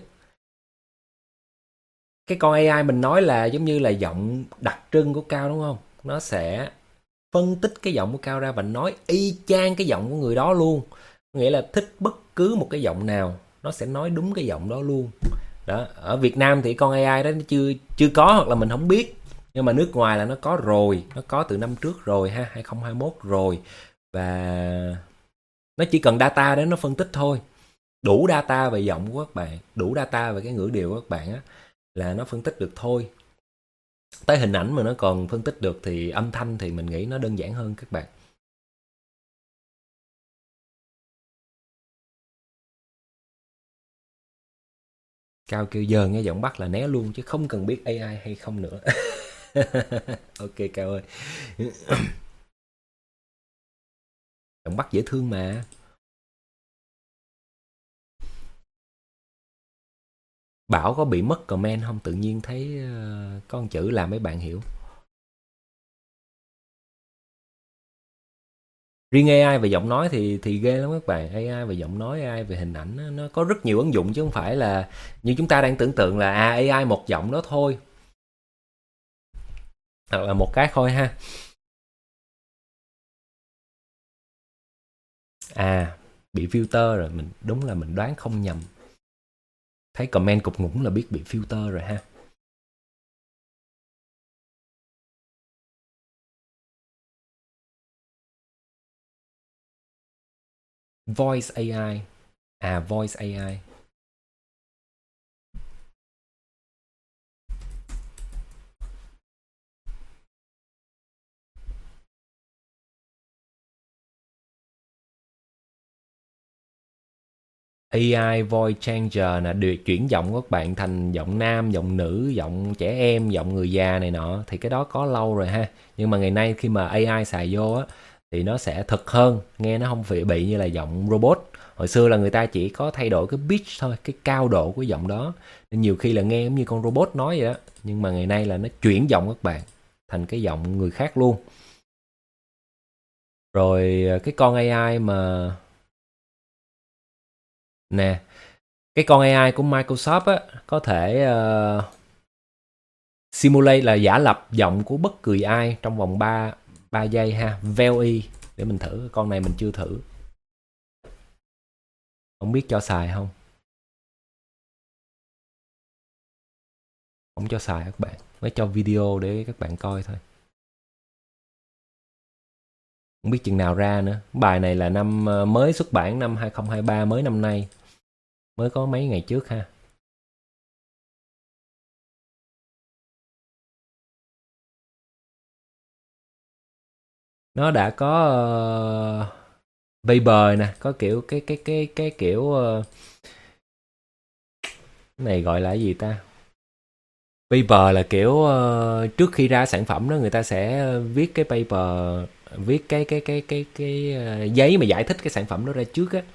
Speaker 1: Cái con AI mình nói là giống như là giọng đặc trưng của Cao đúng không? Nó sẽ phân tích cái giọng của Cao ra và nói y chang cái giọng của người đó luôn. Nghĩa là thích bất cứ một cái giọng nào, nó sẽ nói đúng cái giọng đó luôn. Đó, ở Việt Nam thì con AI đó nó chưa có, hoặc là mình không biết. Nhưng mà nước ngoài là nó có rồi, nó có từ năm trước rồi ha, 2021 rồi. Và nó chỉ cần data để nó phân tích thôi. Đủ data về giọng của các bạn, đủ data về cái ngữ điệu của các bạn á, là nó phân tích được thôi. Tới hình ảnh mà nó còn phân tích được thì âm thanh thì mình nghĩ nó đơn giản hơn các bạn. Cao kêu giờ nghe giọng Bắc là né luôn chứ không cần biết AI hay không nữa. Ok Cao ơi. Giọng Bắc dễ thương mà. Bảo có bị mất comment không? Tự nhiên thấy con chữ làm mấy bạn hiểu. Riêng AI về giọng nói thì ghê lắm các bạn. AI về giọng nói, AI về hình ảnh, nó có rất nhiều ứng dụng chứ không phải là như chúng ta đang tưởng tượng là AI một giọng đó thôi, hoặc là một cái thôi ha. Bị filter rồi, đúng là mình đoán không nhầm. Thấy comment cục ngủng là biết bị filter rồi ha. Voice AI. Voice AI. AI voice changer là được chuyển giọng của các bạn thành giọng nam, giọng nữ, giọng trẻ em, giọng người già này nọ, thì cái đó có lâu rồi ha. Nhưng mà ngày nay khi mà AI xài vô á thì nó sẽ thực hơn, nghe nó không bị như là giọng robot. Hồi xưa là người ta chỉ có thay đổi cái pitch thôi, cái cao độ của giọng đó, nên nhiều khi là nghe giống như con robot nói vậy đó. Nhưng mà ngày nay là nó chuyển giọng các bạn thành cái giọng người khác luôn. Rồi cái con AI mà nè, Cái con AI của Microsoft á, có thể simulate là giả lập giọng của bất kỳ ai trong vòng 3 giây ha. VLE để mình thử, con này mình chưa thử. Không biết cho xài không? Không cho xài các bạn, mới cho video để các bạn coi thôi. Không biết chừng nào ra nữa. Bài này là năm mới xuất bản năm 2023, mới năm nay. Mới có mấy ngày trước ha. Nó đã có Vapor nè, có kiểu cái kiểu cái này gọi là cái gì ta? Paper là kiểu trước khi ra sản phẩm đó người ta sẽ viết cái paper, viết cái giấy mà giải thích cái sản phẩm đó ra trước á.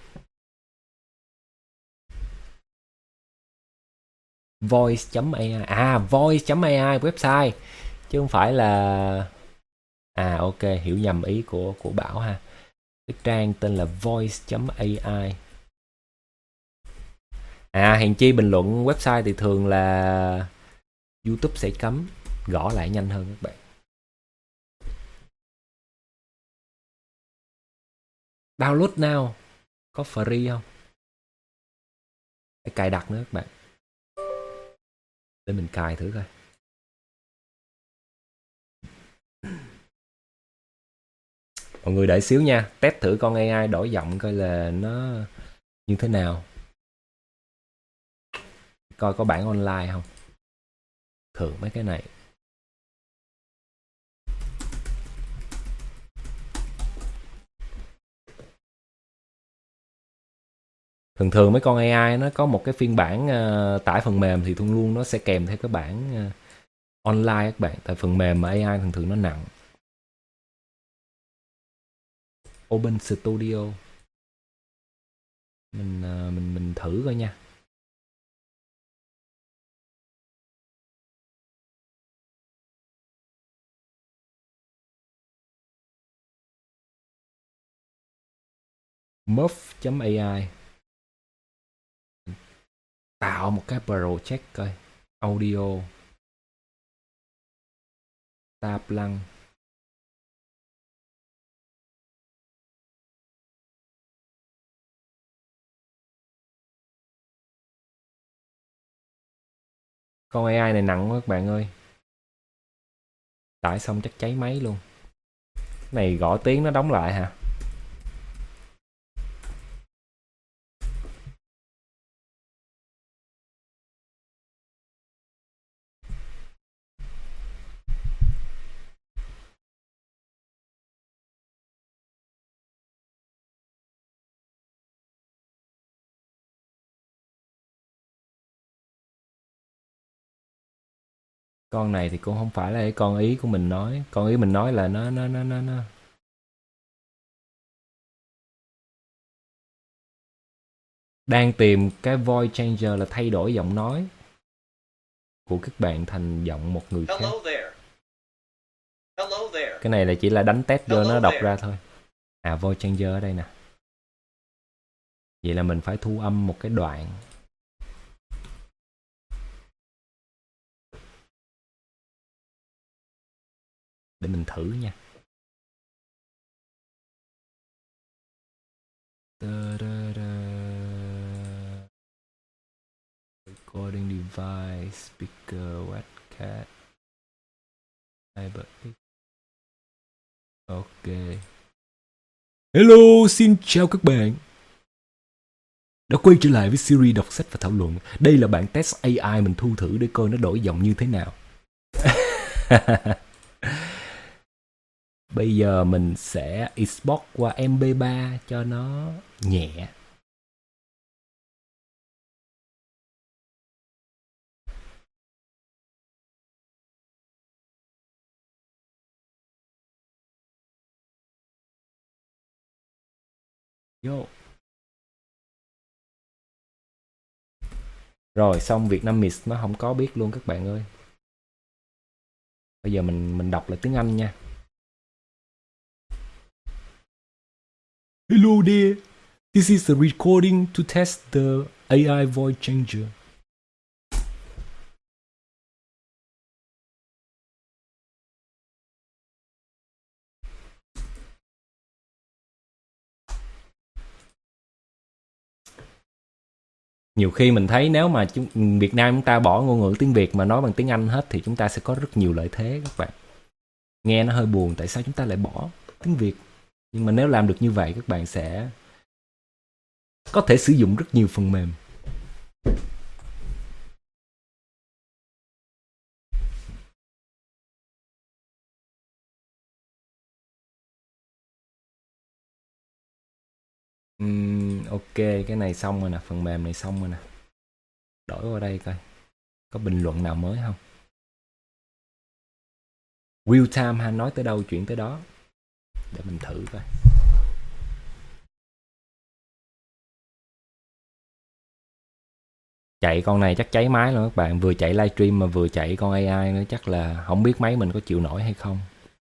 Speaker 1: Voice.ai, Voice.ai website chứ không phải là ok, hiểu nhầm ý của Bảo ha. Cái trang tên là Voice.ai. Hèn chi bình luận website thì thường là YouTube sẽ cấm, gõ lại nhanh hơn các bạn. Download now, có free không? Phải cài đặt nữa các bạn. Để mình cài thử coi. Mọi người đợi xíu nha, test thử con AI đổi giọng coi là nó như thế nào. Coi có bản online không. Thường mấy cái này. Thường mấy con AI nó có một cái phiên bản tải phần mềm thì thường luôn nó sẽ kèm theo cái bản online các bạn. Tại phần mềm mà AI thường nó nặng. Open Studio. Mình thử coi nha. Muff.ai. Tạo một cái project coi. Audio. Tab lăng. Con AI này nặng quá các bạn ơi. Tải xong chắc cháy máy luôn. Cái này gõ tiếng nó đóng lại hả? Con này thì cũng không phải là cái con ý của mình nói. Con ý mình nói là nó đang tìm cái voice changer là thay đổi giọng nói của các bạn thành giọng một người khác. Cái này là chỉ là đánh test cho nó đọc ra thôi. Voice changer ở đây nè. Vậy là mình phải thu âm một cái đoạn. Để mình thử nha. Recording device, speaker, webcam. Ok. Hello, xin chào các bạn. Đã quay trở lại với series đọc sách và thảo luận. Đây là bản test AI mình thu thử để coi nó đổi giọng như thế nào. Bây giờ mình sẽ export qua MP3 cho nó nhẹ. Vô. Rồi xong Vietnamese nó không có biết luôn các bạn ơi. Bây giờ mình đọc lại tiếng Anh nha. Hello there. This is a recording to test the AI Voice Changer. Nhiều khi mình thấy nếu mà Việt Nam chúng ta bỏ ngôn ngữ tiếng Việt mà nói bằng tiếng Anh hết thì chúng ta sẽ có rất nhiều lợi thế các bạn. Nghe nó hơi buồn, tại sao chúng ta lại bỏ tiếng Việt? Nhưng mà nếu làm được như vậy các bạn sẽ có thể sử dụng rất nhiều phần mềm. Ok, cái này xong rồi nè, phần mềm này xong rồi nè. Đổi qua đây coi có bình luận nào mới không. Real time ha, nói tới đâu chuyển tới đó. Để mình thử coi. Chạy con này chắc cháy máy luôn các bạn. Vừa chạy livestream mà vừa chạy con AI nữa, chắc là không biết máy mình có chịu nổi hay không.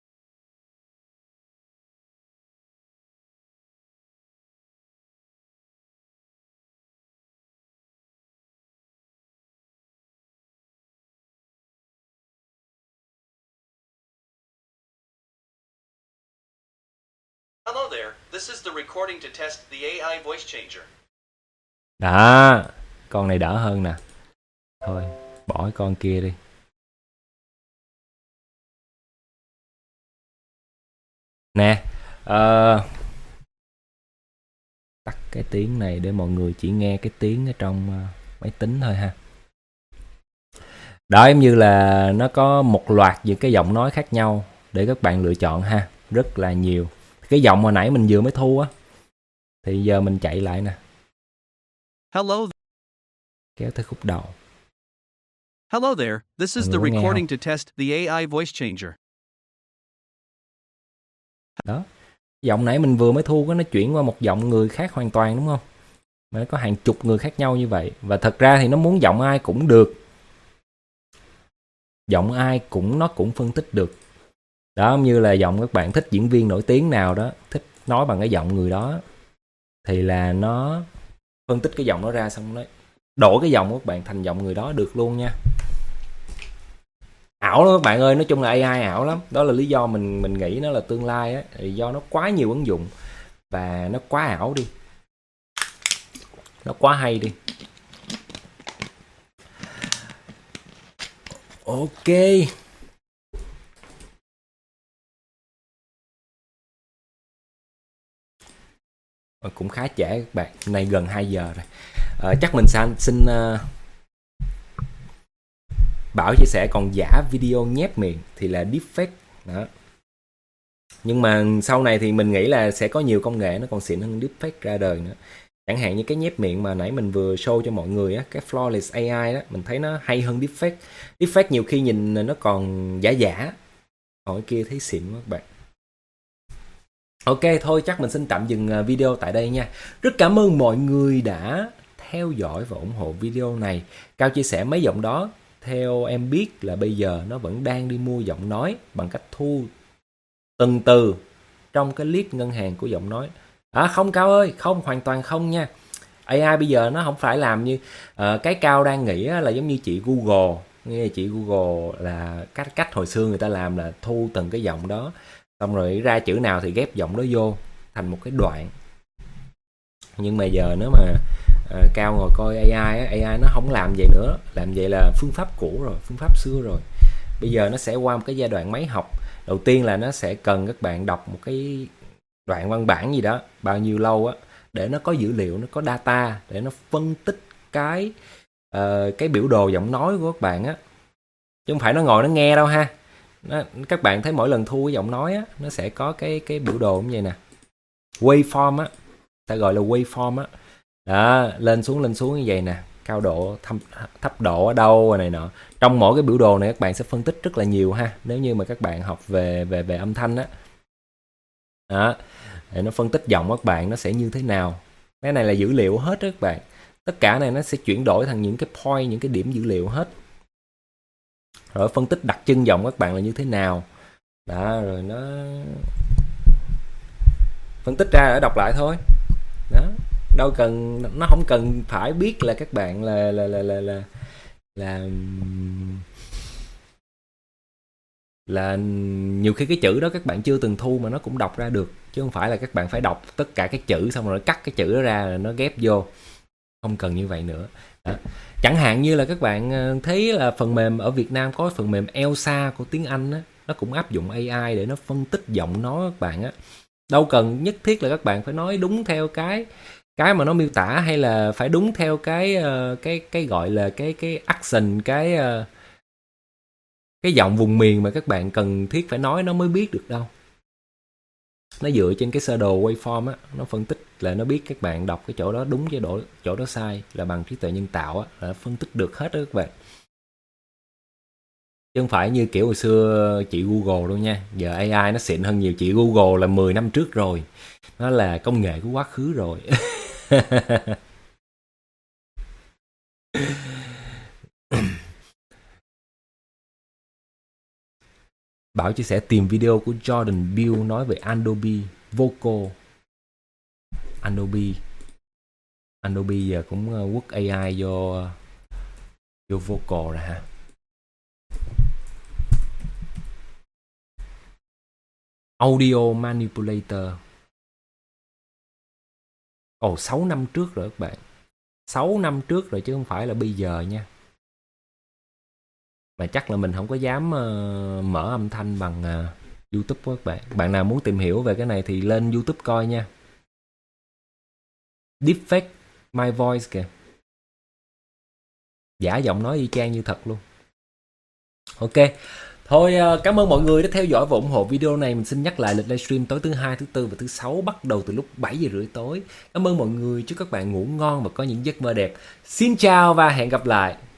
Speaker 2: Hello there. This is the recording to test the AI voice changer.
Speaker 1: Đó, con này đỡ hơn nè. Thôi, bỏ cái con kia đi. Nè, tắt cái tiếng này để mọi người chỉ nghe cái tiếng ở trong máy tính thôi ha. Đó, giống như là nó có một loạt những cái giọng nói khác nhau để các bạn lựa chọn ha. Rất là nhiều. Cái giọng hồi nãy mình vừa mới thu á, thì giờ mình chạy lại nè.
Speaker 2: Hello.
Speaker 1: Kéo tới khúc đầu.
Speaker 2: Hello there. This is the recording to test the AI voice changer.
Speaker 1: Đó. Giọng nãy mình vừa mới thu có nó chuyển qua một giọng người khác hoàn toàn đúng không? Mà nó có hàng chục người khác nhau như vậy. Và thật ra thì nó muốn giọng ai cũng được. Giọng ai nó cũng phân tích được. Đó, như là giọng các bạn thích diễn viên nổi tiếng nào đó, thích nói bằng cái giọng người đó, thì là nó phân tích cái giọng đó ra, xong nó đổi cái giọng của các bạn thành giọng người đó được luôn nha. Ảo lắm các bạn ơi, nói chung là AI ảo lắm. Đó là lý do mình nghĩ nó là tương lai á, thì do nó quá nhiều ứng dụng và nó quá ảo đi, nó quá hay đi. Ok, cũng khá trễ các bạn, nay gần 2 giờ rồi. Chắc mình xin Bảo chia sẻ còn giả video nhép miệng thì là deepfake đó. Nhưng mà sau này thì mình nghĩ là sẽ có nhiều công nghệ nó còn xịn hơn deepfake ra đời nữa. Chẳng hạn như cái nhép miệng mà nãy mình vừa show cho mọi người á, cái Flawless AI đó, mình thấy nó hay hơn deepfake. Deepfake nhiều khi nhìn nó còn giả, còn kia thấy xịn quá các bạn. Ok, thôi chắc mình xin tạm dừng video tại đây nha. Rất cảm ơn mọi người đã theo dõi và ủng hộ video này. Cao chia sẻ mấy giọng đó. Theo em biết là bây giờ nó vẫn đang đi mua giọng nói bằng cách thu từng từ trong cái list ngân hàng của giọng nói. Không Cao ơi, không, hoàn toàn không nha. AI bây giờ nó không phải làm như cái Cao đang nghĩ là giống như chị Google. Nghe chị Google là cách hồi xưa người ta làm là thu từng cái giọng đó, xong rồi ra chữ nào thì ghép giọng đó vô thành một cái đoạn. Nhưng mà giờ nếu mà Cao ngồi coi AI nó không làm vậy nữa. Làm vậy là phương pháp cũ rồi, phương pháp xưa rồi. Bây giờ nó sẽ qua một cái giai đoạn máy học. Đầu tiên là nó sẽ cần các bạn đọc một cái đoạn văn bản gì đó bao nhiêu lâu á, để nó có dữ liệu, nó có data để nó phân tích cái biểu đồ giọng nói của các bạn á, chứ không phải nó ngồi nó nghe đâu ha. Các bạn thấy mỗi lần thu cái giọng nói á, nó sẽ có cái biểu đồ như vậy nè, waveform á, ta gọi là waveform á. Đó, lên xuống như vậy nè, cao độ, thấp độ ở đâu này nọ. Trong mỗi cái biểu đồ này các bạn sẽ phân tích rất là nhiều ha, nếu như mà các bạn học về âm thanh á. Đó, để nó phân tích giọng các bạn nó sẽ như thế nào. Cái này là dữ liệu hết đó các bạn. Tất cả này nó sẽ chuyển đổi thành những cái point, những cái điểm dữ liệu hết. Rồi phân tích đặc trưng giọng các bạn là như thế nào. Đó, rồi nó phân tích ra để đọc lại thôi. Đó. đâu cần, nó không cần phải biết là các bạn là nhiều khi cái chữ đó các bạn chưa từng thu mà nó cũng đọc ra được, chứ không phải là các bạn phải đọc tất cả các chữ xong rồi cắt cái chữ đó ra rồi nó ghép vô, không cần như vậy nữa đó. Chẳng hạn như là các bạn thấy là phần mềm ở Việt Nam có phần mềm Elsa của tiếng Anh á, nó cũng áp dụng AI để nó phân tích giọng nói các bạn á, đâu cần nhất thiết là các bạn phải nói đúng theo cái mà nó miêu tả, hay là phải đúng theo cái gọi là cái accent, cái giọng vùng miền mà các bạn cần thiết phải nói nó mới biết được đâu. Nó dựa trên cái sơ đồ waveform á, nó phân tích là nó biết các bạn đọc cái chỗ đó đúng với chỗ đó sai, là bằng trí tuệ nhân tạo á, là phân tích được hết đó các bạn. Chứ không phải như kiểu hồi xưa chị Google đâu nha. Giờ AI nó xịn hơn nhiều. Chị Google là 10 năm trước rồi, nó là công nghệ của quá khứ rồi. Bảo chia sẻ tìm video của Jordan Peele nói về Adobe Vocal. Adobe giờ cũng quất AI vô Vocal rồi hả? Audio Manipulator. 6 năm trước rồi các bạn. 6 năm trước rồi chứ không phải là bây giờ nha. Mà chắc là mình không có dám mở âm thanh bằng YouTube của các bạn. Bạn nào muốn tìm hiểu về cái này thì lên YouTube coi nha. Deepfake My Voice kìa. Giả giọng nói y chang như thật luôn. Ok. Thôi cảm ơn mọi người đã theo dõi và ủng hộ video này. Mình xin nhắc lại lịch livestream tối thứ 2, thứ 4 và thứ 6 bắt đầu từ lúc 7 giờ rưỡi tối. Cảm ơn mọi người, chúc các bạn ngủ ngon và có những giấc mơ đẹp. Xin chào và hẹn gặp lại.